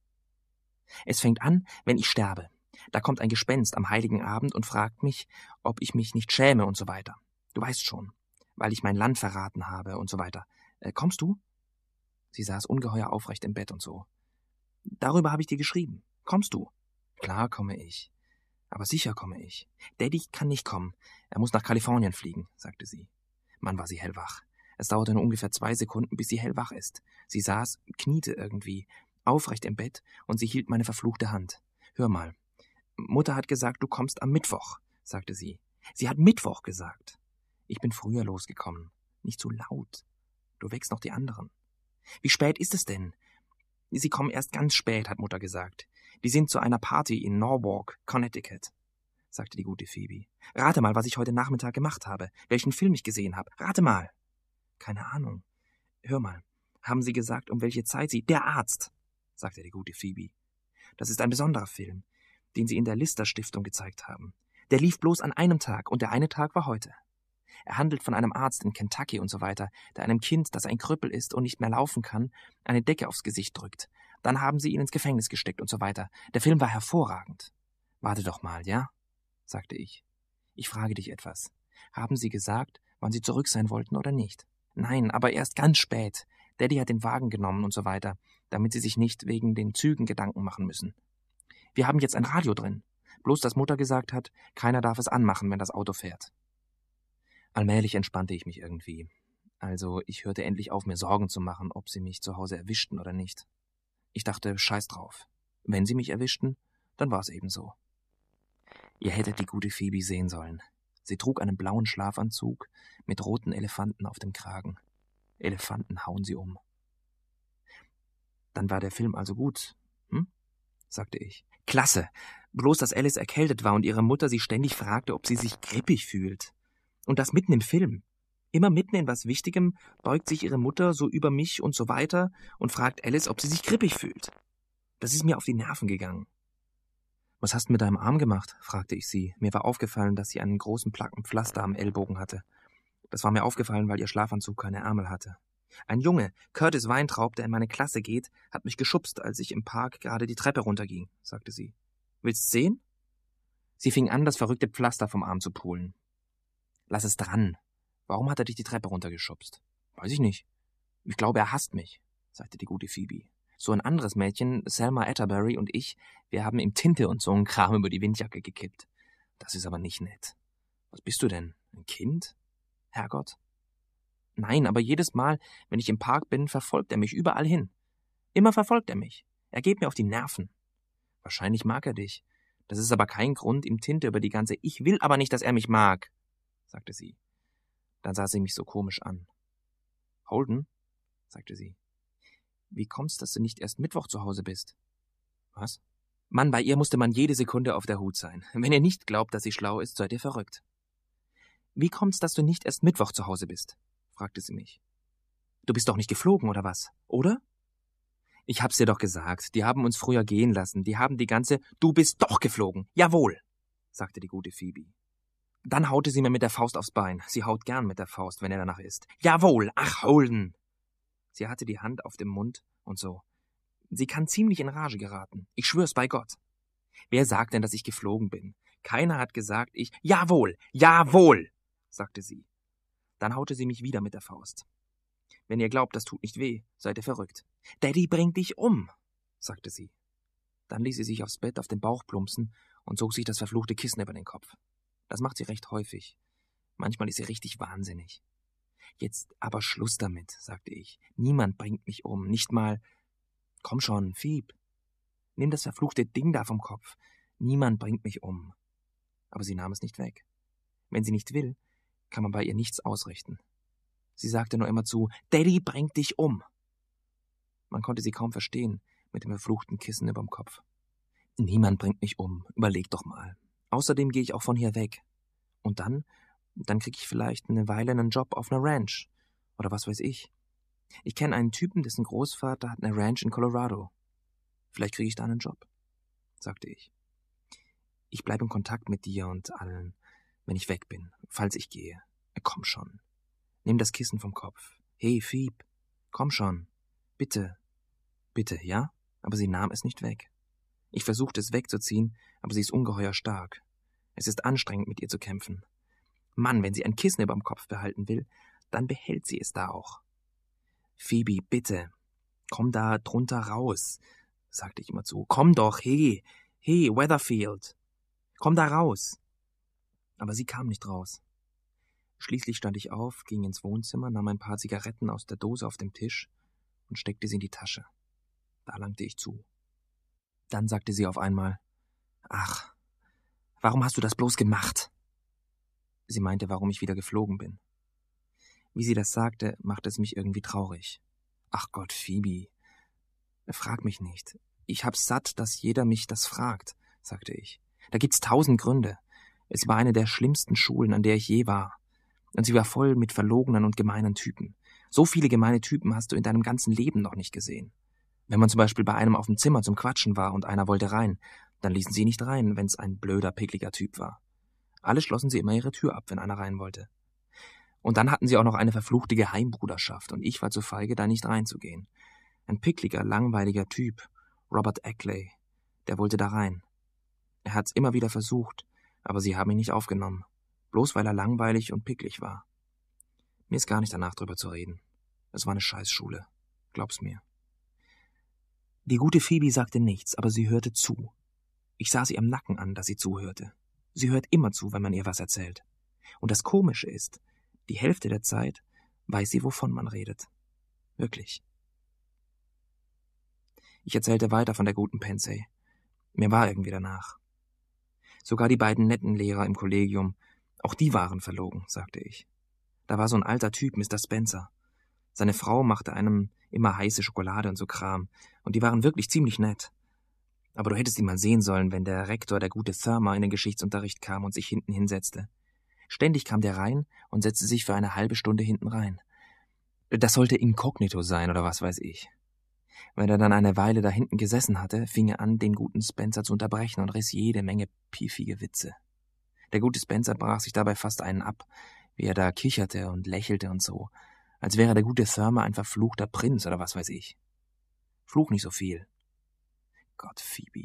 S2: Es fängt an, wenn ich sterbe. Da kommt ein Gespenst am heiligen Abend und fragt mich, ob ich mich nicht schäme und so weiter. Du weißt schon, weil ich mein Land verraten habe und so weiter. Äh, kommst du? Sie saß ungeheuer aufrecht im Bett und so. Darüber habe ich dir geschrieben. Kommst du? Klar komme ich. Aber sicher komme ich. Daddy kann nicht kommen. Er muss nach Kalifornien fliegen, sagte sie. Mann, war sie hellwach. Es dauerte nur ungefähr zwei Sekunden, bis sie hellwach ist. Sie saß, kniete irgendwie, aufrecht im Bett, und sie hielt meine verfluchte Hand. Hör mal. Mutter hat gesagt, du kommst am Mittwoch, sagte sie. Sie hat Mittwoch gesagt. Ich bin früher losgekommen. Nicht so laut. Du wächst noch die anderen. Wie spät ist es denn? Sie kommen erst ganz spät, hat Mutter gesagt. Die sind zu einer Party in Norwalk, Connecticut, sagte die gute Phoebe. Rate mal, was ich heute Nachmittag gemacht habe, welchen Film ich gesehen habe. Rate mal. Keine Ahnung. Hör mal, haben Sie gesagt, um welche Zeit Sie... Der Arzt, sagte die gute Phoebe. Das ist ein besonderer Film, den Sie in der Lister-Stiftung gezeigt haben. Der lief bloß an einem Tag, und der eine Tag war heute. Er handelt von einem Arzt in Kentucky und so weiter, der einem Kind, das ein Krüppel ist und nicht mehr laufen kann, eine Decke aufs Gesicht drückt. Dann haben sie ihn ins Gefängnis gesteckt und so weiter. Der Film war hervorragend. Warte doch mal, ja? Sagte ich. Ich frage dich etwas. Haben Sie gesagt, wann Sie zurück sein wollten oder nicht? Nein, aber erst ganz spät. Daddy hat den Wagen genommen und so weiter, damit Sie sich nicht wegen den Zügen Gedanken machen müssen. Wir haben jetzt ein Radio drin. Bloß, dass Mutter gesagt hat, keiner darf es anmachen, wenn das Auto fährt. Allmählich entspannte ich mich irgendwie. Also, ich hörte endlich auf, mir Sorgen zu machen, ob sie mich zu Hause erwischten oder nicht. Ich dachte, scheiß drauf. Wenn sie mich erwischten, dann war es eben so. Ihr hättet die gute Phoebe sehen sollen. Sie trug einen blauen Schlafanzug mit roten Elefanten auf dem Kragen. Elefanten hauen sie um. Dann war der Film also gut, hm? Sagte ich. Klasse! Bloß, dass Alice erkältet war und ihre Mutter sie ständig fragte, ob sie sich grippig fühlt. Und das mitten im Film. Immer mitten in was Wichtigem beugt sich ihre Mutter so über mich und so weiter und fragt Alice, ob sie sich grippig fühlt. Das ist mir auf die Nerven gegangen. »Was hast du mit deinem Arm gemacht?« fragte ich sie. Mir war aufgefallen, dass sie einen großen Placken Pflaster am Ellbogen hatte. Das war mir aufgefallen, weil ihr Schlafanzug keine Ärmel hatte. Ein Junge, Curtis Weintraub, der in meine Klasse geht, hat mich geschubst, als ich im Park gerade die Treppe runterging, sagte sie. »Willst sehen?« Sie fing an, das verrückte Pflaster vom Arm zu pulen. »Lass es dran. Warum hat er dich die Treppe runtergeschubst?« »Weiß ich nicht. Ich glaube, er hasst mich«, sagte die gute Phoebe. »So ein anderes Mädchen, Selma Atterbury und ich, wir haben ihm Tinte und so einen Kram über die Windjacke gekippt. Das ist aber nicht nett. Was bist du denn? Ein Kind? Herrgott?« »Nein, aber jedes Mal, wenn ich im Park bin, verfolgt er mich überall hin. Immer verfolgt er mich. Er geht mir auf die Nerven.« »Wahrscheinlich mag er dich. Das ist aber kein Grund, ihm Tinte über die ganze... Ich will aber nicht, dass er mich mag«, sagte sie. Dann sah sie mich so komisch an. »Holden«, sagte sie, »wie kommt's, dass du nicht erst Mittwoch zu Hause bist?« »Was?« »Mann, bei ihr musste man jede Sekunde auf der Hut sein. Wenn ihr nicht glaubt, dass sie schlau ist, seid ihr verrückt.« »Wie kommt's, dass du nicht erst Mittwoch zu Hause bist?« fragte sie mich. »Du bist doch nicht geflogen, oder was? Oder?« »Ich hab's dir doch gesagt. Die haben uns früher gehen lassen. Die haben die ganze... Du bist doch geflogen. Jawohl«, sagte die gute Phoebe. Dann haute sie mir mit der Faust aufs Bein. Sie haut gern mit der Faust, wenn er danach ist. »Jawohl, ach, Holden!« Sie hatte die Hand auf dem Mund und so. Sie kann ziemlich in Rage geraten. Ich schwör's bei Gott. Wer sagt denn, dass ich geflogen bin? Keiner hat gesagt, ich... »Jawohl, jawohl«, sagte sie. Dann haute sie mich wieder mit der Faust. »Wenn ihr glaubt, das tut nicht weh, seid ihr verrückt.« »Daddy bringt dich um«, sagte sie. Dann ließ sie sich aufs Bett auf den Bauch plumpsen und zog sich das verfluchte Kissen über den Kopf. Das macht sie recht häufig. Manchmal ist sie richtig wahnsinnig. »Jetzt aber Schluss damit«, sagte ich. »Niemand bringt mich um, nicht mal... Komm schon, Phoebe. Nimm das verfluchte Ding da vom Kopf. Niemand bringt mich um.« Aber sie nahm es nicht weg. Wenn sie nicht will, kann man bei ihr nichts ausrichten. Sie sagte nur immer zu, »Daddy bringt dich um.« Man konnte sie kaum verstehen, mit dem verfluchten Kissen überm Kopf. »Niemand bringt mich um, überleg doch mal. Außerdem gehe ich auch von hier weg. Und dann, dann krieg ich vielleicht eine Weile einen Job auf einer Ranch. Oder was weiß ich. Ich kenne einen Typen, dessen Großvater hat eine Ranch in Colorado. Vielleicht kriege ich da einen Job«, sagte ich. »Ich bleibe in Kontakt mit dir und allen, wenn ich weg bin, falls ich gehe. Komm schon. Nimm das Kissen vom Kopf. Hey, Phoebe, komm schon. Bitte. Bitte, ja?« Aber sie nahm es nicht weg. Ich versuchte es wegzuziehen, aber sie ist ungeheuer stark. Es ist anstrengend, mit ihr zu kämpfen. Mann, wenn sie ein Kissen überm Kopf behalten will, dann behält sie es da auch. »Phoebe, bitte, komm da drunter raus«, sagte ich immer zu. »Komm doch, hey, hey, Weatherfield, komm da raus.« Aber sie kam nicht raus. Schließlich stand ich auf, ging ins Wohnzimmer, nahm ein paar Zigaretten aus der Dose auf dem Tisch und steckte sie in die Tasche. Da langte ich zu. Dann sagte sie auf einmal, »Ach, warum hast du das bloß gemacht?« Sie meinte, warum ich wieder geflogen bin. Wie sie das sagte, machte es mich irgendwie traurig. »Ach Gott, Phoebe, frag mich nicht. Ich hab's satt, dass jeder mich das fragt«, sagte ich. »Da gibt's tausend Gründe. Es war eine der schlimmsten Schulen, an der ich je war. Und sie war voll mit verlogenen und gemeinen Typen. So viele gemeine Typen hast du in deinem ganzen Leben noch nicht gesehen. Wenn man zum Beispiel bei einem auf dem Zimmer zum Quatschen war und einer wollte rein, dann ließen sie nicht rein, wenn's ein blöder, pickliger Typ war. Alle schlossen sie immer ihre Tür ab, wenn einer rein wollte. Und dann hatten sie auch noch eine verfluchte Geheimbruderschaft, und ich war zu feige, da nicht reinzugehen. Ein pickliger, langweiliger Typ, Robert Ackley, der wollte da rein. Er hat's immer wieder versucht, aber sie haben ihn nicht aufgenommen, bloß weil er langweilig und picklig war. Mir ist gar nicht danach drüber zu reden. Es war eine Scheißschule, glaub's mir. Die gute Phoebe sagte nichts, aber sie hörte zu. Ich sah sie am Nacken an, dass sie zuhörte. Sie hört immer zu, wenn man ihr was erzählt. Und das Komische ist, die Hälfte der Zeit weiß sie, wovon man redet. Wirklich. Ich erzählte weiter von der guten Pensey. Mir war irgendwie danach. Sogar die beiden netten Lehrer im Kollegium, Auch die waren verlogen, sagte ich. Da war so ein alter Typ, Mister Spencer. Seine Frau machte einem immer heiße Schokolade und so Kram, und die waren wirklich ziemlich nett. Aber du hättest ihn mal sehen sollen, wenn der Rektor, der gute Thurmer, in den Geschichtsunterricht kam und sich hinten hinsetzte. Ständig kam der rein und setzte sich für eine halbe Stunde hinten rein. Das sollte inkognito sein oder was weiß ich. Wenn er dann eine Weile da hinten gesessen hatte, fing er an, den guten Spencer zu unterbrechen und riss jede Menge piefige Witze. Der gute Spencer brach sich dabei fast einen ab, wie er da kicherte und lächelte und so, als wäre der gute Thurmer ein verfluchter Prinz oder was weiß ich. Fluch nicht so viel. Gott, Phoebe.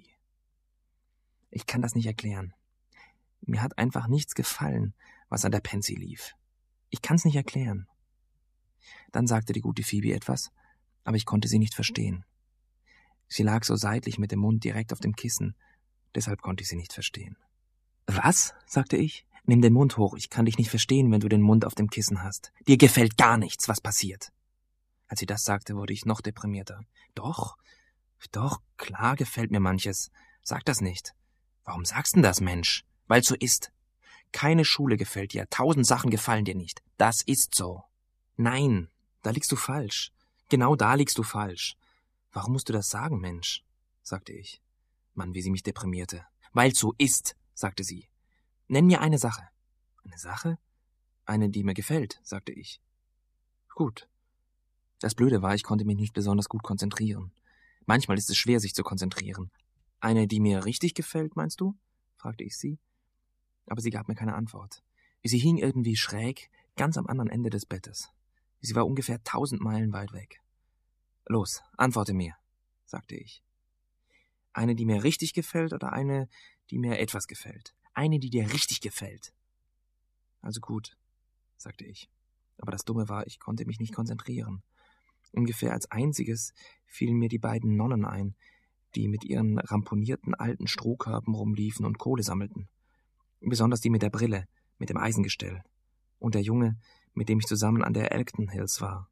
S2: Ich kann das nicht erklären. Mir hat einfach nichts gefallen, was an der Pansy lief. Ich kann's nicht erklären. Dann sagte die gute Phoebe etwas, aber ich konnte sie nicht verstehen. Sie lag so seitlich mit dem Mund direkt auf dem Kissen, deshalb konnte ich sie nicht verstehen. »Was?« sagte ich. »Nimm den Mund hoch, ich kann dich nicht verstehen, wenn du den Mund auf dem Kissen hast. Dir gefällt gar nichts, was passiert.« Als sie das sagte, wurde ich noch deprimierter. »Doch, doch, klar gefällt mir manches. Sag das nicht. Warum sagst denn das, Mensch? Weil's so ist. Keine Schule gefällt dir, tausend Sachen gefallen dir nicht. Das ist so.« »Nein, da liegst du falsch. Genau da liegst du falsch. Warum musst du das sagen, Mensch?« sagte ich. Mann, wie sie mich deprimierte. »Weil's so ist«, sagte sie. »Nenn mir eine Sache.« »Eine Sache? Eine, die mir gefällt«, sagte ich. »Gut.« Das Blöde war, ich konnte mich nicht besonders gut konzentrieren. Manchmal ist es schwer, sich zu konzentrieren. »Eine, die mir richtig gefällt, meinst du?« fragte ich sie. Aber sie gab mir keine Antwort. Sie hing irgendwie schräg, ganz am anderen Ende des Bettes. Sie war ungefähr tausend Meilen weit weg. »Los, antworte mir«, sagte ich. »Eine, die mir richtig gefällt oder eine, die mir etwas gefällt?« »Eine, die dir richtig gefällt.« »Also gut«, sagte ich. Aber das Dumme war, ich konnte mich nicht konzentrieren. Ungefähr als einziges fielen mir die beiden Nonnen ein, die mit ihren ramponierten alten Strohkörben rumliefen und Kohle sammelten. Besonders die mit der Brille, mit dem Eisengestell. Und der Junge, mit dem ich zusammen an der Elkton Hills war.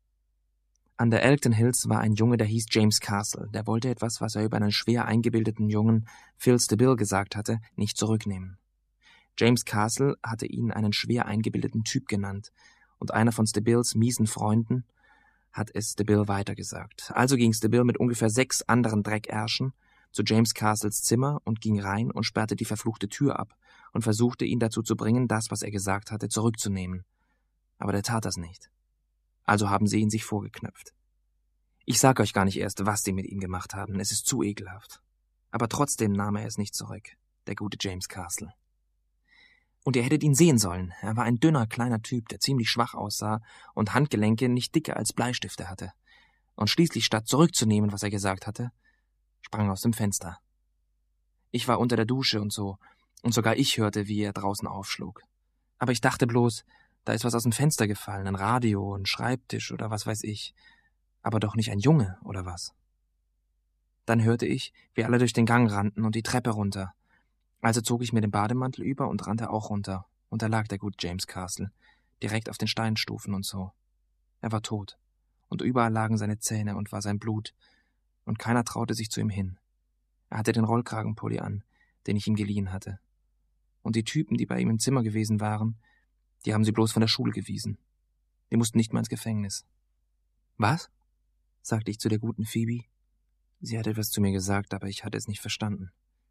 S2: An der Elkton Hills war ein Junge, der hieß James Castle. Der wollte etwas, was er über einen schwer eingebildeten Jungen, Phil Stibill, gesagt hatte, nicht zurücknehmen. James Castle hatte ihn einen schwer eingebildeten Typ genannt, und einer von Stibills miesen Freunden hat es Stibill weitergesagt. Also ging Stibill mit ungefähr sechs anderen Dreckärschen zu James Castles Zimmer und ging rein und sperrte die verfluchte Tür ab und versuchte, ihn dazu zu bringen, das, was er gesagt hatte, zurückzunehmen. Aber der tat das nicht. Also haben sie ihn sich vorgeknöpft. Ich sag euch gar nicht erst, was sie mit ihm gemacht haben, es ist zu ekelhaft. Aber trotzdem nahm er es nicht zurück, der gute James Castle. Und ihr hättet ihn sehen sollen, er war ein dünner, kleiner Typ, der ziemlich schwach aussah und Handgelenke nicht dicker als Bleistifte hatte. Und schließlich, statt zurückzunehmen, was er gesagt hatte, sprang aus dem Fenster. Ich war unter der Dusche und so, und sogar ich hörte, wie er draußen aufschlug. Aber ich dachte bloß, da ist was aus dem Fenster gefallen, ein Radio, ein Schreibtisch oder was weiß ich. Aber doch nicht ein Junge, oder was? Dann hörte ich, wie alle durch den Gang rannten und die Treppe runter. Also zog ich mir den Bademantel über und rannte auch runter. Und da lag der gute James Castle, direkt auf den Steinstufen und so. Er war tot. Und überall lagen seine Zähne und war sein Blut. Und keiner traute sich zu ihm hin. Er hatte den Rollkragenpulli an, den ich ihm geliehen hatte. Und die Typen, die bei ihm im Zimmer gewesen waren, die haben sie bloß von der Schule gewiesen. Die mussten nicht mal ins Gefängnis. »Was?« sagte ich zu der guten Phoebe. Sie hatte etwas zu mir gesagt, aber ich hatte es nicht verstanden.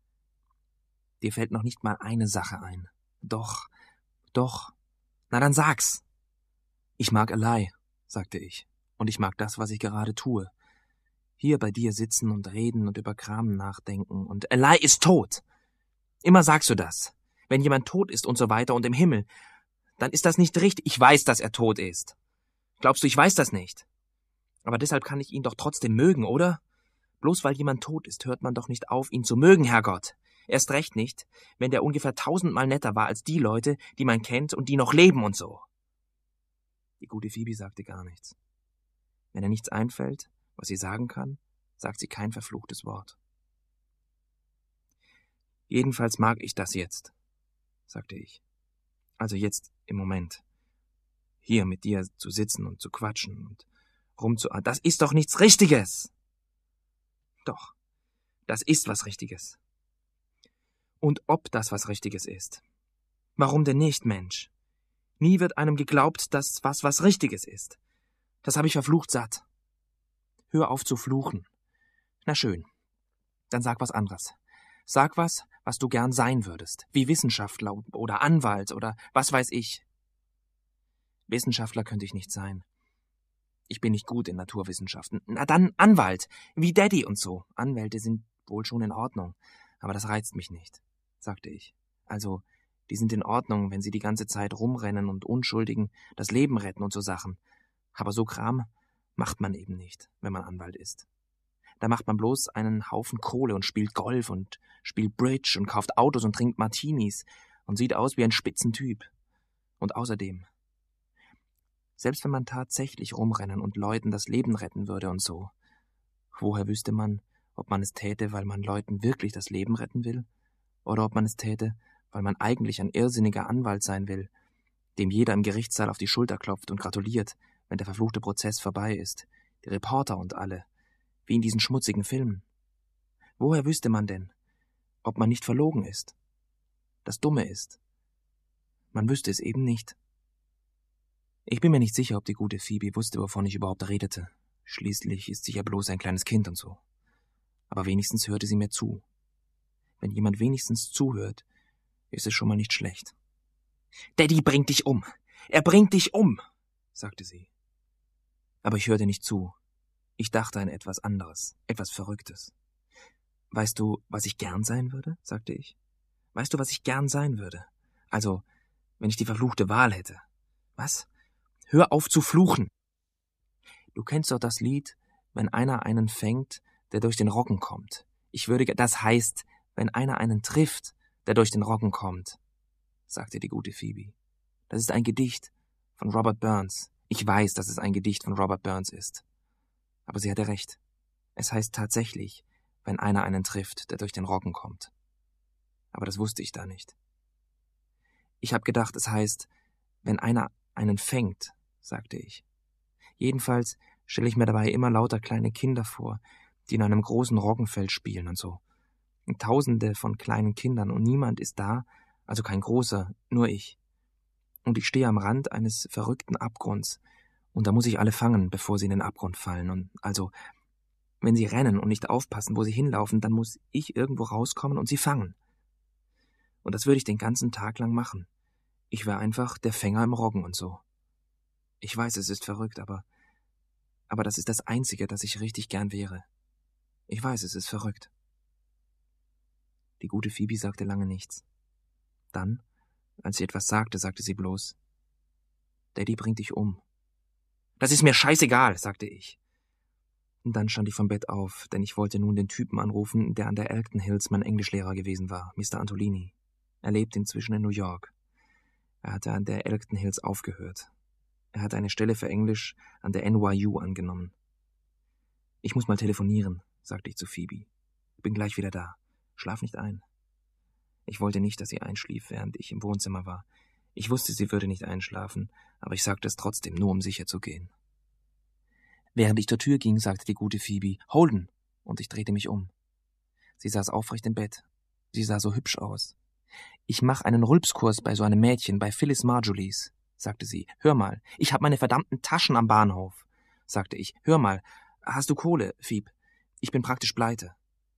S2: »Dir fällt noch nicht mal eine Sache ein.« »Doch, doch. Na dann sag's.« »Ich mag Eli«, sagte ich. »Und ich mag das, was ich gerade tue. Hier bei dir sitzen und reden und über Kram nachdenken. Und Eli ist tot. Immer sagst du das. Wenn jemand tot ist und so weiter und im Himmel, dann ist das nicht richtig. Ich weiß, dass er tot ist. Glaubst du, ich weiß das nicht? Aber deshalb kann ich ihn doch trotzdem mögen, oder? Bloß weil jemand tot ist, hört man doch nicht auf, ihn zu mögen, Herrgott. Erst recht nicht, wenn der ungefähr tausendmal netter war als die Leute, die man kennt und die noch leben und so.« Die gute Phoebe sagte gar nichts. Wenn ihr nichts einfällt, was sie sagen kann, sagt sie kein verfluchtes Wort. »Jedenfalls mag ich das jetzt«, sagte ich. »Also jetzt im Moment. Hier mit dir zu sitzen und zu quatschen und rumzu... Das ist doch nichts Richtiges!« »Doch, das ist was Richtiges. Und ob das was Richtiges ist, Warum denn nicht, Mensch? Nie wird einem geglaubt, dass was was Richtiges ist. Das habe ich verflucht satt. Hör auf zu fluchen. Na schön. Dann sag was anderes. Sag was, was du gern sein würdest. Wie Wissenschaftler oder Anwalt oder was weiß ich. Wissenschaftler könnte ich nicht sein. Ich bin nicht gut in Naturwissenschaften. Na dann Anwalt, wie Daddy und so. Anwälte sind wohl schon in Ordnung, aber das reizt mich nicht, sagte ich. Also, die sind in Ordnung, wenn sie die ganze Zeit rumrennen und Unschuldigen das Leben retten und so Sachen. Aber so Kram macht man eben nicht, wenn man Anwalt ist. Da macht man bloß einen Haufen Kohle und spielt Golf und spielt Bridge und kauft Autos und trinkt Martinis und sieht aus wie ein Spitzentyp. Und außerdem, selbst wenn man tatsächlich rumrennen und Leuten das Leben retten würde und so, woher wüsste man, ob man es täte, weil man Leuten wirklich das Leben retten will, oder ob man es täte, weil man eigentlich ein irrsinniger Anwalt sein will, dem jeder im Gerichtssaal auf die Schulter klopft und gratuliert, wenn der verfluchte Prozess vorbei ist, die Reporter und alle, wie in diesen schmutzigen Filmen. Woher wüsste man denn, ob man nicht verlogen ist? Das Dumme ist, man wüsste es eben nicht. Ich bin mir nicht sicher, ob die gute Phoebe wusste, wovon ich überhaupt redete. Schließlich ist sie ja bloß ein kleines Kind und so. Aber wenigstens hörte sie mir zu. Wenn jemand wenigstens zuhört, ist es schon mal nicht schlecht. »Daddy bringt dich um! Er bringt dich um!« sagte sie. Aber ich hörte nicht zu. Ich dachte an etwas anderes, etwas Verrücktes. »Weißt du, was ich gern sein würde?« sagte ich. »Weißt du, was ich gern sein würde? Also, wenn ich die verfluchte Wahl hätte.« »Was? Hör auf zu fluchen!« »Du kennst doch das Lied, wenn einer einen fängt, der durch den Roggen kommt. Ich würde, das heißt, wenn einer einen trifft, der durch den Roggen kommt«, sagte die gute Phoebe. »Das ist ein Gedicht von Robert Burns. Ich weiß, dass es ein Gedicht von Robert Burns ist. Aber sie hatte recht. Es heißt tatsächlich, wenn einer einen trifft, der durch den Roggen kommt. Aber das wusste ich da nicht. Ich habe gedacht, es heißt, wenn einer einen fängt«, sagte ich. Jedenfalls stelle ich mir dabei immer lauter kleine Kinder vor, die in einem großen Roggenfeld spielen und so. Und Tausende von kleinen Kindern und niemand ist da, also kein großer, nur ich. Und ich stehe am Rand eines verrückten Abgrunds und da muss ich alle fangen, bevor sie in den Abgrund fallen. Und also, wenn sie rennen und nicht aufpassen, wo sie hinlaufen, dann muss ich irgendwo rauskommen und sie fangen. Und das würde ich den ganzen Tag lang machen. Ich wäre einfach der Fänger im Roggen und so. Ich weiß, es ist verrückt, aber aber das ist das Einzige, das ich richtig gern wäre. Ich weiß, es ist verrückt. Die gute Phoebe sagte lange nichts. Dann, als sie etwas sagte, sagte sie bloß, »Daddy bringt dich um.« »Das ist mir scheißegal«, sagte ich. Und dann stand ich vom Bett auf, denn ich wollte nun den Typen anrufen, der an der Elkton Hills mein Englischlehrer gewesen war, Mister Antolini. Er lebt inzwischen in New York. Er hatte an der Elkton Hills aufgehört. Er hatte eine Stelle für Englisch an der N Y U angenommen. »Ich muss mal telefonieren«, sagte ich zu Phoebe. »Bin gleich wieder da. Schlaf nicht ein.« Ich wollte nicht, dass sie einschlief, während ich im Wohnzimmer war. Ich wusste, sie würde nicht einschlafen, aber ich sagte es trotzdem, nur um sicher zu gehen. Während ich zur Tür ging, sagte die gute Phoebe, »Holden«, und ich drehte mich um. Sie saß aufrecht im Bett. Sie sah so hübsch aus. »Ich mache einen Rülpskurs bei so einem Mädchen, bei Phyllis Marjolies«, sagte sie. »Hör mal, ich habe meine verdammten Taschen am Bahnhof«, sagte ich. »Hör mal, hast du Kohle, Phoebe? Ich bin praktisch pleite.«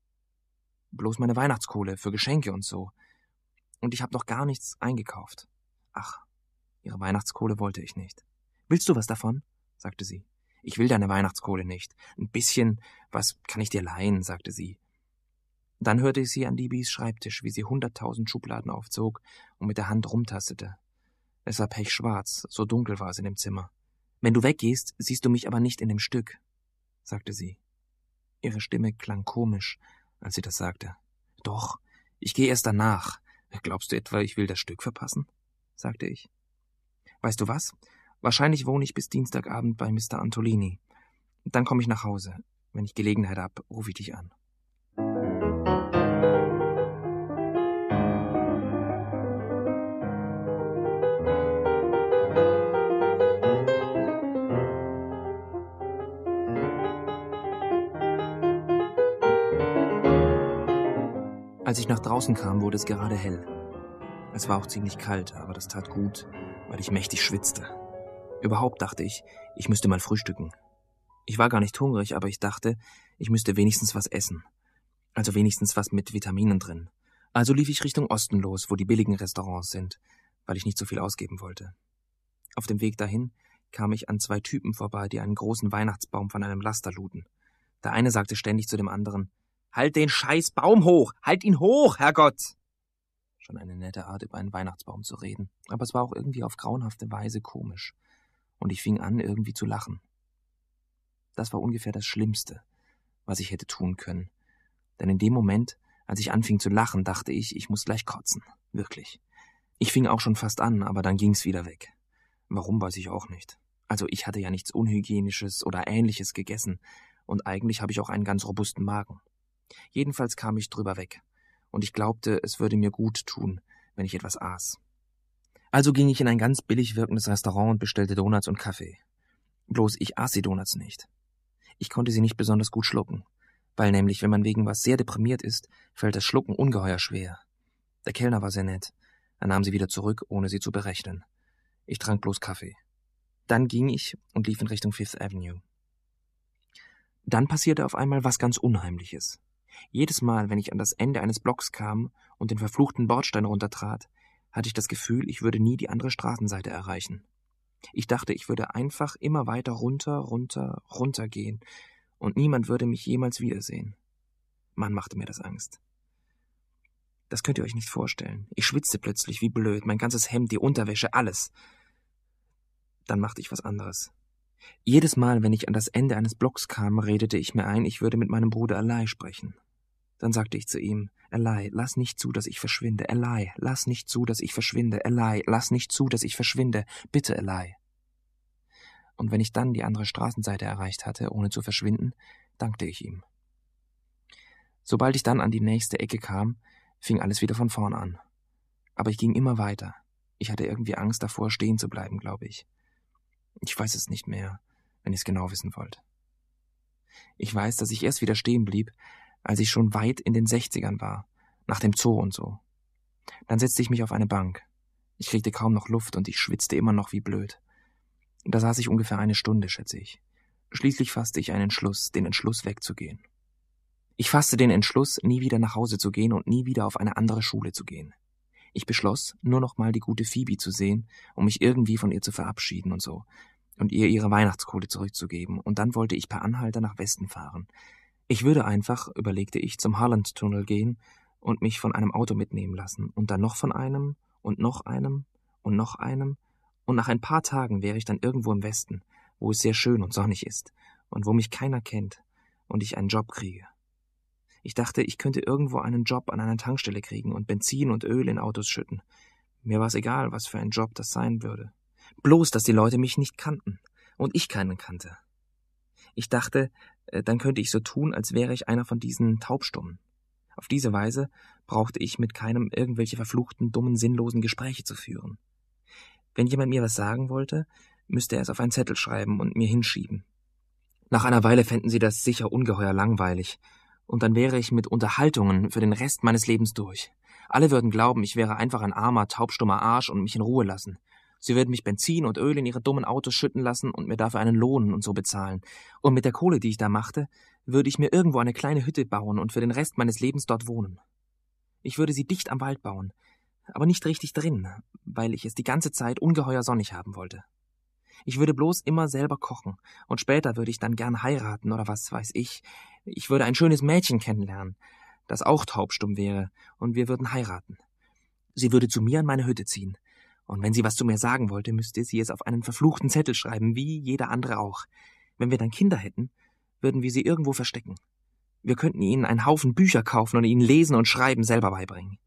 S2: »Bloß meine Weihnachtskohle für Geschenke und so. Und ich habe noch gar nichts eingekauft.« »Ach, ihre Weihnachtskohle wollte ich nicht.« »Willst du was davon?«, sagte sie. »Ich will deine Weihnachtskohle nicht. Ein bisschen was kann ich dir leihen«, sagte sie. Dann hörte ich sie an Libys Schreibtisch, wie sie hunderttausend Schubladen aufzog und mit der Hand rumtastete. Es war pechschwarz, so dunkel war es in dem Zimmer. »Wenn du weggehst, siehst du mich aber nicht in dem Stück«, sagte sie. Ihre Stimme klang komisch, als sie das sagte. »Doch, ich gehe erst danach. Glaubst du etwa, ich will das Stück verpassen?«, sagte ich. »Weißt du was? Wahrscheinlich wohne ich bis Dienstagabend bei Mister Antolini. Dann komme ich nach Hause. Wenn ich Gelegenheit habe, rufe ich dich an.« Als ich nach draußen kam, wurde es gerade hell. Es war auch ziemlich kalt, aber das tat gut, weil ich mächtig schwitzte. Überhaupt dachte ich, ich müsste mal frühstücken. Ich war gar nicht hungrig, aber ich dachte, ich müsste wenigstens was essen. Also wenigstens was mit Vitaminen drin. Also lief ich Richtung Osten los, wo die billigen Restaurants sind, weil ich nicht so viel ausgeben wollte. Auf dem Weg dahin kam ich an zwei Typen vorbei, die einen großen Weihnachtsbaum von einem Laster luden. Der eine sagte ständig zu dem anderen, »Halt den scheiß Baum hoch! Halt ihn hoch, Herrgott!« Schon eine nette Art, über einen Weihnachtsbaum zu reden, aber es war auch irgendwie auf grauenhafte Weise komisch. Und ich fing an, irgendwie zu lachen. Das war ungefähr das Schlimmste, was ich hätte tun können. Denn in dem Moment, als ich anfing zu lachen, dachte ich, ich muss gleich kotzen. Wirklich. Ich fing auch schon fast an, aber dann ging's wieder weg. Warum, weiß ich auch nicht. Also ich hatte ja nichts Unhygienisches oder Ähnliches gegessen und eigentlich habe ich auch einen ganz robusten Magen. Jedenfalls kam ich drüber weg und ich glaubte, es würde mir gut tun, wenn ich etwas aß. Also ging ich in ein ganz billig wirkendes Restaurant und bestellte Donuts und Kaffee. Bloß ich aß die Donuts nicht. Ich konnte sie nicht besonders gut schlucken, weil nämlich, wenn man wegen was sehr deprimiert ist, fällt das Schlucken ungeheuer schwer. Der Kellner war sehr nett. Er nahm sie wieder zurück, ohne sie zu berechnen. Ich trank bloß Kaffee. Dann ging ich und lief in Richtung Fifth Avenue. Dann passierte auf einmal was ganz Unheimliches. Jedes Mal, wenn ich an das Ende eines Blocks kam und den verfluchten Bordstein runtertrat, hatte ich das Gefühl, ich würde nie die andere Straßenseite erreichen. Ich dachte, ich würde einfach immer weiter runter, runter, runter gehen und niemand würde mich jemals wiedersehen. Mann, machte mir das Angst. Das könnt ihr euch nicht vorstellen. Ich schwitzte plötzlich wie blöd, mein ganzes Hemd, die Unterwäsche, alles. Dann machte ich was anderes. Jedes Mal, wenn ich an das Ende eines Blocks kam, redete ich mir ein, ich würde mit meinem Bruder Eli sprechen. Dann sagte ich zu ihm, Eli, lass nicht zu, dass ich verschwinde. Eli, lass nicht zu, dass ich verschwinde. Eli, lass nicht zu, dass ich verschwinde. Bitte, Eli. Und wenn ich dann die andere Straßenseite erreicht hatte, ohne zu verschwinden, dankte ich ihm. Sobald ich dann an die nächste Ecke kam, fing alles wieder von vorn an. Aber ich ging immer weiter. Ich hatte irgendwie Angst davor, stehen zu bleiben, glaube ich. Ich weiß es nicht mehr, wenn ihr es genau wissen wollt. Ich weiß, dass ich erst wieder stehen blieb, als ich schon weit in den Sechzigern war, nach dem Zoo und so. Dann setzte ich mich auf eine Bank. Ich kriegte kaum noch Luft und ich schwitzte immer noch wie blöd. Da saß ich ungefähr eine Stunde, schätze ich. Schließlich fasste ich einen Entschluss, den Entschluss wegzugehen. Ich fasste den Entschluss, nie wieder nach Hause zu gehen und nie wieder auf eine andere Schule zu gehen. Ich beschloss, nur noch mal die gute Phoebe zu sehen, um mich irgendwie von ihr zu verabschieden und so, und ihr ihre Weihnachtskohle zurückzugeben, und dann wollte ich per Anhalter nach Westen fahren. Ich würde einfach, überlegte ich, zum Holland-Tunnel gehen und mich von einem Auto mitnehmen lassen, und dann noch von einem, und noch einem, und noch einem, und nach ein paar Tagen wäre ich dann irgendwo im Westen, wo es sehr schön und sonnig ist, und wo mich keiner kennt, und ich einen Job kriege. Ich dachte, ich könnte irgendwo einen Job an einer Tankstelle kriegen und Benzin und Öl in Autos schütten. Mir war es egal, was für ein Job das sein würde. Bloß, dass die Leute mich nicht kannten und ich keinen kannte. Ich dachte, dann könnte ich so tun, als wäre ich einer von diesen Taubstummen. Auf diese Weise brauchte ich mit keinem irgendwelche verfluchten, dummen, sinnlosen Gespräche zu führen. Wenn jemand mir was sagen wollte, müsste er es auf einen Zettel schreiben und mir hinschieben. Nach einer Weile fänden sie das sicher ungeheuer langweilig, und dann wäre ich mit Unterhaltungen für den Rest meines Lebens durch. Alle würden glauben, ich wäre einfach ein armer, taubstummer Arsch und mich in Ruhe lassen. Sie würden mich Benzin und Öl in ihre dummen Autos schütten lassen und mir dafür einen Lohn und so bezahlen. Und mit der Kohle, die ich da machte, würde ich mir irgendwo eine kleine Hütte bauen und für den Rest meines Lebens dort wohnen. Ich würde sie dicht am Wald bauen, aber nicht richtig drin, weil ich es die ganze Zeit ungeheuer sonnig haben wollte. Ich würde bloß immer selber kochen, und später würde ich dann gern heiraten oder was weiß ich. Ich würde ein schönes Mädchen kennenlernen, das auch taubstumm wäre, und wir würden heiraten. Sie würde zu mir in meine Hütte ziehen, und wenn sie was zu mir sagen wollte, müsste sie es auf einen verfluchten Zettel schreiben, wie jeder andere auch. Wenn wir dann Kinder hätten, würden wir sie irgendwo verstecken. Wir könnten ihnen einen Haufen Bücher kaufen und ihnen Lesen und Schreiben selber beibringen.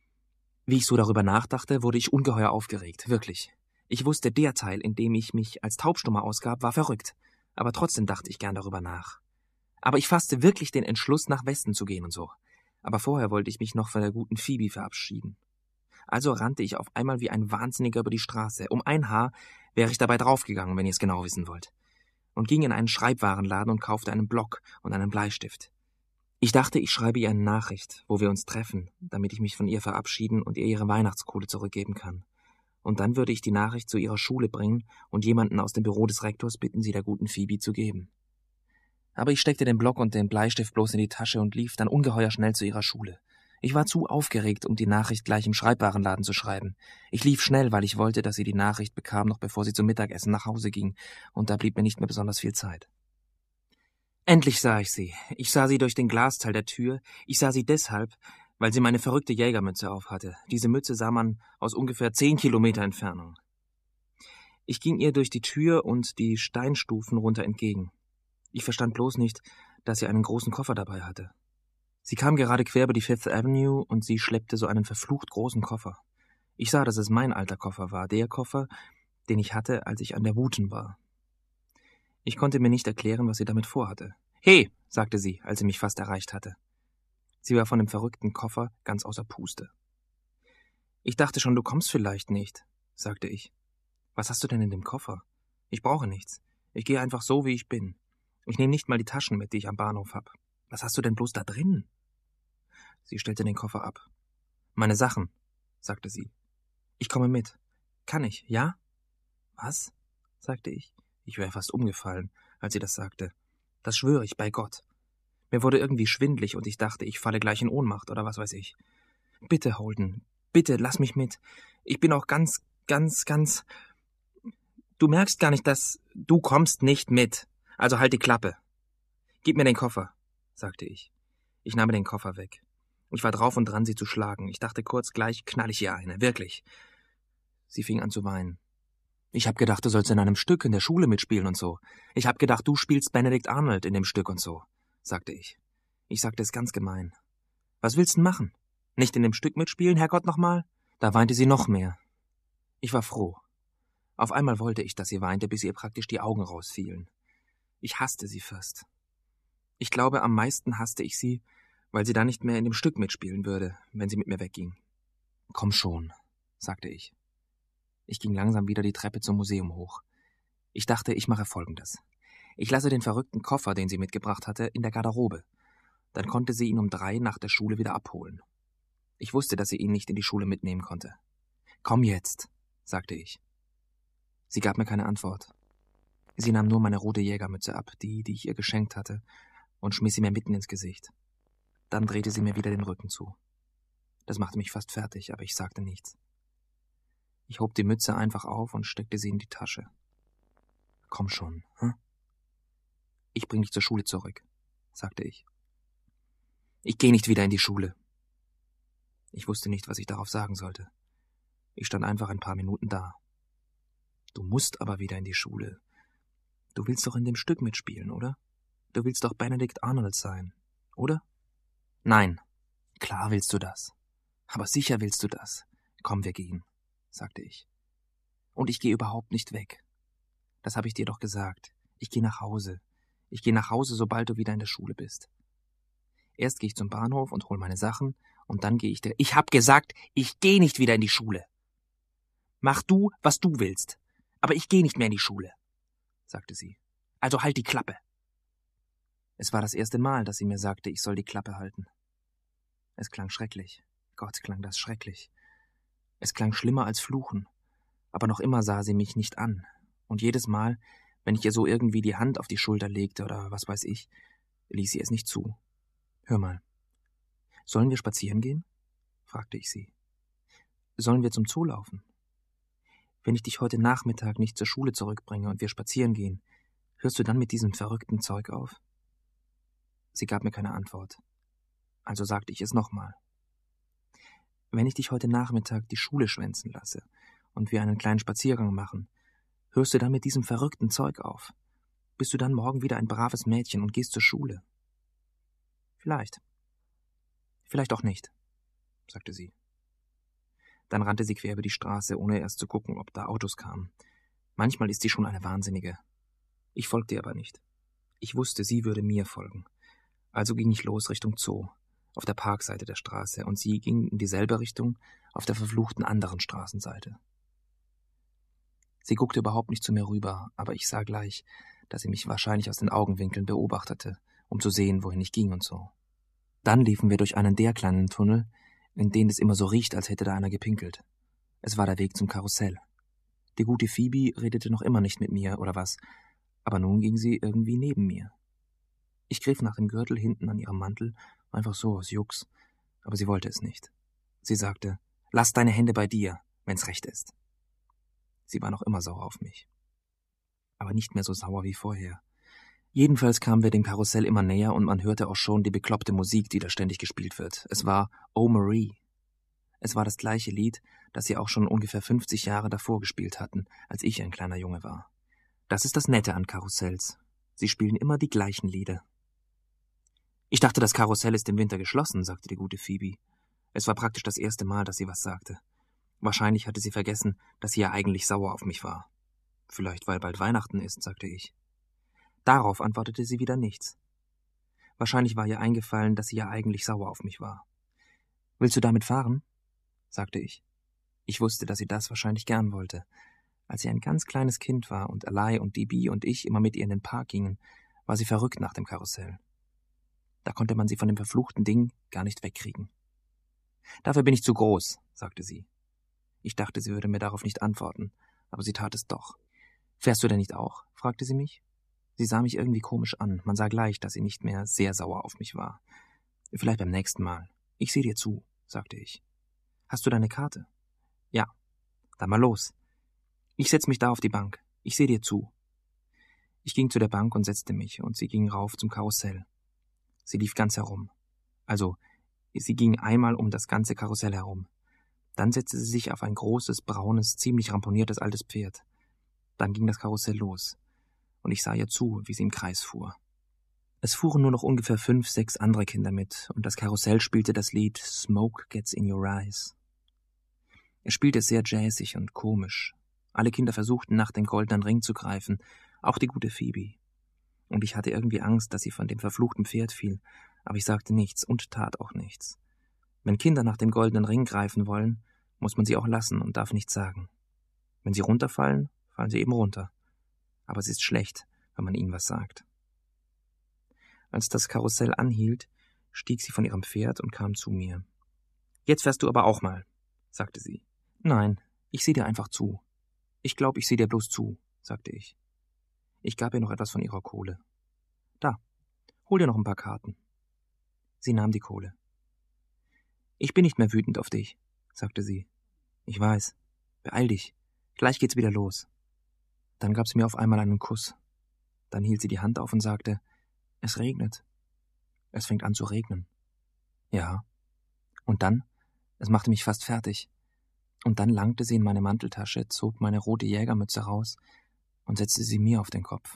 S2: Wie ich so darüber nachdachte, wurde ich ungeheuer aufgeregt, wirklich. Ich wusste, der Teil, in dem ich mich als Taubstummer ausgab, war verrückt, aber trotzdem dachte ich gern darüber nach. Aber ich fasste wirklich den Entschluss, nach Westen zu gehen und so. Aber vorher wollte ich mich noch von der guten Phoebe verabschieden. Also rannte ich auf einmal wie ein Wahnsinniger über die Straße. Um ein Haar wäre ich dabei draufgegangen, wenn ihr es genau wissen wollt. Und ging in einen Schreibwarenladen und kaufte einen Block und einen Bleistift. Ich dachte, ich schreibe ihr eine Nachricht, wo wir uns treffen, damit ich mich von ihr verabschieden und ihr ihre Weihnachtskohle zurückgeben kann. Und dann würde ich die Nachricht zu ihrer Schule bringen und jemanden aus dem Büro des Rektors bitten, sie der guten Phoebe zu geben. Aber ich steckte den Block und den Bleistift bloß in die Tasche und lief dann ungeheuer schnell zu ihrer Schule. Ich war zu aufgeregt, um die Nachricht gleich im Schreibwarenladen zu schreiben. Ich lief schnell, weil ich wollte, dass sie die Nachricht bekam, noch bevor sie zum Mittagessen nach Hause ging, und da blieb mir nicht mehr besonders viel Zeit. Endlich sah ich sie. Ich sah sie durch den Glasteil der Tür. Ich sah sie deshalb, weil sie meine verrückte Jägermütze aufhatte. Diese Mütze sah man aus ungefähr zehn Kilometer Entfernung. Ich ging ihr durch die Tür und die Steinstufen runter entgegen. Ich verstand bloß nicht, dass sie einen großen Koffer dabei hatte. Sie kam gerade quer über die Fifth Avenue und sie schleppte so einen verflucht großen Koffer. Ich sah, dass es mein alter Koffer war, der Koffer, den ich hatte, als ich an der Wooten war. Ich konnte mir nicht erklären, was sie damit vorhatte. »Hey«, sagte sie, als sie mich fast erreicht hatte. Sie war von dem verrückten Koffer ganz außer Puste. »Ich dachte schon, du kommst vielleicht nicht«, sagte ich. »Was hast du denn in dem Koffer? Ich brauche nichts. Ich gehe einfach so, wie ich bin. Ich nehme nicht mal die Taschen mit, die ich am Bahnhof hab. Was hast du denn bloß da drin?« Sie stellte den Koffer ab. »Meine Sachen«, sagte sie. »Ich komme mit. Kann ich, ja?« »Was?«, sagte ich. Ich wäre fast umgefallen, als sie das sagte. »Das schwöre ich bei Gott.« Mir wurde irgendwie schwindlig und ich dachte, ich falle gleich in Ohnmacht oder was weiß ich. »Bitte, Holden, bitte, lass mich mit. Ich bin auch ganz, ganz, ganz... Du merkst gar nicht, dass... Du kommst nicht mit. Also halt die Klappe. Gib mir den Koffer«, sagte ich. Ich nahm den Koffer weg. Ich war drauf und dran, sie zu schlagen. Ich dachte kurz, gleich knall ich ihr eine, wirklich. Sie fing an zu weinen. »Ich hab gedacht, du sollst in einem Stück in der Schule mitspielen und so. Ich hab gedacht, du spielst Benedict Arnold in dem Stück und so«, sagte ich. Ich sagte es ganz gemein. »Was willst denn machen? Nicht in dem Stück mitspielen, Herrgott nochmal?« Da weinte sie noch mehr. Ich war froh. Auf einmal wollte ich, dass sie weinte, bis ihr praktisch die Augen rausfielen. Ich hasste sie fast. Ich glaube, am meisten hasste ich sie, weil sie dann nicht mehr in dem Stück mitspielen würde, wenn sie mit mir wegging. »Komm schon«, sagte ich. Ich ging langsam wieder die Treppe zum Museum hoch. Ich dachte, ich mache Folgendes. Ich lasse den verrückten Koffer, den sie mitgebracht hatte, in der Garderobe. Dann konnte sie ihn um drei nach der Schule wieder abholen. Ich wusste, dass sie ihn nicht in die Schule mitnehmen konnte. »Komm jetzt«, sagte ich. Sie gab mir keine Antwort. Sie nahm nur meine rote Jägermütze ab, die, die ich ihr geschenkt hatte, und schmiss sie mir mitten ins Gesicht. Dann drehte sie mir wieder den Rücken zu. Das machte mich fast fertig, aber ich sagte nichts. Ich hob die Mütze einfach auf und steckte sie in die Tasche. »Komm schon, hm? Ich bring dich zur Schule zurück«, sagte ich. »Ich gehe nicht wieder in die Schule.« Ich wusste nicht, was ich darauf sagen sollte. Ich stand einfach ein paar Minuten da. »Du musst aber wieder in die Schule. Du willst doch in dem Stück mitspielen, oder? Du willst doch Benedict Arnold sein, oder?« »Nein, klar willst du das. Aber sicher willst du das. Komm, wir gehen«, sagte ich. »Und ich gehe überhaupt nicht weg. Das habe ich dir doch gesagt. Ich gehe nach Hause. Ich gehe nach Hause, sobald du wieder in der Schule bist. Erst gehe ich zum Bahnhof und hol meine Sachen, und dann gehe ich dir... Ich hab gesagt, ich gehe nicht wieder in die Schule. Mach du, was du willst. Aber ich gehe nicht mehr in die Schule«, sagte sie. »Also halt die Klappe.« Es war das erste Mal, dass sie mir sagte, ich soll die Klappe halten. Es klang schrecklich. Gott, klang das schrecklich. Es klang schlimmer als Fluchen, aber noch immer sah sie mich nicht an, und jedes Mal, wenn ich ihr so irgendwie die Hand auf die Schulter legte oder was weiß ich, ließ sie es nicht zu. »Hör mal, sollen wir spazieren gehen?«, fragte ich sie. »Sollen wir zum Zoo laufen? Wenn ich dich heute Nachmittag nicht zur Schule zurückbringe und wir spazieren gehen, hörst du dann mit diesem verrückten Zeug auf?« Sie gab mir keine Antwort. Also sagte ich es nochmal. »Wenn ich dich heute Nachmittag die Schule schwänzen lasse und wir einen kleinen Spaziergang machen, hörst du dann mit diesem verrückten Zeug auf? Bist du dann morgen wieder ein braves Mädchen und gehst zur Schule?« »Vielleicht. Vielleicht auch nicht«, sagte sie. Dann rannte sie quer über die Straße, ohne erst zu gucken, ob da Autos kamen. Manchmal ist sie schon eine Wahnsinnige. Ich folgte ihr aber nicht. Ich wusste, sie würde mir folgen. Also ging ich los Richtung Zoo, auf der Parkseite der Straße, und sie ging in dieselbe Richtung, auf der verfluchten anderen Straßenseite. Sie guckte überhaupt nicht zu mir rüber, aber ich sah gleich, dass sie mich wahrscheinlich aus den Augenwinkeln beobachtete, um zu sehen, wohin ich ging und so. Dann liefen wir durch einen der kleinen Tunnel, in denen es immer so riecht, als hätte da einer gepinkelt. Es war der Weg zum Karussell. Die gute Phoebe redete noch immer nicht mit mir, oder was, aber nun ging sie irgendwie neben mir. Ich griff nach dem Gürtel hinten an ihrem Mantel, einfach so aus Jux, aber sie wollte es nicht. Sie sagte, lass deine Hände bei dir, wenn's recht ist. Sie war noch immer sauer auf mich. Aber nicht mehr so sauer wie vorher. Jedenfalls kamen wir dem Karussell immer näher und man hörte auch schon die bekloppte Musik, die da ständig gespielt wird. Es war Oh Marie. Es war das gleiche Lied, das sie auch schon ungefähr fünfzig Jahre davor gespielt hatten, als ich ein kleiner Junge war. Das ist das Nette an Karussells. Sie spielen immer die gleichen Lieder. Ich dachte, das Karussell ist im Winter geschlossen, sagte die gute Phoebe. Es war praktisch das erste Mal, dass sie was sagte. Wahrscheinlich hatte sie vergessen, dass sie ja eigentlich sauer auf mich war. Vielleicht, weil bald Weihnachten ist, sagte ich. Darauf antwortete sie wieder nichts. Wahrscheinlich war ihr eingefallen, dass sie ja eigentlich sauer auf mich war. Willst du damit fahren? Sagte ich. Ich wusste, dass sie das wahrscheinlich gern wollte. Als sie ein ganz kleines Kind war und Eli und D B und ich immer mit ihr in den Park gingen, war sie verrückt nach dem Karussell. Da konnte man sie von dem verfluchten Ding gar nicht wegkriegen. Dafür bin ich zu groß, sagte sie. Ich dachte, sie würde mir darauf nicht antworten, aber sie tat es doch. Fährst du denn nicht auch? Fragte sie mich. Sie sah mich irgendwie komisch an. Man sah gleich, dass sie nicht mehr sehr sauer auf mich war. Vielleicht beim nächsten Mal. Ich sehe dir zu, sagte ich. Hast du deine Karte? Ja. Dann mal los. Ich setz mich da auf die Bank. Ich sehe dir zu. Ich ging zu der Bank und setzte mich, und sie ging rauf zum Karussell. Sie lief ganz herum. Also, sie ging einmal um das ganze Karussell herum. Dann setzte sie sich auf ein großes, braunes, ziemlich ramponiertes altes Pferd. Dann ging das Karussell los, und ich sah ihr zu, wie sie im Kreis fuhr. Es fuhren nur noch ungefähr fünf, sechs andere Kinder mit, und das Karussell spielte das Lied Smoke Gets in Your Eyes. Er spielte sehr jazzig und komisch. Alle Kinder versuchten, nach dem goldenen Ring zu greifen, auch die gute Phoebe. Und ich hatte irgendwie Angst, dass sie von dem verfluchten Pferd fiel, aber ich sagte nichts und tat auch nichts. Wenn Kinder nach dem goldenen Ring greifen wollen, muss man sie auch lassen und darf nichts sagen. Wenn sie runterfallen, fallen sie eben runter. Aber es ist schlecht, wenn man ihnen was sagt. Als das Karussell anhielt, stieg sie von ihrem Pferd und kam zu mir. »Jetzt fährst du aber auch mal«, sagte sie. »Nein, ich sehe dir einfach zu. Ich glaube, ich sehe dir bloß zu«, sagte ich. Ich gab ihr noch etwas von ihrer Kohle. »Da, hol dir noch ein paar Karten.« Sie nahm die Kohle. »Ich bin nicht mehr wütend auf dich«, sagte sie. »Ich weiß. Beeil dich. Gleich geht's wieder los.« Dann gab sie mir auf einmal einen Kuss. Dann hielt sie die Hand auf und sagte, »Es regnet. Es fängt an zu regnen.« »Ja.« Und dann, es machte mich fast fertig. Und dann langte sie in meine Manteltasche, zog meine rote Jägermütze raus und setzte sie mir auf den Kopf.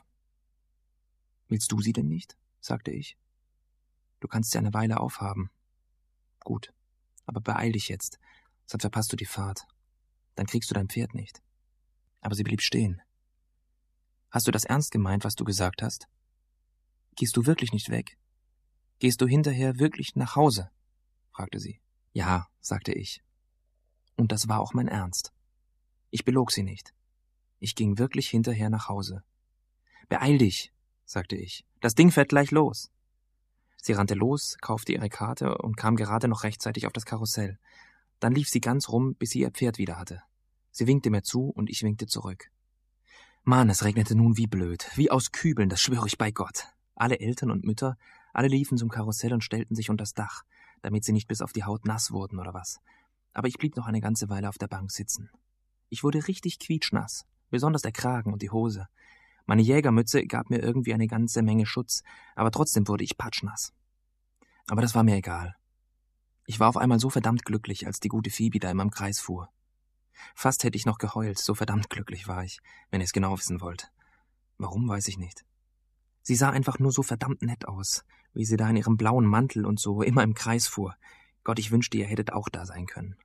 S2: »Willst du sie denn nicht?«, sagte ich. »Du kannst sie eine Weile aufhaben.« »Gut, aber beeil dich jetzt, sonst verpasst du die Fahrt. Dann kriegst du dein Pferd nicht.« Aber sie blieb stehen. »Hast du das ernst gemeint, was du gesagt hast? Gehst du wirklich nicht weg? Gehst du hinterher wirklich nach Hause?«, fragte sie. »Ja«, sagte ich. Und das war auch mein Ernst. Ich belog sie nicht. Ich ging wirklich hinterher nach Hause. »Beeil dich«, sagte ich. »Das Ding fährt gleich los.« Sie rannte los, kaufte ihre Karte und kam gerade noch rechtzeitig auf das Karussell. Dann lief sie ganz rum, bis sie ihr Pferd wieder hatte. Sie winkte mir zu und ich winkte zurück. Mann, es regnete nun wie blöd, wie aus Kübeln, das schwöre ich bei Gott. Alle Eltern und Mütter, alle liefen zum Karussell und stellten sich unters Dach, damit sie nicht bis auf die Haut nass wurden oder was. Aber ich blieb noch eine ganze Weile auf der Bank sitzen. Ich wurde richtig quietschnass, besonders der Kragen und die Hose. Meine Jägermütze gab mir irgendwie eine ganze Menge Schutz, aber trotzdem wurde ich patschnass. Aber das war mir egal. Ich war auf einmal so verdammt glücklich, als die gute Phoebe da in meinem Kreis fuhr. Fast hätte ich noch geheult, so verdammt glücklich war ich, wenn ihr es genau wissen wollt. Warum, weiß ich nicht. Sie sah einfach nur so verdammt nett aus, wie sie da in ihrem blauen Mantel und so immer im Kreis fuhr. Gott, ich wünschte, ihr hättet auch da sein können.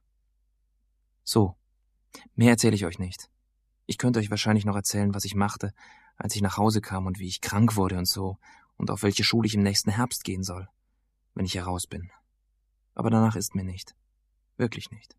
S2: So, mehr erzähle ich euch nicht. Ich könnte euch wahrscheinlich noch erzählen, was ich machte, als ich nach Hause kam und wie ich krank wurde und so und auf welche Schule ich im nächsten Herbst gehen soll, wenn ich heraus bin. Aber danach ist mir nicht. Wirklich nicht.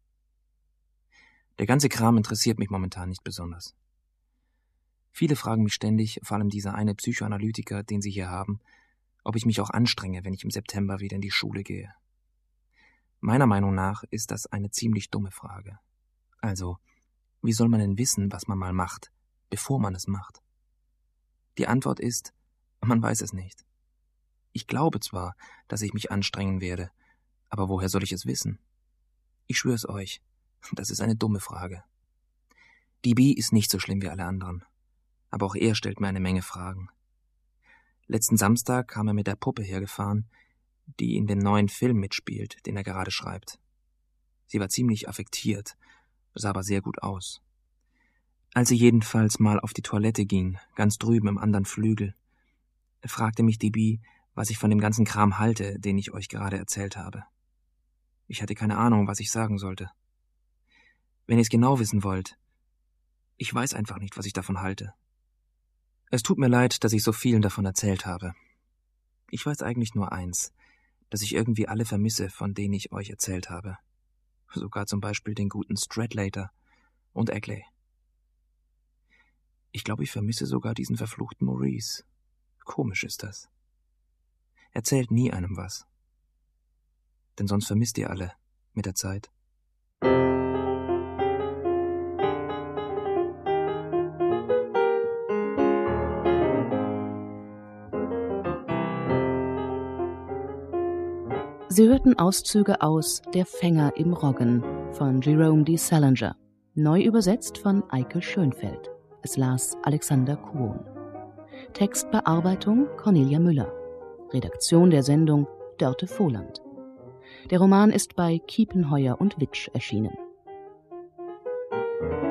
S2: Der ganze Kram interessiert mich momentan nicht besonders. Viele fragen mich ständig, vor allem dieser eine Psychoanalytiker, den sie hier haben, ob ich mich auch anstrenge, wenn ich im September wieder in die Schule gehe. Meiner Meinung nach ist das eine ziemlich dumme Frage. Also, wie soll man denn wissen, was man mal macht, bevor man es macht? Die Antwort ist, man weiß es nicht. Ich glaube zwar, dass ich mich anstrengen werde, aber woher soll ich es wissen? Ich schwör's euch, das ist eine dumme Frage. D B ist nicht so schlimm wie alle anderen, aber auch er stellt mir eine Menge Fragen. Letzten Samstag kam er mit der Puppe hergefahren, die in dem neuen Film mitspielt, den er gerade schreibt. Sie war ziemlich affektiert, sah aber sehr gut aus. Als sie jedenfalls mal auf die Toilette ging, ganz drüben im anderen Flügel, fragte mich D B, was ich von dem ganzen Kram halte, den ich euch gerade erzählt habe. Ich hatte keine Ahnung, was ich sagen sollte. Wenn ihr es genau wissen wollt, ich weiß einfach nicht, was ich davon halte. Es tut mir leid, dass ich so vielen davon erzählt habe. Ich weiß eigentlich nur eins, dass ich irgendwie alle vermisse, von denen ich euch erzählt habe. Sogar zum Beispiel den guten Stradlater und Egley. Ich glaube, ich vermisse sogar diesen verfluchten Maurice. Komisch ist das. Erzählt nie einem was. Denn sonst vermisst ihr alle mit der Zeit.
S1: Sie hörten Auszüge aus Der Fänger im Roggen von Jerome D. Salinger, neu übersetzt von Eike Schönfeld. Es las Alexander Kuhn. Textbearbeitung Cornelia Müller. Redaktion der Sendung Dörte Voland. Der Roman ist bei Kiepenheuer und Witsch erschienen.